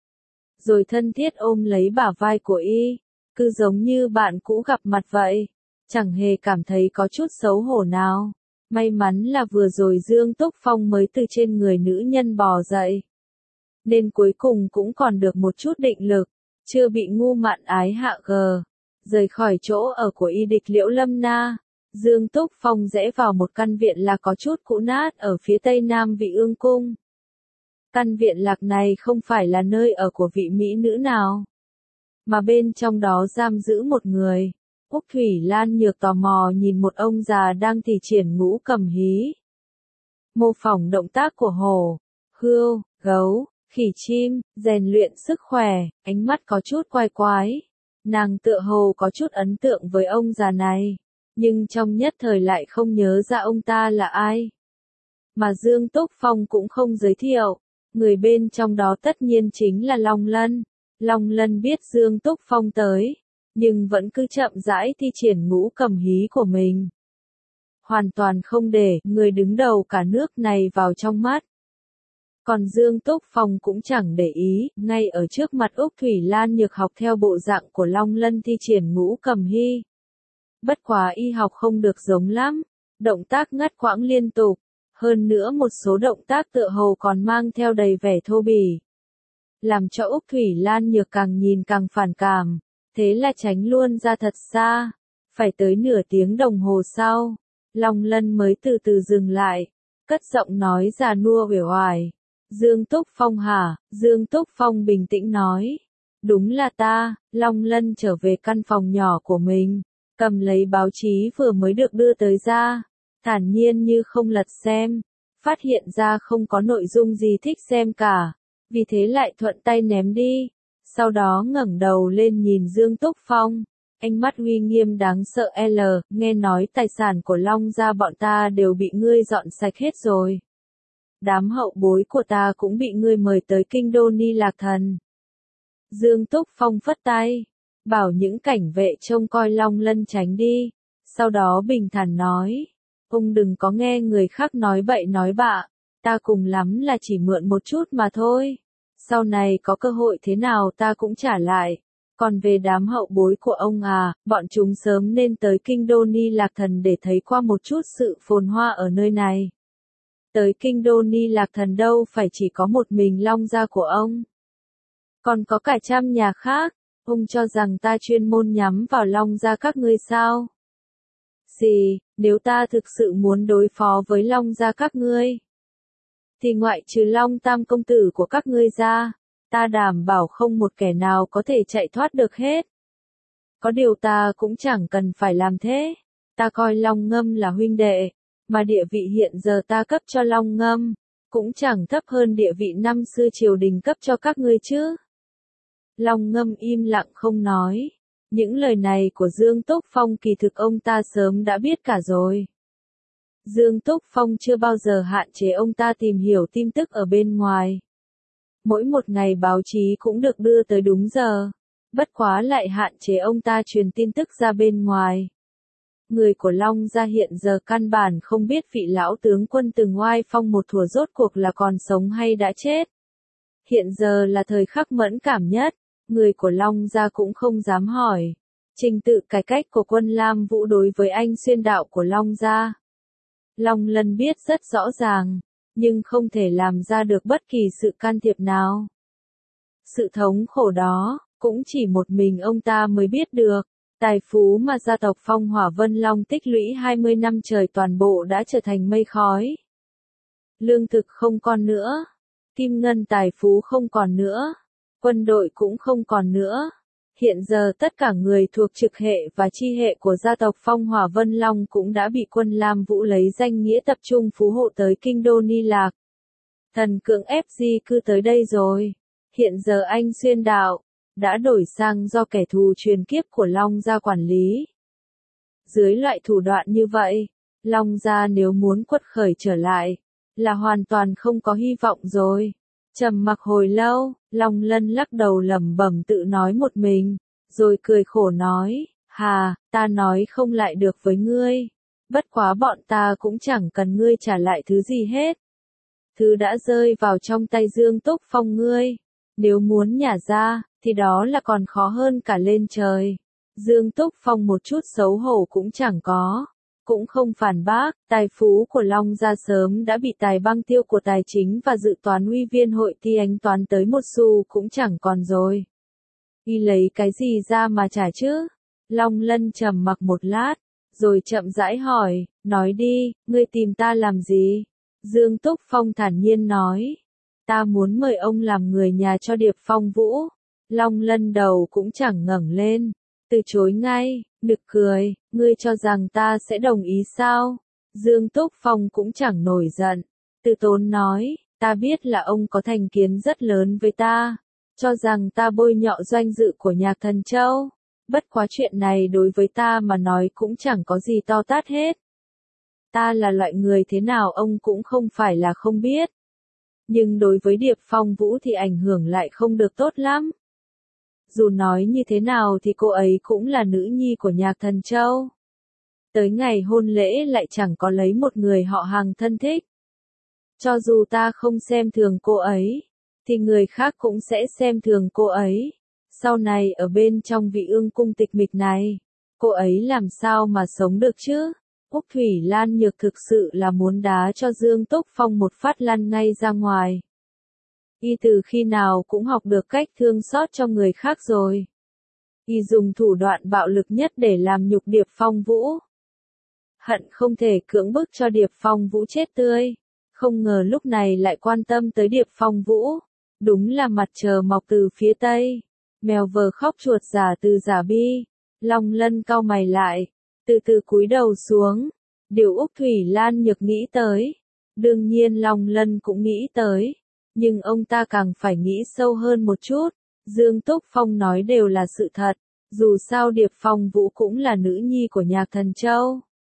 Speaker 1: Rồi thân thiết ôm lấy bả vai của Y, cứ giống như bạn cũ gặp mặt vậy. Chẳng hề cảm thấy có chút xấu hổ nào. May mắn là vừa rồi Dương Túc Phong mới từ trên người nữ nhân bò dậy. Nên cuối cùng cũng còn được một chút định lực, chưa bị Ngu Mạn Ái hạ gờ. Rời khỏi chỗ ở của Y địch Liễu Lâm Na, Dương Túc Phong rẽ vào một căn viện lạc có chút cũ nát ở phía tây nam Vị Ương Cung. Căn viện lạc này không phải là nơi ở của vị mỹ nữ nào, mà bên trong đó giam giữ một người. Úc Thủy Lan Nhược tò mò nhìn một ông già đang thi triển ngũ cầm hí. Mô phỏng động tác của hổ, hươu, gấu, khỉ chim, rèn luyện sức khỏe, ánh mắt có chút quái quái. Nàng tựa hồ có chút ấn tượng với ông già này, nhưng trong nhất thời lại không nhớ ra ông ta là ai. Mà Dương Túc Phong cũng không giới thiệu, người bên trong đó tất nhiên chính là Long Lân. Long Lân biết Dương Túc Phong tới, nhưng vẫn cứ chậm rãi thi triển ngũ cầm hí của mình. Hoàn toàn không để người đứng đầu cả nước này vào trong mắt. Còn Dương Túc Phong cũng chẳng để ý, ngay ở trước mặt Úc Thủy Lan Nhược học theo bộ dạng của Long Lân thi triển ngũ cầm hí. Bất quá Y học không được giống lắm, động tác ngắt quãng liên tục, hơn nữa một số động tác tựa hồ còn mang theo đầy vẻ thô bỉ. Làm cho Úc Thủy Lan Nhược càng nhìn càng phản cảm, thế là tránh luôn ra thật xa. Phải tới nửa tiếng đồng hồ sau, Long Lân mới từ từ dừng lại, cất giọng nói già nua uể oải. Dương Túc Phong hả? Dương Túc Phong bình tĩnh nói. Đúng là ta. Long Lân trở về căn phòng nhỏ của mình, cầm lấy báo chí vừa mới được đưa tới ra, thản nhiên như không lật xem, phát hiện ra không có nội dung gì thích xem cả, vì thế lại thuận tay ném đi. Sau đó ngẩng đầu lên nhìn Dương Túc Phong, ánh mắt uy nghiêm đáng sợ. Nghe nói tài sản của Long gia bọn ta đều bị ngươi dọn sạch hết rồi. Đám hậu bối của ta cũng bị ngươi mời tới kinh đô Ni Lạc Thần. Dương Túc Phong phất tay, bảo những cảnh vệ trông coi Long Lân tránh đi, sau đó bình thản nói, ông đừng có nghe người khác nói bậy nói bạ, ta cùng lắm là chỉ mượn một chút mà thôi. Sau này có cơ hội thế nào ta cũng trả lại. Còn về đám hậu bối của ông bọn chúng sớm nên tới kinh đô Ni Lạc Thần để thấy qua một chút sự phồn hoa ở nơi này. Tới kinh đô Ni Lạc Thần đâu phải chỉ có một mình Long gia của ông, còn có cả trăm nhà khác. Ông cho rằng ta chuyên môn nhắm vào Long gia các ngươi sao? Gì, nếu ta thực sự muốn đối phó với Long gia các ngươi, thì ngoại trừ Long Tam công tử của các ngươi ra, ta đảm bảo không một kẻ nào có thể chạy thoát được hết. Có điều ta cũng chẳng cần phải làm thế. Ta coi Long Ngâm là huynh đệ, mà địa vị hiện giờ ta cấp cho Long Ngâm, cũng chẳng thấp hơn địa vị năm xưa triều đình cấp cho các ngươi chứ. Long Ngâm im lặng không nói. Những lời này của Dương Túc Phong kỳ thực ông ta sớm đã biết cả rồi. Dương Túc Phong chưa bao giờ hạn chế ông ta tìm hiểu tin tức ở bên ngoài. Mỗi một ngày báo chí cũng được đưa tới đúng giờ, bất quá lại hạn chế ông ta truyền tin tức ra bên ngoài. Người của Long gia hiện giờ căn bản không biết vị lão tướng quân từng oai phong một thuở rốt cuộc là còn sống hay đã chết. Hiện giờ là thời khắc mẫn cảm nhất, người của Long gia cũng không dám hỏi trình tự cải cách của quân Lam Vũ đối với anh xuyên đạo của Long gia. Long Lân biết rất rõ ràng, nhưng không thể làm ra được bất kỳ sự can thiệp nào. Sự thống khổ đó, cũng chỉ một mình ông ta mới biết được. Tài phú mà gia tộc Phong Hỏa Vân Long tích lũy 20 năm trời toàn bộ đã trở thành mây khói. Lương thực không còn nữa, kim ngân tài phú không còn nữa, quân đội cũng không còn nữa. Hiện giờ tất cả người thuộc trực hệ và chi hệ của gia tộc Phong Hỏa Vân Long cũng đã bị quân Lam Vũ lấy danh nghĩa tập trung phú hộ tới kinh đô Ni Lạc. Thần cưỡng ép di cư tới đây rồi. Hiện giờ anh xuyên đạo đã đổi sang do kẻ thù truyền kiếp của Long gia quản lý. Dưới loại thủ đoạn như vậy, Long gia nếu muốn quật khởi trở lại, là hoàn toàn không có hy vọng rồi. Trầm mặc hồi lâu, Long Lân lắc đầu lẩm bẩm tự nói một mình, rồi cười khổ nói, hà, ta nói không lại được với ngươi. Bất quá bọn ta cũng chẳng cần ngươi trả lại thứ gì hết. Thứ đã rơi vào trong tay Dương Túc Phong ngươi. Nếu muốn nhả ra, thì đó là còn khó hơn cả lên trời. Dương Túc Phong một chút xấu hổ cũng chẳng có. Cũng không phản bác, tài phú của Long gia sớm đã bị tài băng tiêu của tài chính và dự toán uy viên hội thi ánh toán tới một xu cũng chẳng còn rồi. Y lấy cái gì ra mà trả chứ? Long Lân trầm mặc một lát, rồi chậm rãi hỏi, nói đi, ngươi tìm ta làm gì? Dương Túc Phong thản nhiên nói, ta muốn mời ông làm người nhà cho Điệp Phong Vũ. Long Lân đầu cũng chẳng ngẩng lên, từ chối ngay, nực cười, ngươi cho rằng ta sẽ đồng ý sao? Dương Túc Phong cũng chẳng nổi giận, từ tốn nói, ta biết là ông có thành kiến rất lớn với ta, cho rằng ta bôi nhọ danh dự của Nhạc Thần Châu. Bất quá chuyện này đối với ta mà nói cũng chẳng có gì to tát hết. Ta là loại người thế nào ông cũng không phải là không biết. Nhưng đối với Điệp Phong Vũ thì ảnh hưởng lại không được tốt lắm. Dù nói như thế nào thì cô ấy cũng là nữ nhi của Nhạc Thần Châu. Tới ngày hôn lễ lại chẳng có lấy một người họ hàng thân thích. Cho dù ta không xem thường cô ấy, thì người khác cũng sẽ xem thường cô ấy. Sau này ở bên trong vị ương cung tịch mịch này, cô ấy làm sao mà sống được chứ? Úc Thủy Lan Nhược thực sự là muốn đá cho Dương Túc Phong một phát lăn ngay ra ngoài. Y từ khi nào cũng học được cách thương xót cho người khác rồi. Y dùng thủ đoạn bạo lực nhất để làm nhục Điệp Phong Vũ. Hận không thể cưỡng bức cho Điệp Phong Vũ chết tươi. Không ngờ lúc này lại quan tâm tới Điệp Phong Vũ. Đúng là mặt trời mọc từ phía tây. Mèo vờ khóc chuột giả từ giả bi. Long Lân cau mày lại, từ từ cúi đầu xuống. Điều Úc Thủy Lan Nhược nghĩ tới. Đương nhiên Long Lân cũng nghĩ tới. Nhưng ông ta càng phải nghĩ sâu hơn một chút. Dương Túc Phong nói đều là sự thật. Dù sao Điệp Phong Vũ cũng là nữ nhi của Nhạc Thần Châu.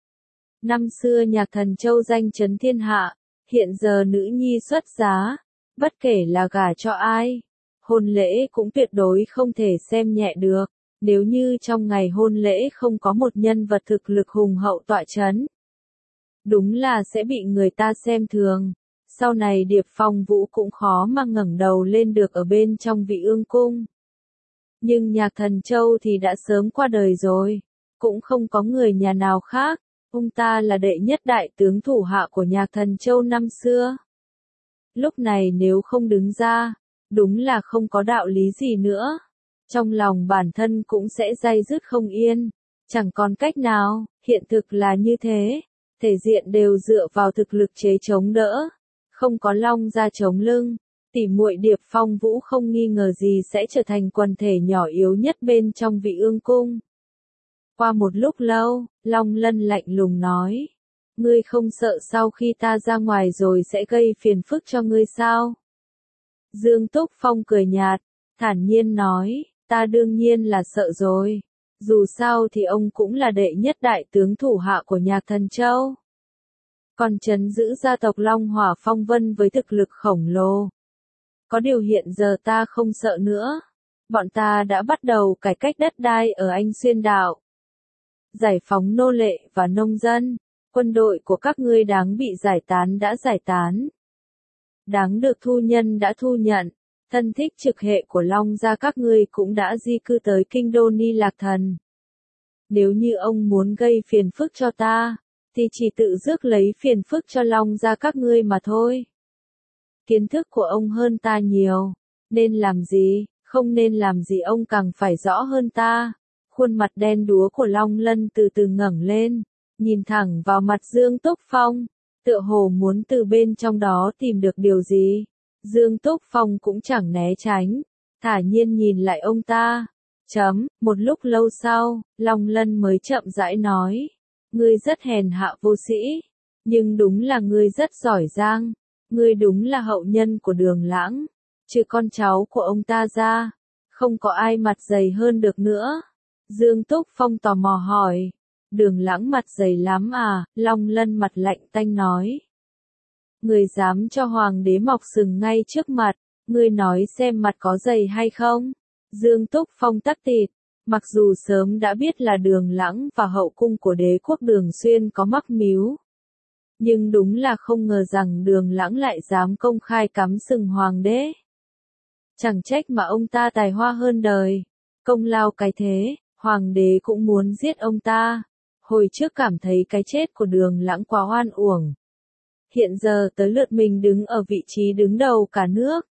Speaker 1: Năm xưa Nhạc Thần Châu danh chấn thiên hạ. Hiện giờ nữ nhi xuất giá. Bất kể là gả cho ai, hôn lễ cũng tuyệt đối không thể xem nhẹ được. Nếu như trong ngày hôn lễ không có một nhân vật thực lực hùng hậu tọa chấn, đúng là sẽ bị người ta xem thường. Sau này Điệp Phong Vũ cũng khó mà ngẩng đầu lên được ở bên trong vị ương cung. Nhưng Nhạc Thần Châu thì đã sớm qua đời rồi, cũng không có người nhà nào khác. Ông ta là đệ nhất đại tướng thủ hạ của Nhạc Thần Châu năm xưa. Lúc này nếu không đứng ra, đúng là không có đạo lý gì nữa. trong lòng bản thân cũng sẽ day dứt không yên. Chẳng còn cách nào, hiện thực là như thế, thể diện đều dựa vào thực lực chế chống đỡ, không có Long gia chống lưng, tỉ muội Điệp Phong Vũ không nghi ngờ gì sẽ trở thành quần thể nhỏ yếu nhất bên trong Vị Ương cung. Qua một lúc lâu, Long Lân lạnh lùng nói, ngươi không sợ sau khi ta ra ngoài rồi sẽ gây phiền phức cho ngươi sao? Dương Túc Phong cười nhạt, thản nhiên nói, ta đương nhiên là sợ rồi. Dù sao thì ông cũng là đệ nhất đại tướng thủ hạ của Nhạc Thần Châu. Còn trấn giữ gia tộc Long Hỏa Phong Vân với thực lực khổng lồ. Có điều hiện giờ ta không sợ nữa. Bọn ta đã bắt đầu cải cách đất đai ở Anh Xuyên Đạo. Giải phóng nô lệ và nông dân. Quân đội của các ngươi đáng bị giải tán đã giải tán. Đáng được thu nhân đã thu nhận. Thân thích trực hệ của Long gia các ngươi cũng đã di cư tới kinh đô Ni Lạc Thần. Nếu như ông muốn gây phiền phức cho ta, thì chỉ tự rước lấy phiền phức cho Long gia các ngươi mà thôi. Kiến thức của ông hơn ta nhiều, nên làm gì, không nên làm gì ông càng phải rõ hơn ta. Khuôn mặt đen đúa của Long Lân từ từ ngẩng lên, nhìn thẳng vào mặt Dương Túc Phong, tựa hồ muốn từ bên trong đó tìm được điều gì. Dương Túc Phong cũng chẳng né tránh, thả nhiên nhìn lại ông ta. Một lúc lâu sau, Long Lân mới chậm rãi nói, ngươi rất hèn hạ vô sĩ, nhưng đúng là ngươi rất giỏi giang, ngươi đúng là hậu nhân của Đường Lãng, trừ con cháu của ông ta ra, không có ai mặt dày hơn được nữa. Dương Túc Phong tò mò hỏi, Đường Lãng mặt dày lắm à? Long Lân mặt lạnh tanh nói. Người dám cho hoàng đế mọc sừng ngay trước mặt, ngươi nói xem mặt có dày hay không? Dương Túc Phong tắc tịt, mặc dù sớm đã biết là Đường Lãng và hậu cung của đế quốc Đường Xuyên có mắc mưu. Nhưng đúng là không ngờ rằng Đường Lãng lại dám công khai cắm sừng hoàng đế. Chẳng trách mà ông ta tài hoa hơn đời, công lao cái thế, hoàng đế cũng muốn giết ông ta. Hồi trước cảm thấy cái chết của Đường Lãng quá oan uổng. Hiện giờ tới lượt mình đứng ở vị trí đứng đầu cả nước.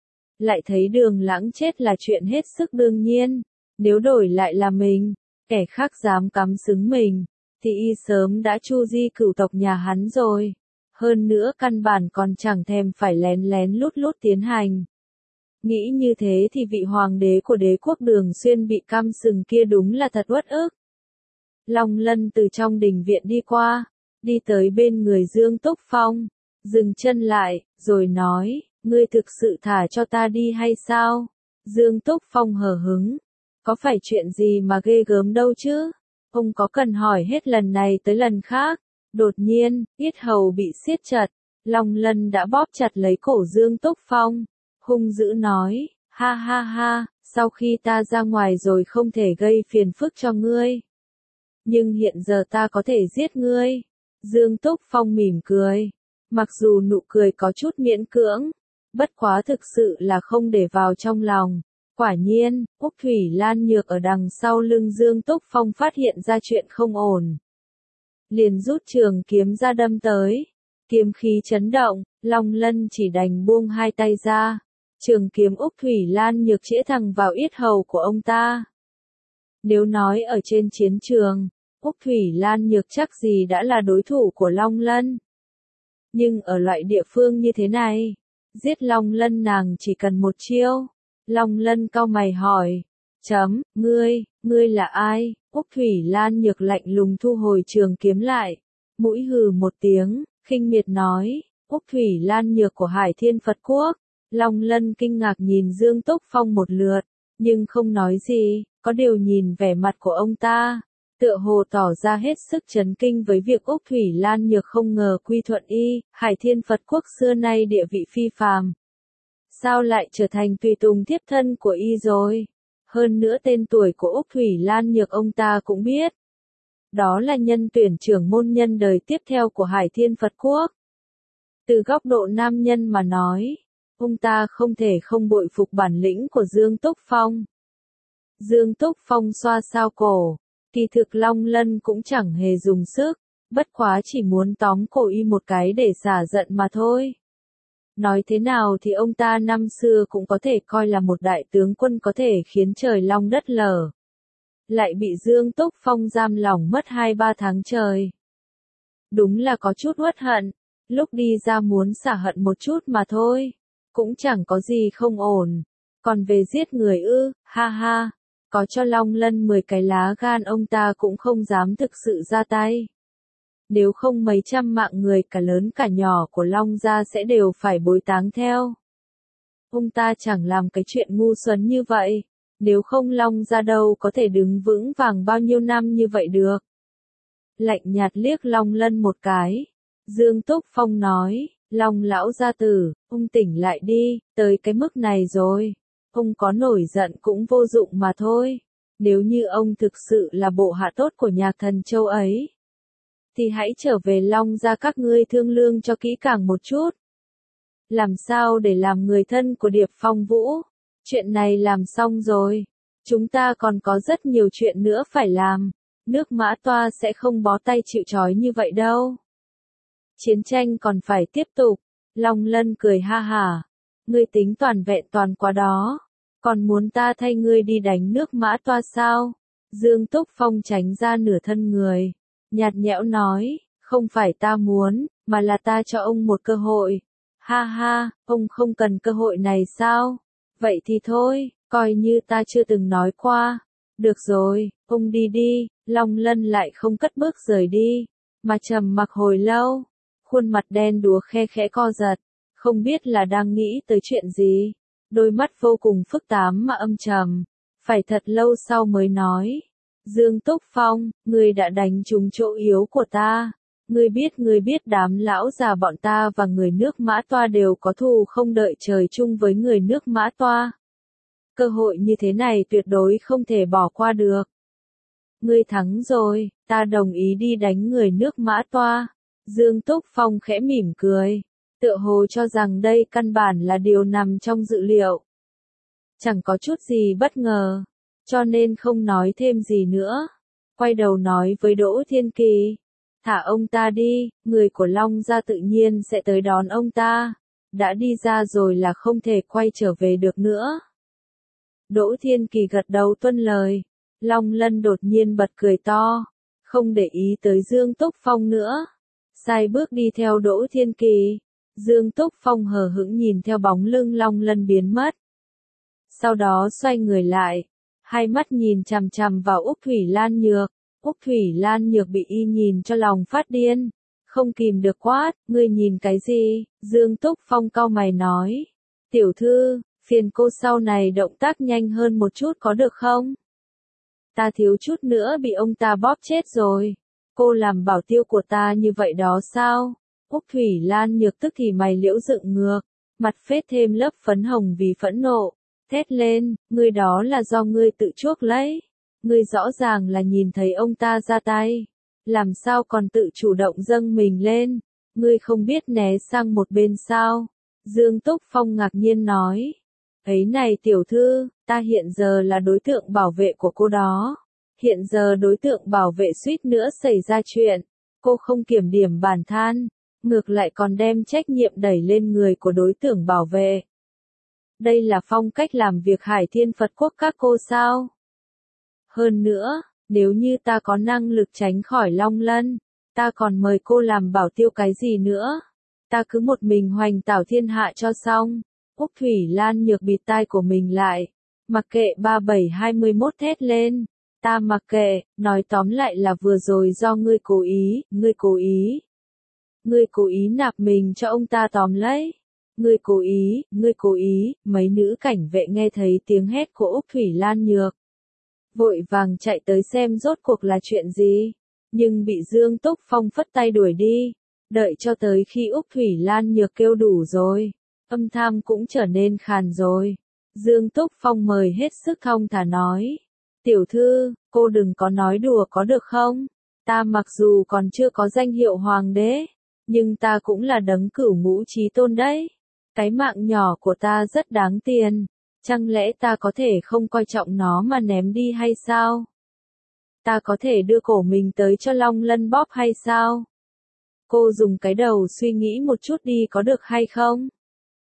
Speaker 1: Lại thấy Đường Lãng chết là chuyện hết sức đương nhiên. Nếu đổi lại là mình, kẻ khác dám cắm xứng mình, thì y sớm đã chu di cửu tộc nhà hắn rồi. Hơn nữa căn bản còn chẳng thèm phải lén lén lút lút tiến hành. Nghĩ như thế thì vị hoàng đế của đế quốc Đường Xuyên bị cắm sừng kia đúng là thật uất ức. Long Lân từ trong đình viện đi qua, đi tới bên người Dương Túc Phong, dừng chân lại, rồi nói, ngươi thực sự thả cho ta đi hay sao? Dương Túc Phong hờ hững, có phải chuyện gì mà ghê gớm đâu chứ? Ông có cần hỏi hết lần này tới lần khác. Đột nhiên, yết hầu bị siết chặt, Long Lân đã bóp chặt lấy cổ Dương Túc Phong, hung dữ nói, ha ha ha, sau khi ta ra ngoài rồi không thể gây phiền phức cho ngươi. Nhưng hiện giờ ta có thể giết ngươi. Dương Túc Phong mỉm cười, mặc dù nụ cười có chút miễn cưỡng, bất quá thực sự là không để vào trong lòng. Quả nhiên, Úc Thủy Lan Nhược ở đằng sau lưng Dương Túc Phong phát hiện ra chuyện không ổn. Liền rút trường kiếm ra đâm tới. Kiếm khí chấn động, Long Lân chỉ đành buông hai tay ra. Trường kiếm Úc Thủy Lan Nhược chĩa thẳng vào yết hầu của ông ta. Nếu nói ở trên chiến trường, Úc Thủy Lan Nhược chắc gì đã là đối thủ của Long Lân. Nhưng ở loại địa phương như thế này, giết Long Lân nàng chỉ cần một chiêu. Long Lân cau mày hỏi, ngươi là ai? Úc Thủy Lan Nhược lạnh lùng thu hồi trường kiếm lại, mũi hừ một tiếng, khinh miệt nói, Úc Thủy Lan Nhược của Hải Thiên Phật Quốc. Long Lân kinh ngạc nhìn Dương Túc Phong một lượt, nhưng không nói gì, có điều nhìn vẻ mặt của ông ta, tựa hồ tỏ ra hết sức chấn kinh với việc Úc Thủy Lan Nhược không ngờ quy thuận y. Hải Thiên Phật Quốc xưa nay địa vị phi phàm, sao lại trở thành tùy tùng tiếp thân của y rồi? Hơn nữa tên tuổi của Úc Thủy Lan Nhược ông ta cũng biết. Đó là nhân tuyển trưởng môn nhân đời tiếp theo của Hải Thiên Phật Quốc. Từ góc độ nam nhân mà nói, ông ta không thể không bội phục bản lĩnh của Dương Túc Phong. Dương Túc Phong xoa xao cổ, kỳ thực Long Lân cũng chẳng hề dùng sức, bất quá chỉ muốn tóm cổ y một cái để xả giận mà thôi. Nói thế nào thì ông ta năm xưa cũng có thể coi là một đại tướng quân có thể khiến trời long đất lở. Lại bị Dương Túc Phong giam lỏng mất 2-3 tháng trời. Đúng là có chút uất hận, lúc đi ra muốn xả hận một chút mà thôi, cũng chẳng có gì không ổn. Còn về giết người ư, ha ha, có cho Long Lân 10 cái lá gan ông ta cũng không dám thực sự ra tay. Nếu không mấy trăm mạng người cả lớn cả nhỏ của Long gia sẽ đều phải bối táng theo. Ông ta chẳng làm cái chuyện ngu xuẩn như vậy, nếu không Long gia đâu có thể đứng vững vàng bao nhiêu năm như vậy được. Lạnh nhạt liếc Long Lân một cái, Dương Túc Phong nói, Long lão gia tử, ông tỉnh lại đi, tới cái mức này rồi, ông có nổi giận cũng vô dụng mà thôi, nếu như ông thực sự là bộ hạ tốt của nhà thần châu ấy, thì hãy trở về Long gia các ngươi thương lương cho kỹ càng một chút. Làm sao để làm người thân của Điệp Phong Vũ? Chuyện này làm xong rồi, chúng ta còn có rất nhiều chuyện nữa phải làm. Nước Mã Toa sẽ không bó tay chịu trói như vậy đâu. Chiến tranh còn phải tiếp tục. Long Lân cười ha hả. Ngươi tính toàn vẹn toàn quá đó. Còn muốn ta thay ngươi đi đánh nước Mã Toa sao? Dương Túc Phong tránh ra nửa thân người. Nhạt nhẽo nói, không phải ta muốn, mà là ta cho ông một cơ hội. Ha ha, ông không cần cơ hội này sao? Vậy thì thôi, coi như ta chưa từng nói qua. Được rồi, ông đi đi. Long Lân lại không cất bước rời đi, mà trầm mặc hồi lâu, khuôn mặt đen đúa khe khẽ co giật, không biết là đang nghĩ tới chuyện gì, đôi mắt vô cùng phức tạp mà âm trầm, phải thật lâu sau mới nói, Dương Túc Phong, ngươi đã đánh trúng chỗ yếu của ta, ngươi biết đám lão già bọn ta và người nước Mã Toa đều có thù không đợi trời chung với người nước Mã Toa. Cơ hội như thế này tuyệt đối không thể bỏ qua được. Ngươi thắng rồi, ta đồng ý đi đánh người nước Mã Toa. Dương Túc Phong khẽ mỉm cười, tựa hồ cho rằng đây căn bản là điều nằm trong dự liệu. Chẳng có chút gì bất ngờ, cho nên không nói thêm gì nữa. Quay đầu nói với Đỗ Thiên Kỳ, thả ông ta đi, người của Long gia tự nhiên sẽ tới đón ông ta. Đã đi ra rồi là không thể quay trở về được nữa. Đỗ Thiên Kỳ gật đầu tuân lời. Long Lân đột nhiên bật cười to, không để ý tới Dương Túc Phong nữa. Sai bước đi theo Đỗ Thiên Kỳ. Dương Túc Phong hờ hững nhìn theo bóng lưng Long Lân biến mất. Sau đó xoay người lại, hai mắt nhìn chằm chằm vào Úc Thủy Lan Nhược. Úc Thủy Lan Nhược bị y nhìn cho lòng phát điên, không kìm được quát, ngươi nhìn cái gì? Dương Túc Phong cau mày nói, tiểu thư, phiền cô sau này động tác nhanh hơn một chút có được không? Ta thiếu chút nữa bị ông ta bóp chết rồi. Cô làm bảo tiêu của ta như vậy đó sao? Úc Thủy Lan Nhược tức thì mày liễu dựng ngược, mặt phết thêm lớp phấn hồng vì phẫn nộ, thét lên, ngươi đó là do ngươi tự chuốc lấy. Ngươi rõ ràng là nhìn thấy ông ta ra tay, làm sao còn tự chủ động dâng mình lên, ngươi không biết né sang một bên sao? Dương Túc Phong ngạc nhiên nói. Ấy này tiểu thư, ta hiện giờ là đối tượng bảo vệ của cô đó. Hiện giờ đối tượng bảo vệ suýt nữa xảy ra chuyện. Cô không kiểm điểm bản thân, ngược lại còn đem trách nhiệm đẩy lên người của đối tượng bảo vệ. Đây là phong cách làm việc Hải Thiên Phật Quốc các cô sao? Hơn nữa, nếu như ta có năng lực tránh khỏi Long Lân, ta còn mời cô làm bảo tiêu cái gì nữa? Ta cứ một mình hoành tảo thiên hạ cho xong. Úc Thủy Lan Nhược bịt tai của mình lại, mặc kệ 3721 thét lên, ta mặc kệ, nói tóm lại là vừa rồi do ngươi cố ý, ngươi cố ý nạp mình cho ông ta tóm lấy, ngươi cố ý, mấy nữ cảnh vệ nghe thấy tiếng hét của Úc Thủy Lan Nhược, vội vàng chạy tới xem rốt cuộc là chuyện gì, nhưng bị Dương Túc Phong phất tay đuổi đi, đợi cho tới khi Úc Thủy Lan Nhược kêu đủ rồi. Âm thanh cũng trở nên khàn rồi. Dương Túc Phong mời hết sức thong thả nói. Tiểu thư, cô đừng có nói đùa có được không? Ta mặc dù còn chưa có danh hiệu hoàng đế, nhưng ta cũng là đấng cửu ngũ chí tôn đấy. Cái mạng nhỏ của ta rất đáng tiền. Chẳng lẽ ta có thể không coi trọng nó mà ném đi hay sao? Ta có thể đưa cổ mình tới cho Long Lân bóp hay sao? Cô dùng cái đầu suy nghĩ một chút đi có được hay không?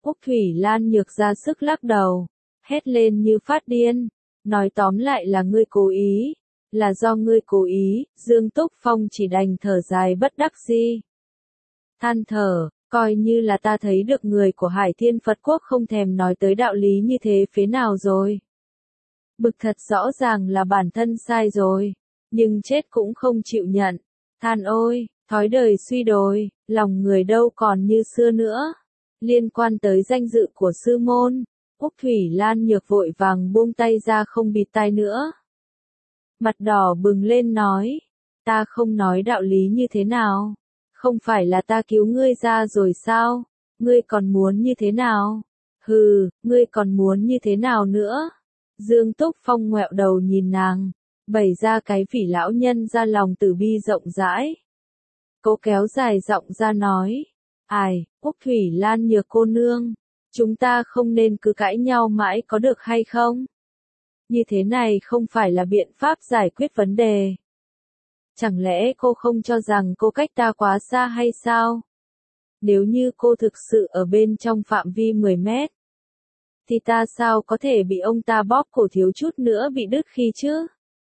Speaker 1: Úc Thủy Lan Nhược ra sức lắc đầu, hét lên như phát điên, nói tóm lại là ngươi cố ý, là do ngươi cố ý. Dương Túc Phong chỉ đành thở dài bất đắc dĩ. Than thở, coi như là ta thấy được người của Hải Thiên Phật Quốc không thèm nói tới đạo lý như thế phế nào rồi. Bực thật rõ ràng là bản thân sai rồi, nhưng chết cũng không chịu nhận. Than ôi, thói đời suy đồi, lòng người đâu còn như xưa nữa. Liên quan tới danh dự của sư môn, Úc Thủy Lan Nhược vội vàng buông tay ra không bịt tai nữa. Mặt đỏ bừng lên nói, ta không nói đạo lý như thế nào, không phải là ta cứu ngươi ra rồi sao, ngươi còn muốn như thế nào? Hừ, ngươi còn muốn như thế nào nữa? Dương Túc Phong ngoẹo đầu nhìn nàng, bày ra cái vị lão nhân ra lòng từ bi rộng rãi. Cô kéo dài giọng ra nói, ai, Úc Thủy Lan Nhược cô nương, chúng ta không nên cứ cãi nhau mãi có được hay không? Như thế này không phải là biện pháp giải quyết vấn đề. Chẳng lẽ cô không cho rằng cô cách ta quá xa hay sao? Nếu như cô thực sự ở bên trong phạm vi 10 mét, thì ta sao có thể bị ông ta bóp cổ thiếu chút nữa bị đứt khi chứ?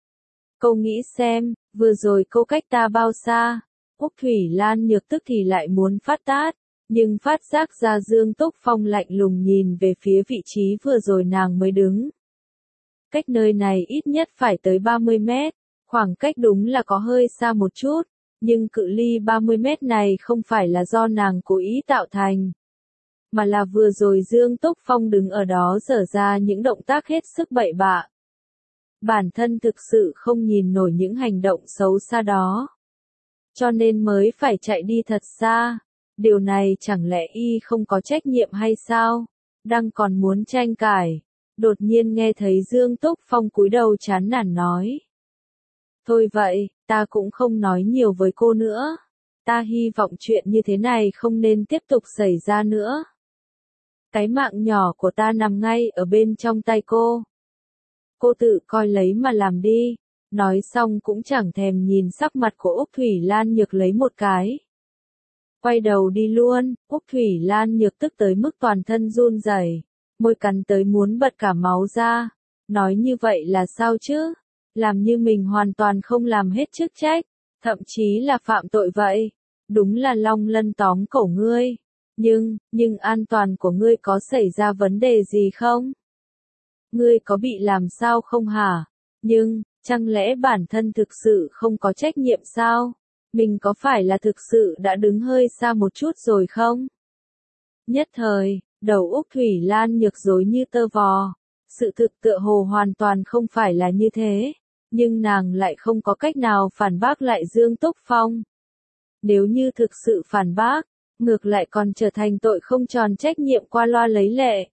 Speaker 1: Cô nghĩ xem, vừa rồi cô cách ta bao xa? Úc Thủy Lan Nhược tức thì lại muốn phát tát, nhưng phát giác ra Dương Túc Phong lạnh lùng nhìn về phía vị trí vừa rồi nàng mới đứng. Cách nơi này ít nhất phải tới 30 mét, khoảng cách đúng là có hơi xa một chút, nhưng cự ly 30 mét này không phải là do nàng cố ý tạo thành, mà là vừa rồi Dương Túc Phong đứng ở đó giở ra những động tác hết sức bậy bạ. Bản thân thực sự không nhìn nổi những hành động xấu xa đó, cho nên mới phải chạy đi thật xa. Điều này chẳng lẽ y không có trách nhiệm hay sao? Đang còn muốn tranh cãi, đột nhiên nghe thấy Dương Túc Phong cúi đầu chán nản nói. Thôi vậy, ta cũng không nói nhiều với cô nữa. Ta hy vọng chuyện như thế này không nên tiếp tục xảy ra nữa. Cái mạng nhỏ của ta nằm ngay ở bên trong tay cô. Cô tự coi lấy mà làm đi. Nói xong cũng chẳng thèm nhìn sắc mặt của Úc Thủy Lan Nhược lấy một cái. Quay đầu đi luôn. Úc Thủy Lan Nhược tức tới mức toàn thân run rẩy, môi cắn tới muốn bật cả máu ra. Nói như vậy là sao chứ? Làm như mình hoàn toàn không làm hết chức trách, thậm chí là phạm tội vậy. Đúng là long lân tóm cổ ngươi. Nhưng an toàn của ngươi có xảy ra vấn đề gì không? Ngươi có bị làm sao không hả? Chẳng lẽ bản thân thực sự không có trách nhiệm sao? Mình có phải là thực sự đã đứng hơi xa một chút rồi không? Nhất thời, đầu Úc Thủy Lan Nhược rối như tơ vò. Sự thực tựa hồ hoàn toàn không phải là như thế, nhưng nàng lại không có cách nào phản bác lại Dương Túc Phong. Nếu như thực sự phản bác, ngược lại còn trở thành tội không tròn trách nhiệm qua loa lấy lệ.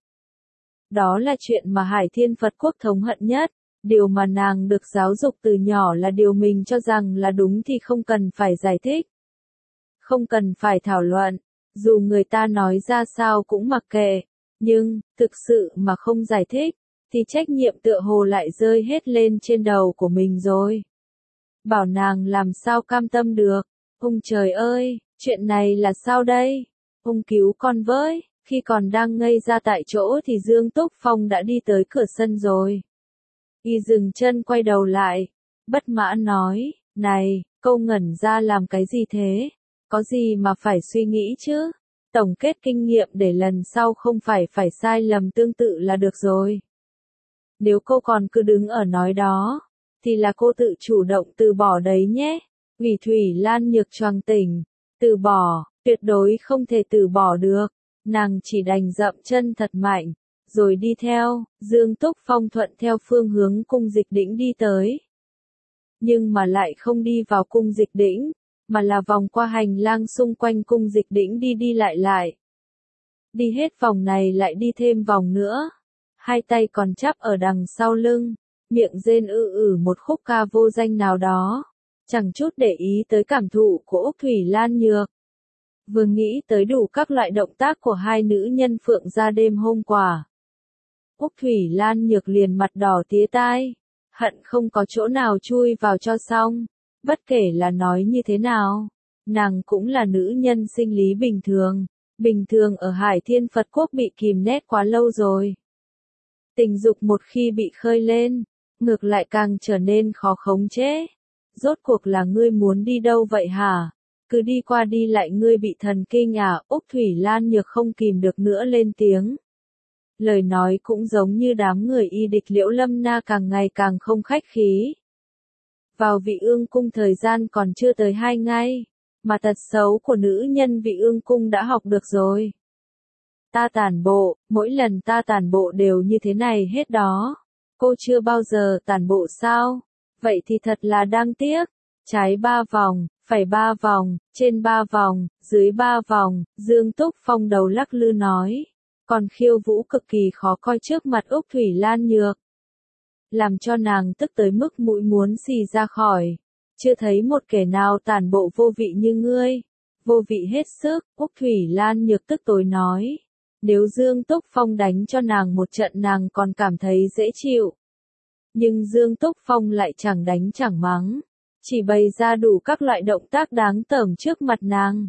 Speaker 1: Đó là chuyện mà Hải Thiên Phật Quốc thống hận nhất. Điều mà nàng được giáo dục từ nhỏ là điều mình cho rằng là đúng thì không cần phải giải thích. Không cần phải thảo luận, dù người ta nói ra sao cũng mặc kệ. Nhưng, thực sự mà không giải thích, thì trách nhiệm tựa hồ lại rơi hết lên trên đầu của mình rồi. Bảo nàng làm sao cam tâm được. Ông trời ơi, chuyện này là sao đây? Ông cứu con với. Khi còn đang ngây ra tại chỗ thì Dương Túc Phong đã đi tới cửa sân rồi. Y dừng chân quay đầu lại, bất mãn nói, này, câu ngẩn ra làm cái gì thế? Có gì mà phải suy nghĩ chứ? Tổng kết kinh nghiệm để lần sau không phải sai lầm tương tự là được rồi. Nếu cô còn cứ đứng ở nói đó, thì là cô tự chủ động từ bỏ đấy nhé. Vì Thủy Lan Nhược choàng tỉnh, từ bỏ, tuyệt đối không thể từ bỏ được. Nàng chỉ đành dậm chân thật mạnh, rồi đi theo. Dương Túc Phong thuận theo phương hướng cung Dịch Đỉnh đi tới. Nhưng mà lại không đi vào cung Dịch Đỉnh, mà là vòng qua hành lang xung quanh cung Dịch Đỉnh đi lại. Đi hết vòng này lại đi thêm vòng nữa. Hai tay còn chắp ở đằng sau lưng, miệng rên một khúc ca vô danh nào đó, chẳng chút để ý tới cảm thụ của Úc Thủy Lan Nhược. Vừa nghĩ tới đủ các loại động tác của hai nữ nhân Phượng Gia đêm hôm qua, Úc Thủy Lan Nhược liền mặt đỏ tía tai, hận không có chỗ nào chui vào cho xong. Bất kể là nói như thế nào, nàng cũng là nữ nhân sinh lý bình thường, Bình thường ở Hải Thiên Phật Quốc bị kìm nét quá lâu rồi. Tình dục một khi bị khơi lên, ngược lại càng trở nên khó khống chế. Rốt cuộc là ngươi muốn đi đâu vậy hả? Cứ đi qua đi lại ngươi bị thần kinh à? Úc Thủy Lan Nhược không kìm được nữa lên tiếng. Lời nói cũng giống như đám người y địch Liễu Lâm Na càng ngày càng không khách khí. Vào Vị Ương Cung thời gian còn chưa tới 2 ngày, mà tật xấu của nữ nhân Vị Ương Cung đã học được rồi. Ta tản bộ, mỗi lần ta tản bộ đều như thế này hết đó. Cô chưa bao giờ tản bộ sao? Vậy thì thật là đáng tiếc. Trái 3 vòng, phải 3 vòng, trên 3 vòng, dưới 3 vòng, Dương Túc Phong đầu lắc lư nói. Còn khiêu vũ cực kỳ khó coi trước mặt Úc Thủy Lan Nhược. Làm cho nàng tức tới mức mũi muốn xì ra khỏi. Chưa thấy một kẻ nào tản bộ vô vị như ngươi. Vô vị hết sức, Úc Thủy Lan Nhược tức tối nói. Nếu Dương Túc Phong đánh cho nàng một trận nàng còn cảm thấy dễ chịu. Nhưng Dương Túc Phong lại chẳng đánh chẳng mắng. Chỉ bày ra đủ các loại động tác đáng tởm trước mặt nàng.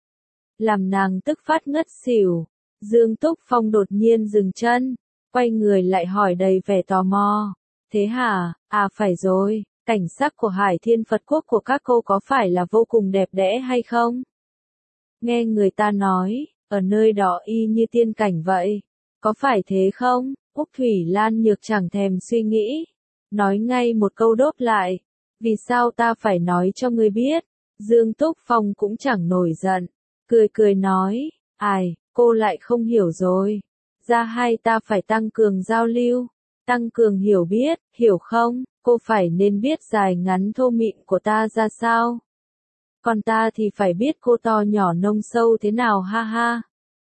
Speaker 1: Làm nàng tức phát ngất xỉu. Dương Túc Phong đột nhiên dừng chân. Quay người lại hỏi đầy vẻ tò mò. Thế hả? À phải rồi, cảnh sắc của Hải Thiên Phật Quốc của các cô có phải là vô cùng đẹp đẽ hay không? Nghe người ta nói, ở nơi đó y như tiên cảnh vậy. Có phải thế không? Úc Thủy Lan Nhược chẳng thèm suy nghĩ. Nói ngay một câu đốt lại. Vì sao ta phải nói cho ngươi biết? Dương Túc Phong cũng chẳng nổi giận. Cười cười nói. Ai, cô lại không hiểu rồi. Ra hai ta phải tăng cường giao lưu. Tăng cường hiểu biết, hiểu không? Cô phải nên biết dài ngắn thô mịn của ta ra sao? Còn ta thì phải biết cô to nhỏ nông sâu thế nào ha ha.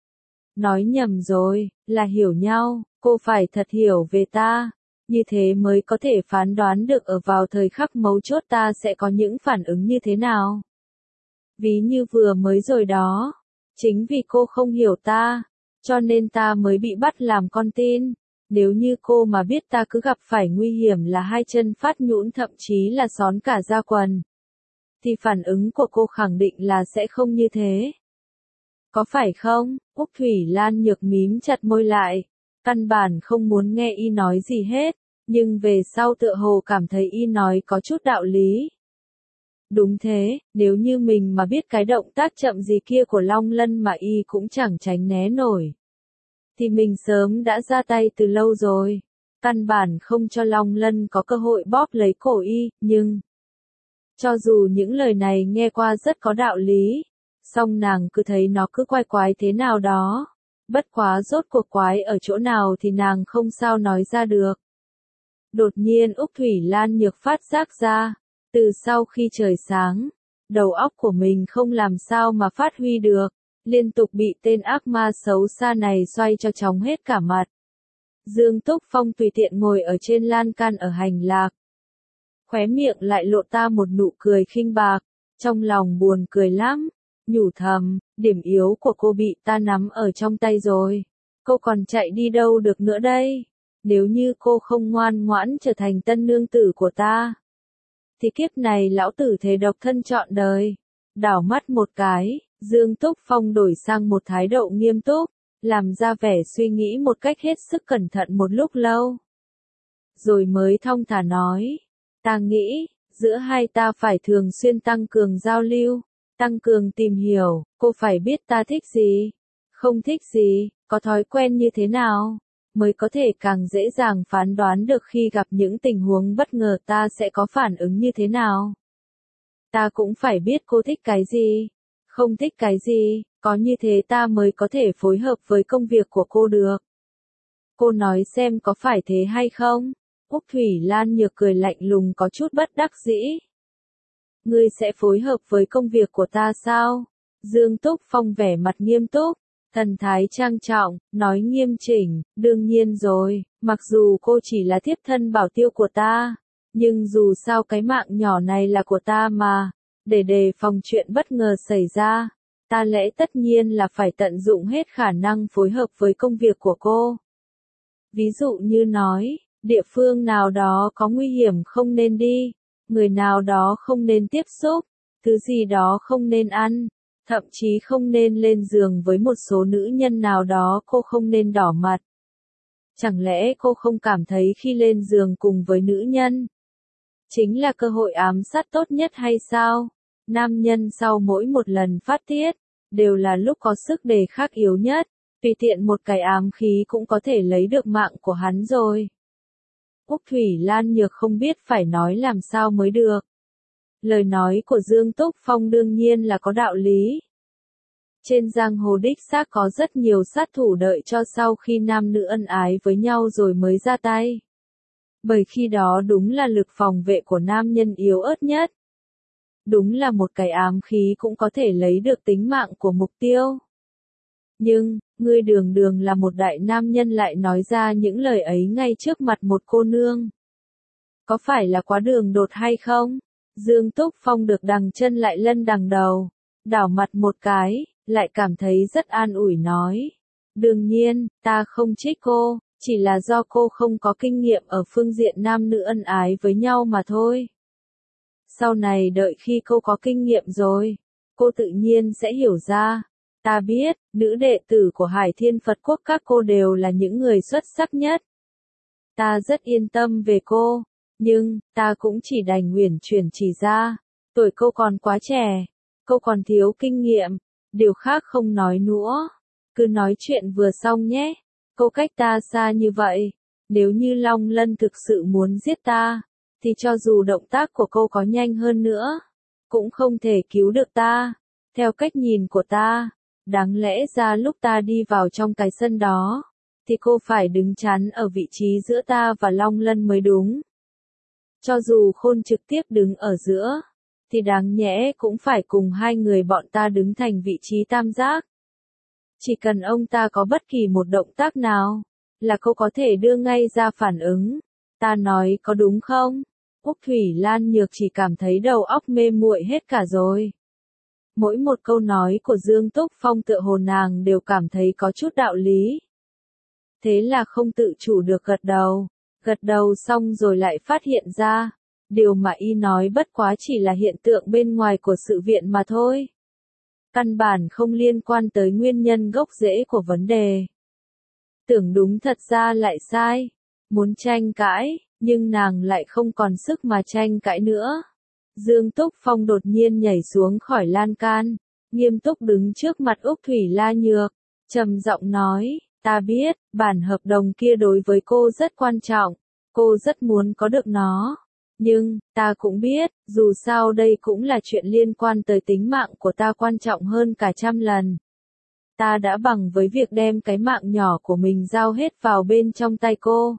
Speaker 1: Nói nhầm rồi, là hiểu nhau, cô phải thật hiểu về ta. Như thế mới có thể phán đoán được ở vào thời khắc mấu chốt ta sẽ có những phản ứng như thế nào. Ví như vừa mới rồi đó. Chính vì cô không hiểu ta, cho nên ta mới bị bắt làm con tin. Nếu như cô mà biết ta cứ gặp phải nguy hiểm là hai chân phát nhũn thậm chí là xón cả da quần, thì phản ứng của cô khẳng định là sẽ không như thế. Có phải không? Úc Thủy Lan Nhược mím chặt môi lại, căn bản không muốn nghe y nói gì hết, nhưng về sau tựa hồ cảm thấy y nói có chút đạo lý. Đúng thế, nếu như mình mà biết cái động tác chậm gì kia của Long Lân mà y cũng chẳng tránh né nổi, thì mình sớm đã ra tay từ lâu rồi. Căn bản không cho Long Lân có cơ hội bóp lấy cổ y, nhưng cho dù những lời này nghe qua rất có đạo lý, song nàng cứ thấy nó cứ quái quái thế nào đó. Bất quá rốt cuộc quái ở chỗ nào thì nàng không sao nói ra được. Đột nhiên Úc Thủy Lan Nhược phát giác ra, từ sau khi trời sáng, đầu óc của mình không làm sao mà phát huy được, liên tục bị tên ác ma xấu xa này xoay cho chóng hết cả mặt. Dương Túc Phong tùy tiện ngồi ở trên lan can ở hành lạc. Khóe miệng lại lộ ta một nụ cười khinh bạc, trong lòng buồn cười lắm, nhủ thầm, điểm yếu của cô bị ta nắm ở trong tay rồi. Cô còn chạy đi đâu được nữa đây? Nếu như cô không ngoan ngoãn trở thành tân nương tử của ta, thì kiếp này lão tử thề độc thân trọn đời. Đảo mắt một cái, Dương Túc Phong đổi sang một thái độ nghiêm túc, làm ra vẻ suy nghĩ một cách hết sức cẩn thận một lúc lâu. Rồi mới thong thả nói, ta nghĩ, giữa hai ta phải thường xuyên tăng cường giao lưu, tăng cường tìm hiểu, cô phải biết ta thích gì, không thích gì, có thói quen như thế nào, mới có thể càng dễ dàng phán đoán được khi gặp những tình huống bất ngờ ta sẽ có phản ứng như thế nào. Ta cũng phải biết cô thích cái gì, không thích cái gì, có như thế ta mới có thể phối hợp với công việc của cô được. Cô nói xem có phải thế hay không? Úc Thủy Lan Nhược cười lạnh lùng có chút bất đắc dĩ. Ngươi sẽ phối hợp với công việc của ta sao? Dương Túc Phong vẻ mặt nghiêm túc, thần thái trang trọng, nói nghiêm chỉnh, đương nhiên rồi, mặc dù cô chỉ là thiếp thân bảo tiêu của ta, nhưng dù sao cái mạng nhỏ này là của ta mà, để đề phòng chuyện bất ngờ xảy ra, ta lẽ tất nhiên là phải tận dụng hết khả năng phối hợp với công việc của cô. Ví dụ như nói, địa phương nào đó có nguy hiểm không nên đi, người nào đó không nên tiếp xúc, thứ gì đó không nên ăn, Thậm chí không nên lên giường với một số nữ nhân nào đó, cô không nên đỏ mặt. Chẳng lẽ cô không cảm thấy khi lên giường cùng với nữ nhân chính là cơ hội ám sát tốt nhất hay sao? Nam nhân sau mỗi một lần phát tiết, đều là lúc có sức đề kháng yếu nhất, tùy tiện một cái ám khí cũng có thể lấy được mạng của hắn rồi. Úc Thủy Lan Nhược không biết phải nói làm sao mới được. Lời nói của Dương Túc Phong đương nhiên là có đạo lý. Trên giang hồ đích xác có rất nhiều sát thủ đợi cho sau khi nam nữ ân ái với nhau rồi mới ra tay. Bởi khi đó đúng là lực phòng vệ của nam nhân yếu ớt nhất. Đúng là một cái ám khí cũng có thể lấy được tính mạng của mục tiêu. Nhưng, ngươi đường đường là một đại nam nhân lại nói ra những lời ấy ngay trước mặt một cô nương. Có phải là quá đường đột hay không? Dương Túc Phong được đằng chân lại lân đằng đầu, đảo mặt một cái, lại cảm thấy rất an ủi nói. Đương nhiên, ta không trách cô, chỉ là do cô không có kinh nghiệm ở phương diện nam nữ ân ái với nhau mà thôi. Sau này đợi khi cô có kinh nghiệm rồi, cô tự nhiên sẽ hiểu ra. Ta biết, nữ đệ tử của Hải Thiên Phật Quốc các cô đều là những người xuất sắc nhất. Ta rất yên tâm về cô, nhưng, ta cũng chỉ đành uyển chuyển chỉ ra. Tuổi cô còn quá trẻ, cô còn thiếu kinh nghiệm, điều khác không nói nữa. Cứ nói chuyện vừa xong nhé, cô cách ta xa như vậy, nếu như Long Lân thực sự muốn giết ta, thì cho dù động tác của cô có nhanh hơn nữa, cũng không thể cứu được ta. Theo cách nhìn của ta, đáng lẽ ra lúc ta đi vào trong cái sân đó, thì cô phải đứng chắn ở vị trí giữa ta và Long Lân mới đúng. Cho dù Khôn trực tiếp đứng ở giữa, thì đáng nhẽ cũng phải cùng hai người bọn ta đứng thành vị trí tam giác. Chỉ cần ông ta có bất kỳ một động tác nào, là cô có thể đưa ngay ra phản ứng. Ta nói có đúng không? Úc Thủy Lan Nhược chỉ cảm thấy đầu óc mê muội hết cả rồi. Mỗi một câu nói của Dương Túc Phong tựa hồ nàng đều cảm thấy có chút đạo lý. Thế là không tự chủ được gật đầu xong rồi lại phát hiện ra, điều mà y nói bất quá chỉ là hiện tượng bên ngoài của sự viện mà thôi. Căn bản không liên quan tới nguyên nhân gốc rễ của vấn đề. Tưởng đúng thật ra lại sai, muốn tranh cãi, nhưng nàng lại không còn sức mà tranh cãi nữa. Dương Túc Phong đột nhiên nhảy xuống khỏi lan can, nghiêm túc đứng trước mặt Úc Thủy La Nhược, trầm giọng nói, ta biết, bản hợp đồng kia đối với cô rất quan trọng, cô rất muốn có được nó. Nhưng, ta cũng biết, dù sao đây cũng là chuyện liên quan tới tính mạng của ta quan trọng hơn cả 100 lần. Ta đã bằng với việc đem cái mạng nhỏ của mình giao hết vào bên trong tay cô.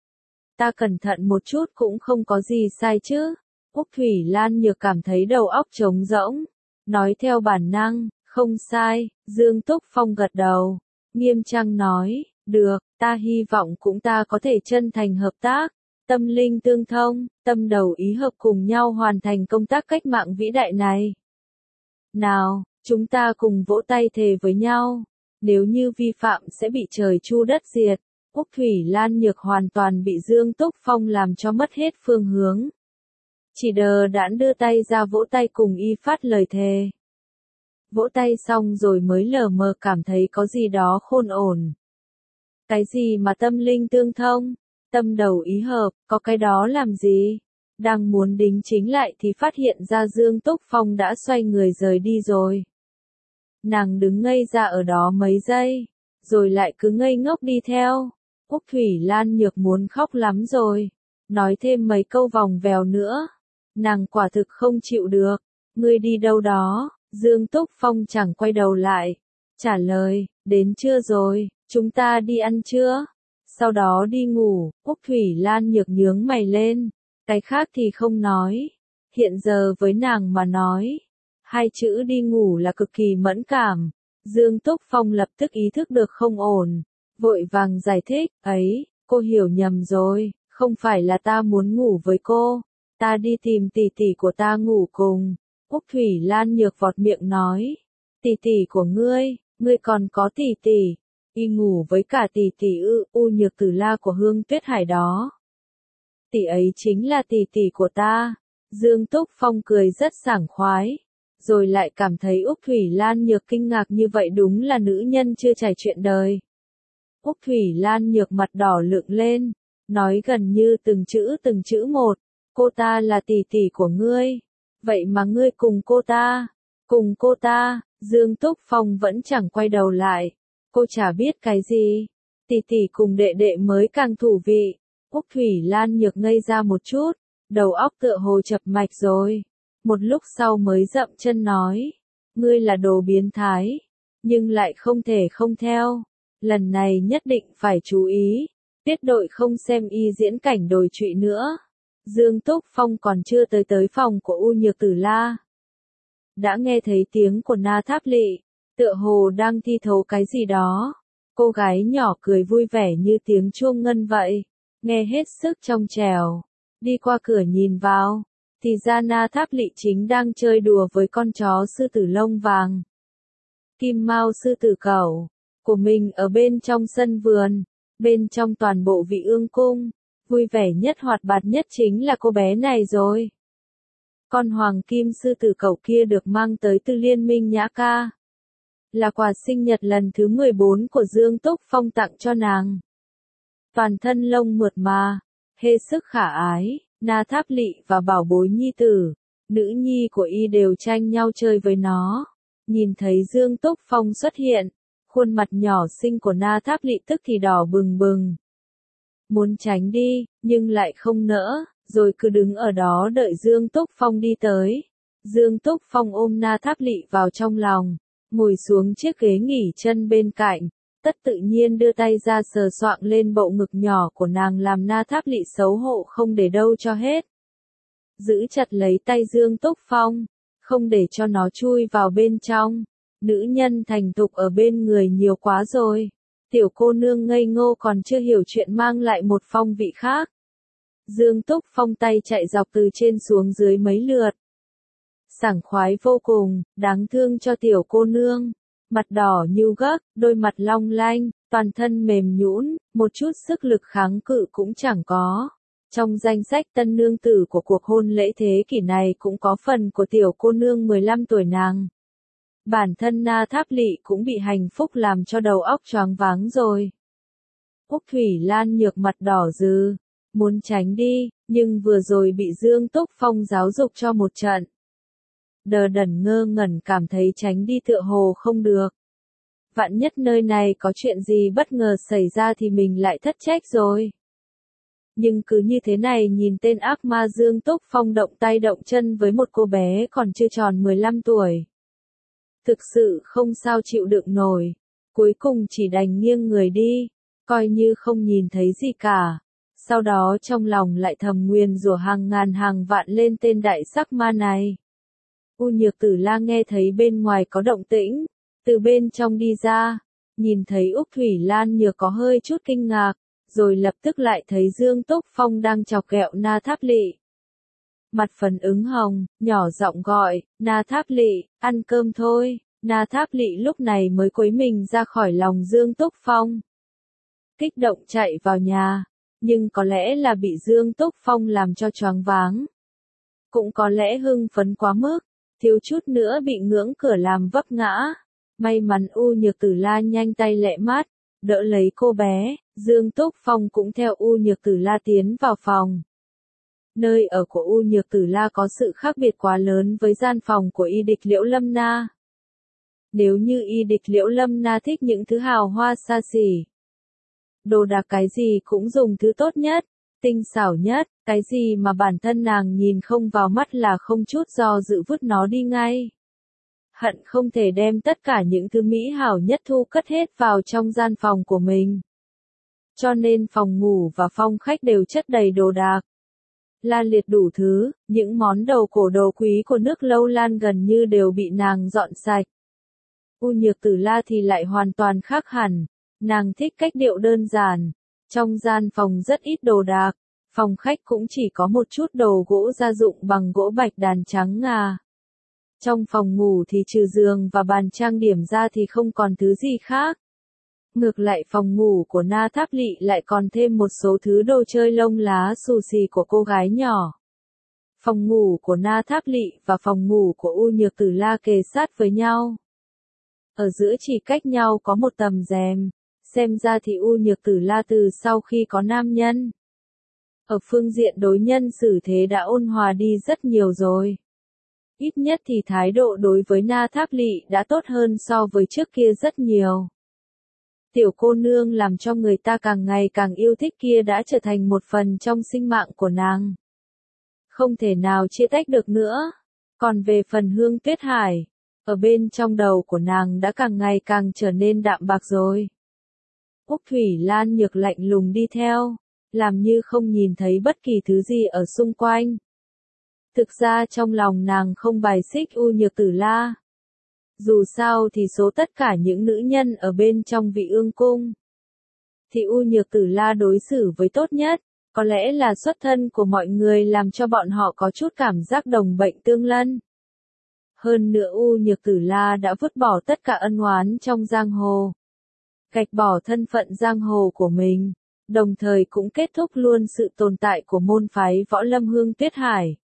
Speaker 1: Ta cẩn thận một chút cũng không có gì sai chứ. Úc Thủy Lan Nhược cảm thấy đầu óc trống rỗng. Nói theo bản năng, không sai, Dương Túc Phong gật đầu. Nghiêm trang nói, được, ta hy vọng cũng ta có thể chân thành hợp tác. Tâm linh tương thông, tâm đầu ý hợp cùng nhau hoàn thành công tác cách mạng vĩ đại này. Nào, chúng ta cùng vỗ tay thề với nhau. Nếu như vi phạm sẽ bị trời chu đất diệt. Úc Thủy Lan Nhược hoàn toàn bị Dương Túc Phong làm cho mất hết phương hướng. Chỉ đờ đẫn đưa tay ra vỗ tay cùng y phát lời thề. Vỗ tay xong rồi mới lờ mờ cảm thấy có gì đó khôn ổn. Cái gì mà tâm linh tương thông, tâm đầu ý hợp, có cái đó làm gì? Đang muốn đính chính lại thì phát hiện ra Dương Túc Phong đã xoay người rời đi rồi. Nàng đứng ngây ra ở đó mấy giây, rồi lại cứ ngây ngốc đi theo. Úc Thủy Lan Nhược muốn khóc lắm rồi. Nói thêm mấy câu vòng vèo nữa. Nàng quả thực không chịu được. Ngươi đi đâu đó? Dương Túc Phong chẳng quay đầu lại. Trả lời, đến trưa rồi, chúng ta đi ăn trưa. Sau đó đi ngủ. Úc Thủy Lan Nhược nhướng mày lên. Cái khác thì không nói. Hiện giờ với nàng mà nói, hai chữ đi ngủ là cực kỳ mẫn cảm. Dương Túc Phong lập tức ý thức được không ổn. Vội vàng giải thích, ấy, cô hiểu nhầm rồi, không phải là ta muốn ngủ với cô, ta đi tìm tỷ tỷ của ta ngủ cùng. Úc Thủy Lan Nhược vọt miệng nói, tỷ tỷ của ngươi còn có tỷ tỷ, y ngủ với cả tỷ tỷ U Nhược Tử La của Hương Tuyết Hải đó. Tỷ ấy chính là tỷ tỷ của ta. Dương Túc Phong cười rất sảng khoái, rồi lại cảm thấy Úc Thủy Lan Nhược kinh ngạc như vậy đúng là nữ nhân chưa trải chuyện đời. Úc Thủy Lan Nhược mặt đỏ lựng lên, nói gần như từng chữ một, cô ta là tỷ tỷ của ngươi, vậy mà ngươi cùng cô ta, Dương Túc Phong vẫn chẳng quay đầu lại, cô chả biết cái gì, tỷ tỷ cùng đệ đệ mới càng thú vị. Úc Thủy Lan Nhược ngây ra một chút, đầu óc tựa hồ chập mạch rồi, một lúc sau mới dậm chân nói, ngươi là đồ biến thái, nhưng lại không thể không theo, lần này nhất định phải chú ý, tiết đội không xem y diễn cảnh đồi trụy nữa. Dương Túc Phong còn chưa tới phòng của U Nhược Tử La, đã nghe thấy tiếng của Na Tháp Lị, tựa hồ đang thi thố cái gì đó. Cô gái nhỏ cười vui vẻ như tiếng chuông ngân vậy, nghe hết sức trong trẻo. Đi qua cửa nhìn vào, thì ra Na Tháp Lị chính đang chơi đùa với con chó sư tử lông vàng. Kim Mao sư tử cẩu của mình ở bên trong sân vườn, bên trong toàn bộ Vị Ương cung, vui vẻ nhất hoạt bát nhất chính là cô bé này rồi. Con hoàng kim sư tử cẩu kia được mang tới từ Liên minh Nhã Ca, là quà sinh nhật lần thứ 14 của Dương Túc Phong tặng cho nàng. Toàn thân lông mượt mà, hết sức khả ái, Na Tháp Lị và bảo bối nhi tử, nữ nhi của y đều tranh nhau chơi với nó. Nhìn thấy Dương Túc Phong xuất hiện, khuôn mặt nhỏ xinh của Na Tháp Lị tức thì đỏ bừng bừng. Muốn tránh đi, nhưng lại không nỡ, rồi cứ đứng ở đó đợi Dương Túc Phong đi tới. Dương Túc Phong ôm Na Tháp Lị vào trong lòng, ngồi xuống chiếc ghế nghỉ chân bên cạnh, tất tự nhiên đưa tay ra sờ soạng lên bộ ngực nhỏ của nàng làm Na Tháp Lị xấu hổ không để đâu cho hết. Giữ chặt lấy tay Dương Túc Phong, không để cho nó chui vào bên trong. Nữ nhân thành thục ở bên người nhiều quá rồi. Tiểu cô nương ngây ngô còn chưa hiểu chuyện mang lại một phong vị khác. Dương Túc Phong tay chạy dọc từ trên xuống dưới mấy lượt. Sảng khoái vô cùng, đáng thương cho tiểu cô nương. Mặt đỏ như gấc, đôi mặt long lanh, toàn thân mềm nhũn, một chút sức lực kháng cự cũng chẳng có. Trong danh sách tân nương tử của cuộc hôn lễ thế kỷ này cũng có phần của tiểu cô nương 15 tuổi nàng. Bản thân Na Tháp Lị cũng bị hạnh phúc làm cho đầu óc choáng váng rồi. Úc Thủy Lan Nhược mặt đỏ rừ, muốn tránh đi, nhưng vừa rồi bị Dương Túc Phong giáo dục cho một trận. Đờ đẫn ngơ ngẩn cảm thấy tránh đi tựa hồ không được. Vạn nhất nơi này có chuyện gì bất ngờ xảy ra thì mình lại thất trách rồi. Nhưng cứ như thế này nhìn tên ác ma Dương Túc Phong động tay động chân với một cô bé còn chưa tròn 15 tuổi. Thực sự không sao chịu đựng nổi, cuối cùng chỉ đành nghiêng người đi, coi như không nhìn thấy gì cả. Sau đó trong lòng lại thầm nguyền rủa hàng ngàn hàng vạn lên tên đại sắc ma này. U Nhược Tử La nghe thấy bên ngoài có động tĩnh, từ bên trong đi ra, nhìn thấy Úc Thủy Lan Nhược có hơi chút kinh ngạc, rồi lập tức lại thấy Dương Túc Phong đang chọc ghẹo Na Tháp Lị. Mặt phấn ứng hồng, nhỏ giọng gọi, Na Tháp Lị, ăn cơm thôi. Na Tháp Lị lúc này mới quấy mình ra khỏi lòng Dương Túc Phong. Kích động chạy vào nhà, nhưng có lẽ là bị Dương Túc Phong làm cho choáng váng. Cũng có lẽ hưng phấn quá mức, thiếu chút nữa bị ngưỡng cửa làm vấp ngã. May mắn U Nhược Tử La nhanh tay lẹ mát, đỡ lấy cô bé, Dương Túc Phong cũng theo U Nhược Tử La tiến vào phòng. Nơi ở của U Nhược Tử La có sự khác biệt quá lớn với gian phòng của Y Địch Liễu Lâm Na. Nếu như Y Địch Liễu Lâm Na thích những thứ hào hoa xa xỉ, đồ đạc cái gì cũng dùng thứ tốt nhất, tinh xảo nhất, cái gì mà bản thân nàng nhìn không vào mắt là không chút do dự vứt nó đi ngay. Hận không thể đem tất cả những thứ mỹ hảo nhất thu cất hết vào trong gian phòng của mình. Cho nên phòng ngủ và phòng khách đều chất đầy đồ đạc. La liệt đủ thứ, những món đồ cổ đồ quý của nước Lâu Lan gần như đều bị nàng dọn sạch. U Nhược Tử La thì lại hoàn toàn khác hẳn, nàng thích cách điệu đơn giản. Trong gian phòng rất ít đồ đạc, phòng khách cũng chỉ có một chút đồ gỗ gia dụng bằng gỗ bạch đàn trắng ngà. Trong phòng ngủ thì trừ giường và bàn trang điểm ra thì không còn thứ gì khác. Ngược lại phòng ngủ của Na Tháp Lị lại còn thêm một số thứ đồ chơi lông lá xù xì của cô gái nhỏ. Phòng ngủ của Na Tháp Lỵ và phòng ngủ của U Nhược Tử La kề sát với nhau. Ở giữa chỉ cách nhau có một tấm rèm, xem ra thì U Nhược Tử La từ sau khi có nam nhân. Ở phương diện đối nhân xử thế đã ôn hòa đi rất nhiều rồi. Ít nhất thì thái độ đối với Na Tháp Lỵ đã tốt hơn so với trước kia rất nhiều. Tiểu cô nương làm cho người ta càng ngày càng yêu thích kia đã trở thành một phần trong sinh mạng của nàng. Không thể nào chia tách được nữa. Còn về phần Hương Tuyết Hải, ở bên trong đầu của nàng đã càng ngày càng trở nên đạm bạc rồi. Úc Thủy Lan Nhược lạnh lùng đi theo, làm như không nhìn thấy bất kỳ thứ gì ở xung quanh. Thực ra trong lòng nàng không bài xích U Nhược Tử La. Dù sao thì số tất cả những nữ nhân ở bên trong Vị Ương Cung, thì U Nhược Tử La đối xử với tốt nhất, có lẽ là xuất thân của mọi người làm cho bọn họ có chút cảm giác đồng bệnh tương lân. Hơn nữa U Nhược Tử La đã vứt bỏ tất cả ân oán trong giang hồ, gạch bỏ thân phận giang hồ của mình, đồng thời cũng kết thúc luôn sự tồn tại của môn phái võ lâm Hương Tuyết Hải.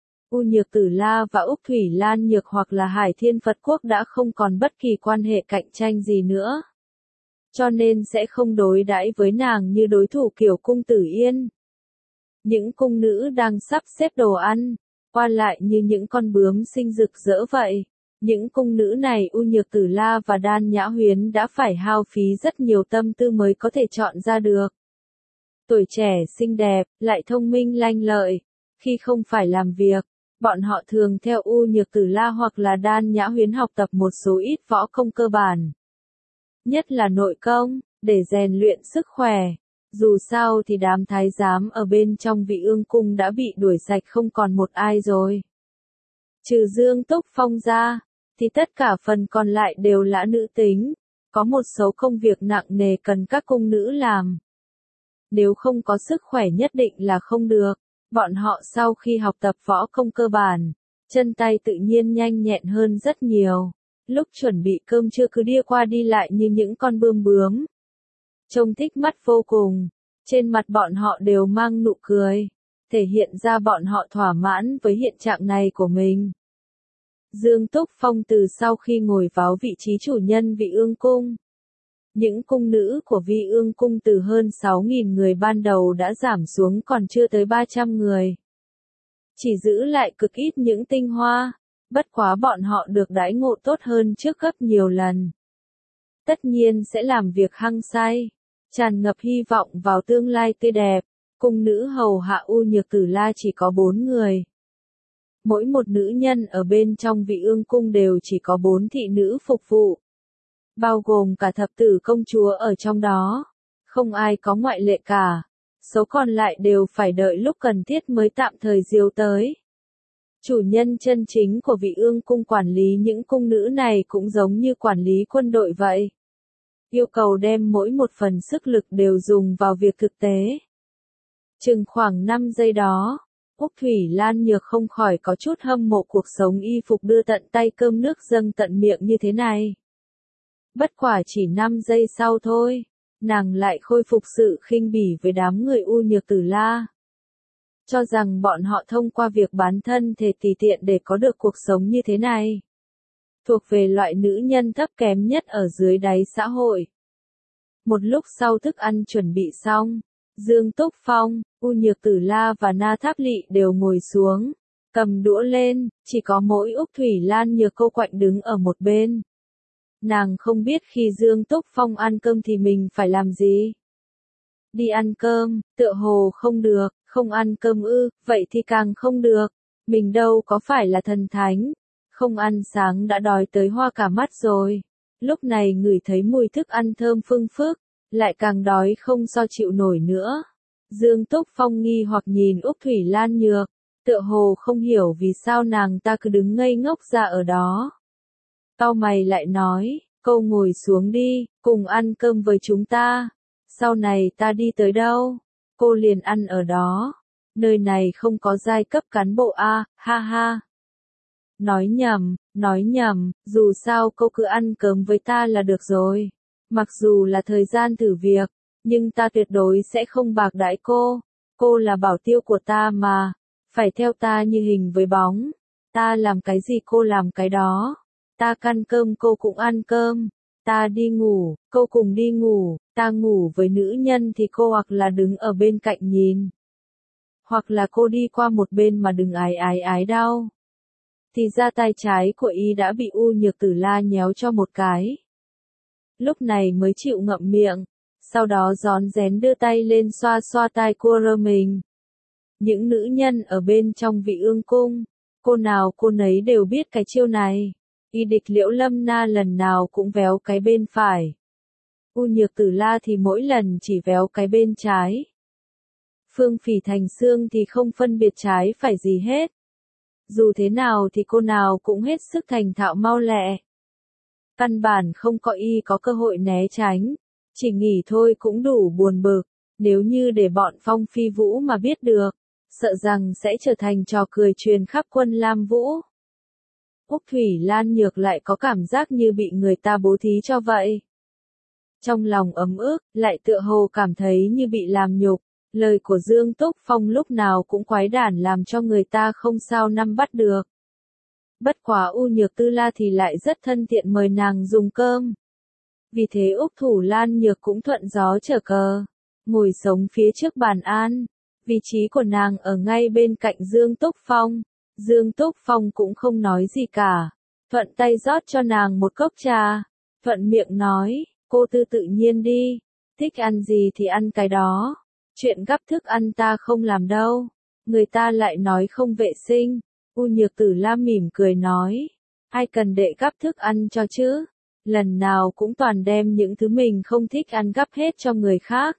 Speaker 1: U Nhược Tử La và Úc Thủy Lan Nhược hoặc là Hải Thiên Phật Quốc đã không còn bất kỳ quan hệ cạnh tranh gì nữa. Cho nên sẽ không đối đãi với nàng như đối thủ kiểu Cung Tử Yên. Những cung nữ đang sắp xếp đồ ăn, qua lại như những con bướm xinh rực rỡ vậy. Những cung nữ này U Nhược Tử La và Đan Nhã Huyến đã phải hao phí rất nhiều tâm tư mới có thể chọn ra được. Tuổi trẻ xinh đẹp, lại thông minh lanh lợi. Khi không phải làm việc, bọn họ thường theo U Nhược Tử La hoặc là Đan Nhã Huyến học tập một số ít võ công cơ bản. Nhất là nội công, để rèn luyện sức khỏe. Dù sao thì đám thái giám ở bên trong Vị Ương Cung đã bị đuổi sạch không còn một ai rồi. Trừ Dương Túc Phong ra, thì tất cả phần còn lại đều là nữ tính. Có một số công việc nặng nề cần các cung nữ làm. Nếu không có sức khỏe nhất định là không được. Bọn họ sau khi học tập võ công cơ bản, chân tay tự nhiên nhanh nhẹn hơn rất nhiều. Lúc chuẩn bị cơm trưa cứ đi qua đi lại như những con bươm bướm. Trông thích mắt vô cùng, trên mặt bọn họ đều mang nụ cười, thể hiện ra bọn họ thỏa mãn với hiện trạng này của mình. Dương Túc Phong từ sau khi ngồi vào vị trí chủ nhân Vị Ương Cung, những cung nữ của Vị Ương Cung từ hơn 6.000 người ban đầu đã giảm xuống còn chưa tới 300 người. Chỉ giữ lại cực ít những tinh hoa, bất quá bọn họ được đãi ngộ tốt hơn trước gấp nhiều lần. Tất nhiên sẽ làm việc hăng say, tràn ngập hy vọng vào tương lai tươi đẹp. Cung nữ hầu hạ U Nhược Tử La chỉ có 4 người. Mỗi một nữ nhân ở bên trong Vị Ương Cung đều chỉ có 4 thị nữ phục vụ, bao gồm cả thập tử công chúa ở trong đó. Không ai có ngoại lệ cả. Số còn lại đều phải đợi lúc cần thiết mới tạm thời diếu tới. Chủ nhân chân chính của Vị Ương Cung quản lý những cung nữ này cũng giống như quản lý quân đội vậy. Yêu cầu đem mỗi một phần sức lực đều dùng vào việc thực tế. Chừng khoảng 5 giây đó, Úc Thủy Lan Nhược không khỏi có chút hâm mộ cuộc sống y phục đưa tận tay cơm nước dâng tận miệng như thế này. Bất quả chỉ 5 giây sau thôi, nàng lại khôi phục sự khinh bỉ với đám người U Nhược Tử La. Cho rằng bọn họ thông qua việc bán thân thể tùy tiện để có được cuộc sống như thế này. Thuộc về loại nữ nhân thấp kém nhất ở dưới đáy xã hội. Một lúc sau thức ăn chuẩn bị xong, Dương Túc Phong, U Nhược Tử La và Na Tháp Lỵ đều ngồi xuống, cầm đũa lên, chỉ có mỗi Úc Thủy Lan Nhược cô quạnh đứng ở một bên. Nàng không biết khi Dương Túc Phong ăn cơm thì mình phải làm gì. Đi ăn cơm, tựa hồ không được, không ăn cơm ư, vậy thì càng không được. Mình đâu có phải là thần thánh, không ăn sáng đã đói tới hoa cả mắt rồi. Lúc này ngửi thấy mùi thức ăn thơm phưng phức, lại càng đói không sao chịu nổi nữa. Dương Túc Phong nghi hoặc nhìn Úc Thủy Lan Nhược, tựa hồ không hiểu vì sao nàng ta cứ đứng ngây ngốc ra ở đó. Cau mày lại nói, cô ngồi xuống đi, cùng ăn cơm với chúng ta. Sau này ta đi tới đâu, cô liền ăn ở đó. Nơi này không có giai cấp cán bộ a, ha ha. Nói nhầm, dù sao cô cứ ăn cơm với ta là được rồi. Mặc dù là thời gian thử việc, nhưng ta tuyệt đối sẽ không bạc đãi cô. Cô là bảo tiêu của ta mà, Phải theo ta như hình với bóng. Ta làm cái gì cô làm cái đó. Ta ăn cơm cô cũng ăn cơm. Ta đi ngủ, cô cùng đi ngủ. Ta ngủ với nữ nhân thì cô hoặc là đứng ở bên cạnh nhìn. Hoặc là cô đi qua một bên mà đừng ái đau. Thì ra tay trái của y đã bị U Nhược Tử La nhéo cho một cái. Lúc này mới chịu ngậm miệng. Sau đó rón rén đưa tay lên xoa xoa tai cua rơ mình. Những nữ nhân ở bên trong Vị Ương Cung, cô nào cô nấy đều biết cái chiêu này. Y địch Liễu Lâm Na lần nào cũng véo cái bên phải. U Nhược Tử La thì mỗi lần chỉ véo cái bên trái. Phương Phỉ Thành Xương thì không phân biệt trái phải gì hết. Dù thế nào thì cô nào cũng hết sức thành thạo mau lẹ. Căn bản không có y có cơ hội né tránh. Chỉ nghỉ thôi cũng đủ buồn bực. Nếu như để bọn Phong Phi Vũ mà biết được, sợ rằng sẽ trở thành trò cười truyền khắp quân Lam Vũ. Úc Thủy Lan Nhược lại có cảm giác như bị người ta bố thí cho vậy. Trong lòng ấm ức, lại tựa hồ cảm thấy như bị làm nhục. Lời của Dương Túc Phong lúc nào cũng quái đản làm cho người ta không sao nắm bắt được. Bất quá U Nhược Tư La thì lại rất thân thiện mời nàng dùng cơm. Vì thế Úc Thủ Lan Nhược cũng thuận gió trở cờ, ngồi sống phía trước bàn ăn. Vị trí của nàng ở ngay bên cạnh Dương Túc Phong. Dương Túc Phong cũng không nói gì cả. Thuận tay rót cho nàng một cốc trà. Thuận miệng nói, cô tự nhiên đi. Thích ăn gì thì ăn cái đó. Chuyện gắp thức ăn ta không làm đâu. Người ta lại nói không vệ sinh. U Nhược Tử La mỉm cười nói. Ai cần đệ gắp thức ăn cho chứ. Lần nào cũng toàn đem những thứ mình không thích ăn gắp hết cho người khác.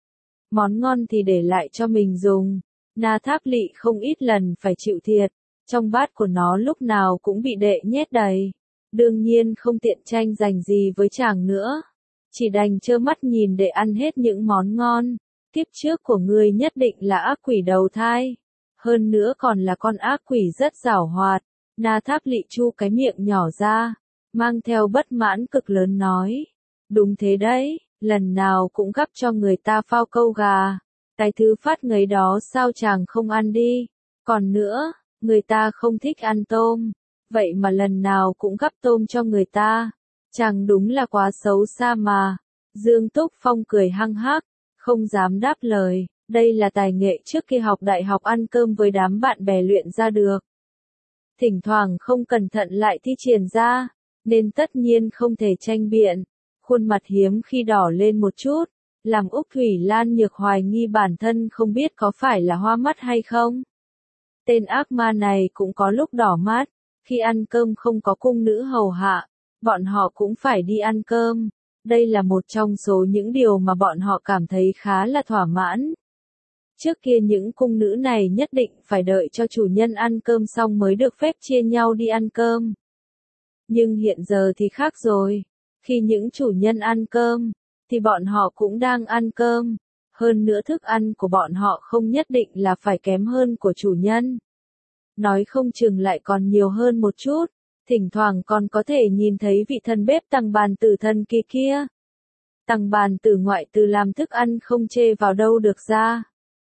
Speaker 1: Món ngon thì để lại cho mình dùng. Na Tháp Lỵ không ít lần phải chịu thiệt. Trong bát của nó lúc nào cũng bị đệ nhét đầy. Đương nhiên không tiện tranh giành gì với chàng nữa. Chỉ đành trơ mắt nhìn để ăn hết những món ngon. Kiếp trước của ngươi nhất định là ác quỷ đầu thai. Hơn nữa còn là con ác quỷ rất giảo hoạt. Na Tháp Lỵ chu cái miệng nhỏ ra. Mang theo bất mãn cực lớn nói. Đúng thế đấy, lần nào cũng gắp cho người ta phao câu gà. Cái thứ phát ngấy đó sao chàng không ăn đi. Còn nữa, người ta không thích ăn tôm. Vậy mà lần nào cũng gắp tôm cho người ta. Chàng đúng là quá xấu xa mà. Dương Túc Phong cười hăng hắc, không dám đáp lời. Đây là tài nghệ trước khi học đại học ăn cơm với đám bạn bè luyện ra được. Thỉnh thoảng không cẩn thận lại thi triển ra, nên tất nhiên không thể tranh biện. Khuôn mặt hiếm khi đỏ lên một chút, làm Úc Thủy Lan Nhược hoài nghi bản thân không biết có phải là hoa mắt hay không. Tên ác ma này cũng có lúc đỏ mắt, khi ăn cơm không có cung nữ hầu hạ, bọn họ cũng phải đi ăn cơm. Đây là một trong số những điều mà bọn họ cảm thấy khá là thỏa mãn. Trước kia những cung nữ này nhất định phải đợi cho chủ nhân ăn cơm xong mới được phép chia nhau đi ăn cơm. Nhưng hiện giờ thì khác rồi. Khi những chủ nhân ăn cơm, thì bọn họ cũng đang ăn cơm. Hơn nữa thức ăn của bọn họ không nhất định là phải kém hơn của chủ nhân. Nói không chừng lại còn nhiều hơn một chút. Thỉnh thoảng còn có thể nhìn thấy vị thần bếp Tằng Bàn Tử thần kia kia. Tằng Bàn Tử ngoại trừ làm thức ăn không chê vào đâu được ra.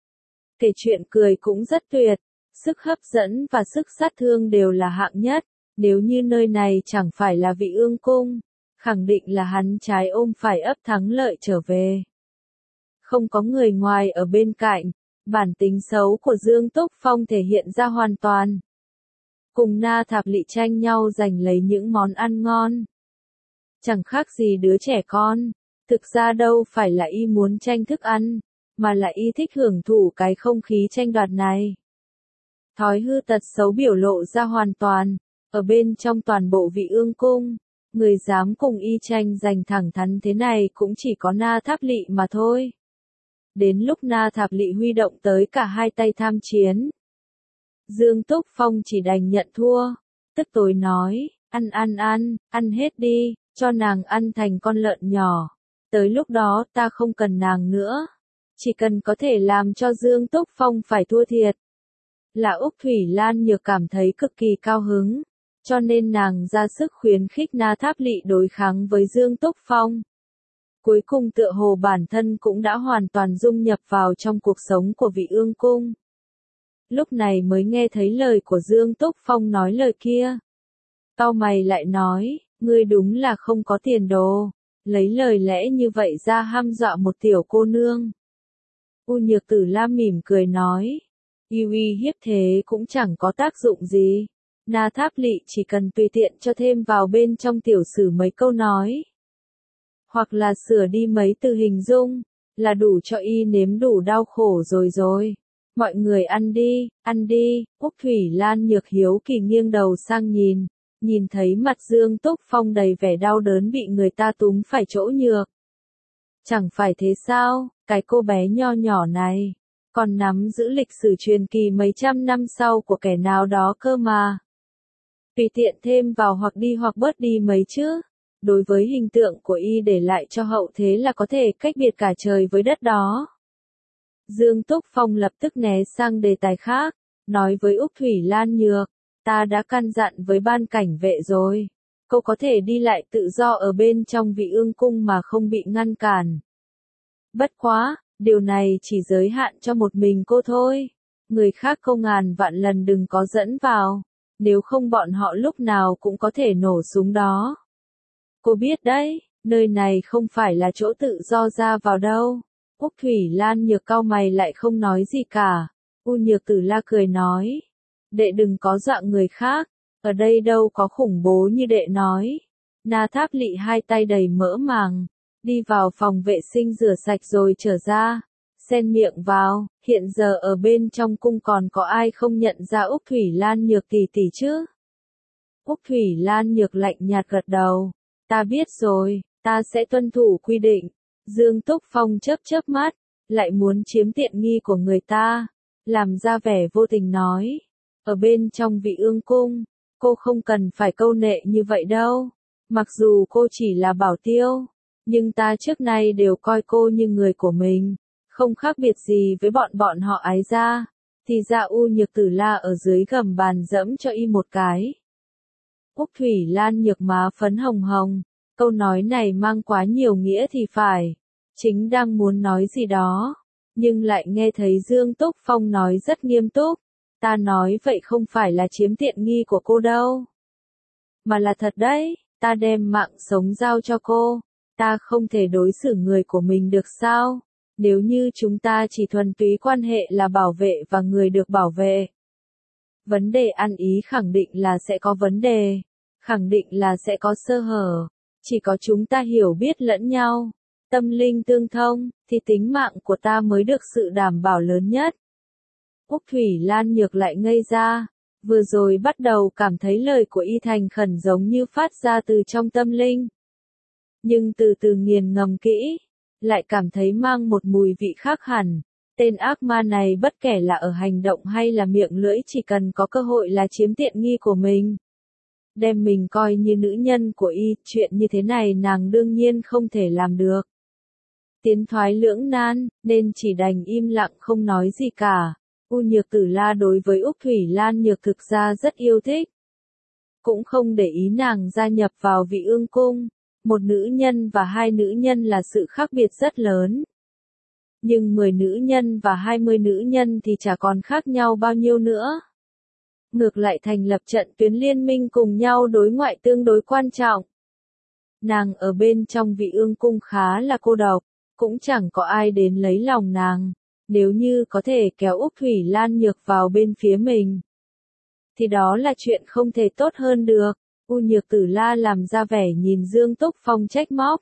Speaker 1: Kể chuyện cười cũng rất tuyệt, sức hấp dẫn và sức sát thương đều là hạng nhất. Nếu như nơi này chẳng phải là Vị Ương Cung, khẳng định là hắn trái ôm phải ấp thắng lợi trở về. Không có người ngoài ở bên cạnh, bản tính xấu của Dương Túc Phong thể hiện ra hoàn toàn. Cùng Na Thạp Lỵ tranh nhau giành lấy những món ăn ngon. Chẳng khác gì đứa trẻ con, thực ra đâu phải là y muốn tranh thức ăn, mà là y thích hưởng thụ cái không khí tranh đoạt này. Thói hư tật xấu biểu lộ ra hoàn toàn, ở bên trong toàn bộ Vị Ương Cung, người dám cùng y tranh giành thẳng thắn thế này cũng chỉ có Na Tháp Lỵ mà thôi. Đến lúc Na Tháp Lỵ huy động tới cả hai tay tham chiến, Dương Túc Phong chỉ đành nhận thua, tức tối nói, ăn hết đi, cho nàng ăn thành con lợn nhỏ. Tới lúc đó ta không cần nàng nữa, chỉ cần có thể làm cho Dương Túc Phong phải thua thiệt. Là Úc Thủy Lan Nhược cảm thấy cực kỳ cao hứng, cho nên nàng ra sức khuyến khích Na Tháp Lỵ đối kháng với Dương Túc Phong. Cuối cùng tựa hồ bản thân cũng đã hoàn toàn dung nhập vào trong cuộc sống của Vị Ương Cung. lúc này mới nghe thấy lời của Dương Túc Phong nói lời kia. Cau mày lại nói, ngươi đúng là không có tiền đồ, lấy lời lẽ như vậy ra hăm dọa một tiểu cô nương. U Nhược Tử La mỉm cười nói, uy hiếp thế cũng chẳng có tác dụng gì. Na Tháp Lỵ chỉ cần tùy tiện cho thêm vào bên trong tiểu sử mấy câu nói, hoặc là sửa đi mấy từ hình dung, là đủ cho y nếm đủ đau khổ rồi. Mọi người ăn đi, Úc Thủy Lan Nhược hiếu kỳ nghiêng đầu sang nhìn thấy mặt Dương Túc Phong đầy vẻ đau đớn bị người ta túm phải chỗ nhược. Chẳng phải thế sao, cái cô bé nho nhỏ này, còn nắm giữ lịch sử truyền kỳ mấy trăm năm sau của kẻ nào đó cơ mà. Tùy tiện thêm vào hoặc đi hoặc bớt đi mấy chứ. Đối với hình tượng của y để lại cho hậu thế là có thể cách biệt cả trời với đất đó. Dương Túc Phong lập tức né sang đề tài khác, nói với Úc Thủy Lan Nhược, ta đã căn dặn với ban cảnh vệ rồi. Cô có thể đi lại tự do ở bên trong Vị Ương Cung mà không bị ngăn cản. Bất quá, điều này chỉ giới hạn cho một mình cô thôi. Người khác cô ngàn vạn lần đừng có dẫn vào, nếu không bọn họ lúc nào cũng có thể nổ súng đó. Cô biết đấy, nơi này không phải là chỗ tự do ra vào đâu. Úc Thủy Lan Nhược cau mày lại không nói gì cả. U Nhược Tử La cười nói, đệ đừng có dọa người khác, ở đây đâu có khủng bố như đệ nói. Na Tháp Lỵ hai tay đầy mỡ màng, đi vào phòng vệ sinh rửa sạch rồi trở ra, xen miệng vào, hiện giờ ở bên trong cung còn có ai không nhận ra Úc Thủy Lan Nhược tỷ tỷ chứ? Úc Thủy Lan Nhược lạnh nhạt gật đầu, ta biết rồi, ta sẽ tuân thủ quy định. Dương Túc Phong chớp mắt, lại muốn chiếm tiện nghi của người ta, làm ra vẻ vô tình nói, ở bên trong Vị Ương Cung, cô không cần phải câu nệ như vậy đâu, mặc dù cô chỉ là bảo tiêu, nhưng ta trước nay đều coi cô như người của mình, không khác biệt gì với bọn họ ái gia. Thì ra U Nhược Tử La ở dưới gầm bàn dẫm cho y một cái. Úc Thủy Lan Nhược má phấn hồng hồng, câu nói này mang quá nhiều nghĩa thì phải, chính đang muốn nói gì đó, nhưng lại nghe thấy Dương Túc Phong nói rất nghiêm túc, ta nói vậy không phải là chiếm tiện nghi của cô đâu, mà là thật đấy, ta đem mạng sống giao cho cô, ta không thể đối xử người của mình được sao, nếu như chúng ta chỉ thuần túy quan hệ là bảo vệ và người được bảo vệ. Vấn đề ăn ý khẳng định là sẽ có vấn đề, khẳng định là sẽ có sơ hở, chỉ có chúng ta hiểu biết lẫn nhau, tâm linh tương thông, thì tính mạng của ta mới được sự đảm bảo lớn nhất. Úc Thủy Lan Nhược lại ngây ra, vừa rồi bắt đầu cảm thấy lời của y thành khẩn giống như phát ra từ trong tâm linh. Nhưng từ từ nghiền ngẫm kỹ, lại cảm thấy mang một mùi vị khác hẳn. Tên ác ma này bất kể là ở hành động hay là miệng lưỡi chỉ cần có cơ hội là chiếm tiện nghi của mình. Đem mình coi như nữ nhân của y, chuyện như thế này nàng đương nhiên không thể làm được. Tiến thoái lưỡng nan, nên chỉ đành im lặng không nói gì cả. U Nhược Tử La đối với Úc Thủy Lan Nhược thực ra rất yêu thích. Cũng không để ý nàng gia nhập vào Vị Ương Cung. Một nữ nhân và hai nữ nhân là sự khác biệt rất lớn. Nhưng 10 nữ nhân và 20 nữ nhân thì chả còn khác nhau bao nhiêu nữa. Ngược lại thành lập trận tuyến liên minh cùng nhau đối ngoại tương đối quan trọng. Nàng ở bên trong Vị Ương Cung khá là cô độc, cũng chẳng có ai đến lấy lòng nàng. Nếu như có thể kéo Úc Thủy Lan Nhược vào bên phía mình, thì đó là chuyện không thể tốt hơn được. U Nhược Tử La làm ra vẻ nhìn Dương Túc Phong trách móc.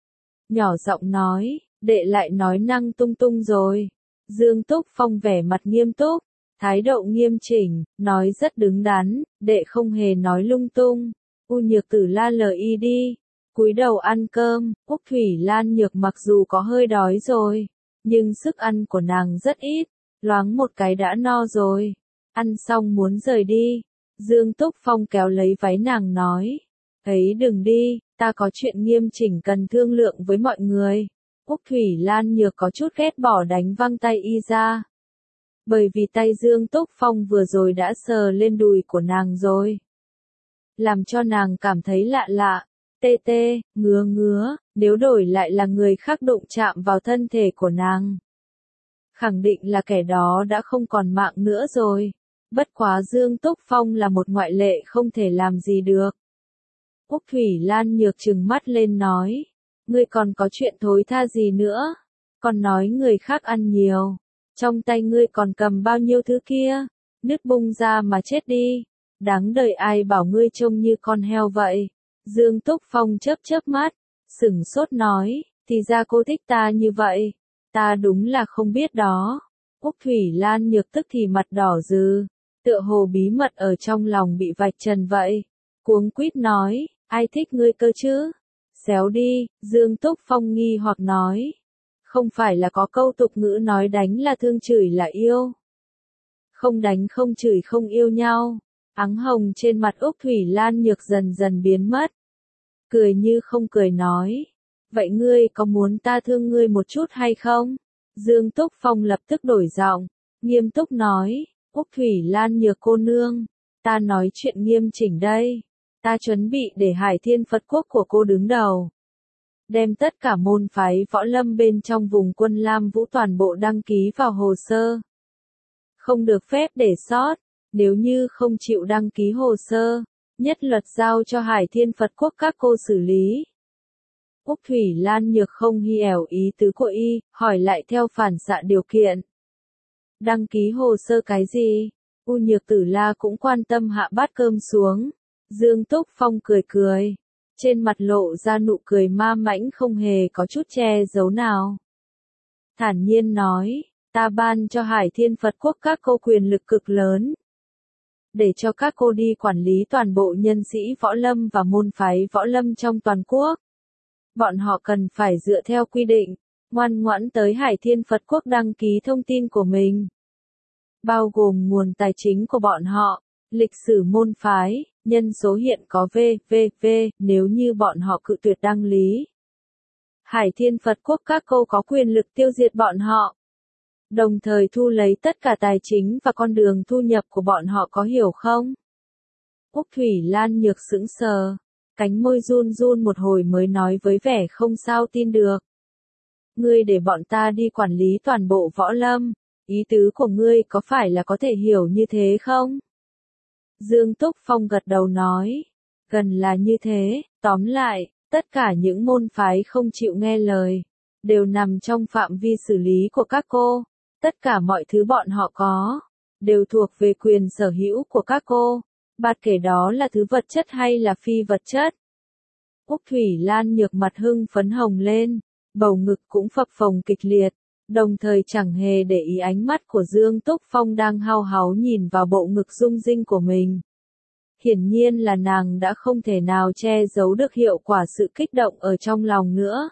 Speaker 1: Nhỏ giọng nói, đệ lại nói năng tung tung rồi. Dương Túc Phong vẻ mặt nghiêm túc, thái độ nghiêm chỉnh, nói rất đứng đắn, đệ không hề nói lung tung. U Nhược Tử La lời y đi, cúi đầu ăn cơm. Úc Thủy Lan Nhược mặc dù có hơi đói rồi, nhưng sức ăn của nàng rất ít, loáng một cái đã no rồi. Ăn xong muốn rời đi, Dương Túc Phong kéo lấy váy nàng nói, ấy đừng đi, ta có chuyện nghiêm chỉnh cần thương lượng với mọi người. Úc Thủy Lan Nhược có chút ghét bỏ đánh văng tay y ra. Bởi vì tay Dương Túc Phong vừa rồi đã sờ lên đùi của nàng rồi. Làm cho nàng cảm thấy lạ lạ, tê tê, ngứa, nếu đổi lại là người khác đụng chạm vào thân thể của nàng. khẳng định là kẻ đó đã không còn mạng nữa rồi. Bất quá Dương Túc Phong là một ngoại lệ không thể làm gì được. Úc Thủy Lan nhược trừng mắt lên nói, ngươi còn có chuyện thối tha gì nữa? Còn nói người khác ăn nhiều, trong tay ngươi còn cầm bao nhiêu thứ kia, nứt bung ra mà chết đi, đáng đời ai bảo ngươi trông như con heo vậy. Dương Túc Phong chớp chớp mắt, sửng sốt nói, thì ra cô thích ta như vậy, ta đúng là không biết đó. Úc Thủy Lan nhược tức thì mặt đỏ rừ, tựa hồ bí mật ở trong lòng bị vạch trần vậy, cuống quýt nói, ai thích ngươi cơ chứ? Xéo đi, Dương Túc Phong nghi hoặc nói. Không phải là có câu tục ngữ nói đánh là thương chửi là yêu. Không đánh không chửi không yêu nhau. Áng hồng trên mặt Úc Thủy Lan nhược dần dần biến mất. Cười như không cười nói. Vậy ngươi có muốn ta thương ngươi một chút hay không? Dương Túc Phong lập tức đổi giọng, nghiêm túc nói. Úc Thủy Lan nhược cô nương, ta nói chuyện nghiêm chỉnh đây. Ta chuẩn bị để Hải Thiên Phật Quốc của cô đứng đầu. Đem tất cả môn phái võ lâm bên trong vùng Quân Lam Vũ toàn bộ đăng ký vào hồ sơ. Không được phép để sót, nếu như không chịu đăng ký hồ sơ, nhất luật giao cho Hải Thiên Phật Quốc các cô xử lý. Úc Thủy Lan nhược không hi ẻo ý tứ của y, hỏi lại theo phản xạ điều kiện. Đăng ký hồ sơ cái gì? U Nhược Tử La cũng quan tâm hạ bát cơm xuống. Dương Túc Phong cười cười, trên mặt lộ ra nụ cười ma mãnh không hề có chút che giấu nào. Thản nhiên nói, ta ban cho Hải Thiên Phật Quốc các cô quyền lực cực lớn. Để cho các cô đi quản lý toàn bộ nhân sĩ võ lâm và môn phái võ lâm trong toàn quốc. Bọn họ cần phải dựa theo quy định, ngoan ngoãn tới Hải Thiên Phật Quốc đăng ký thông tin của mình. Bao gồm nguồn tài chính của bọn họ, lịch sử môn phái, nhân số hiện có v.v.v. nếu như bọn họ cự tuyệt đăng lý. Hải Thiên Phật Quốc các cô có quyền lực tiêu diệt bọn họ. Đồng thời thu lấy tất cả tài chính và con đường thu nhập của bọn họ có hiểu không? Úc Thủy Lan nhược sững sờ, cánh môi run run một hồi mới nói với vẻ không sao tin được. Ngươi để bọn ta đi quản lý toàn bộ võ lâm, ý tứ của ngươi có phải là có thể hiểu như thế không? Dương Túc Phong gật đầu nói, gần là như thế, tóm lại, tất cả những môn phái không chịu nghe lời, đều nằm trong phạm vi xử lý của các cô, tất cả mọi thứ bọn họ có, đều thuộc về quyền sở hữu của các cô, bất kể đó là thứ vật chất hay là phi vật chất. Úc Thủy Lan nhược mặt hưng phấn hồng lên, bầu ngực cũng phập phồng kịch liệt. Đồng thời chẳng hề để ý ánh mắt của Dương Túc Phong đang hao háo nhìn vào bộ ngực rung rinh của mình. Hiển nhiên là nàng đã không thể nào che giấu được hiệu quả sự kích động ở trong lòng nữa.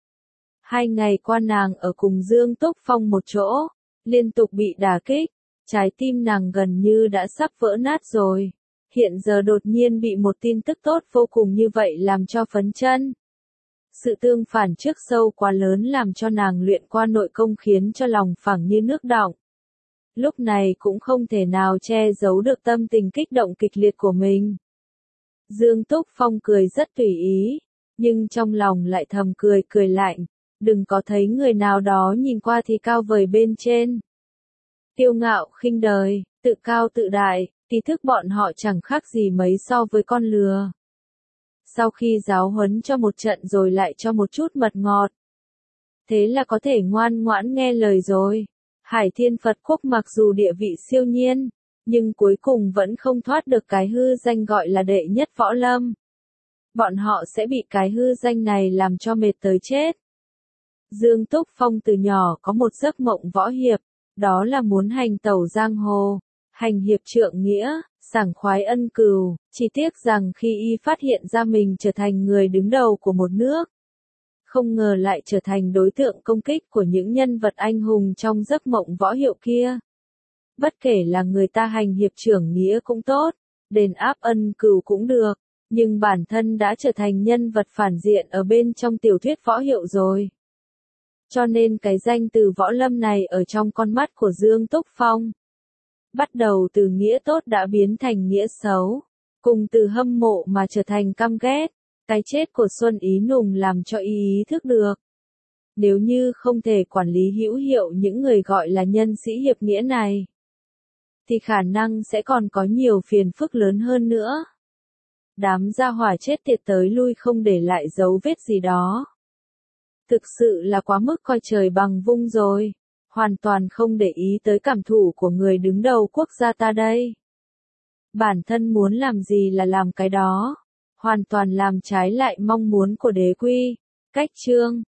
Speaker 1: 2 ngày qua nàng ở cùng Dương Túc Phong một chỗ, liên tục bị đả kích, trái tim nàng gần như đã sắp vỡ nát rồi. Hiện giờ đột nhiên bị một tin tức tốt vô cùng như vậy làm cho phấn chân. Sự tương phản trước sâu quá lớn làm cho nàng luyện qua nội công khiến cho lòng phẳng như nước đọng. Lúc này cũng không thể nào che giấu được tâm tình kích động kịch liệt của mình. Dương Túc Phong cười rất tùy ý, nhưng trong lòng lại thầm cười cười lạnh, đừng có thấy người nào đó nhìn qua thì cao vời bên trên. Kiêu ngạo khinh đời, tự cao tự đại, ý thức bọn họ chẳng khác gì mấy so với con lừa. Sau khi giáo huấn cho một trận rồi lại cho một chút mật ngọt. Thế là có thể ngoan ngoãn nghe lời rồi. Hải Thiên Phật Quốc mặc dù địa vị siêu nhiên, nhưng cuối cùng vẫn không thoát được cái hư danh gọi là đệ nhất võ lâm. Bọn họ sẽ bị cái hư danh này làm cho mệt tới chết. Dương Túc Phong từ nhỏ có một giấc mộng võ hiệp, đó là muốn hành tẩu giang hồ, hành hiệp trượng nghĩa, sảng khoái ân cừu, chỉ tiếc rằng khi y phát hiện ra mình trở thành người đứng đầu của một nước, không ngờ lại trở thành đối tượng công kích của những nhân vật anh hùng trong giấc mộng võ hiệu kia. Bất kể là người ta hành hiệp trưởng nghĩa cũng tốt, đền áp ân cừu cũng được, nhưng bản thân đã trở thành nhân vật phản diện ở bên trong tiểu thuyết võ hiệu rồi. Cho nên cái danh từ võ lâm này ở trong con mắt của Dương Túc Phong, bắt đầu từ nghĩa tốt đã biến thành nghĩa xấu, cùng từ hâm mộ mà trở thành căm ghét. Cái chết của Xuân Ý Nùng làm cho y ý thức được. Nếu như không thể quản lý hữu hiệu những người gọi là nhân sĩ hiệp nghĩa này, thì khả năng sẽ còn có nhiều phiền phức lớn hơn nữa. Đám gia hỏa chết tiệt tới lui không để lại dấu vết gì đó. Thực sự là quá mức coi trời bằng vung rồi. Hoàn toàn không để ý tới cảm thụ của người đứng đầu quốc gia ta đây. Bản thân muốn làm gì là làm cái đó. Hoàn toàn làm trái lại mong muốn của đế quy. Cách chương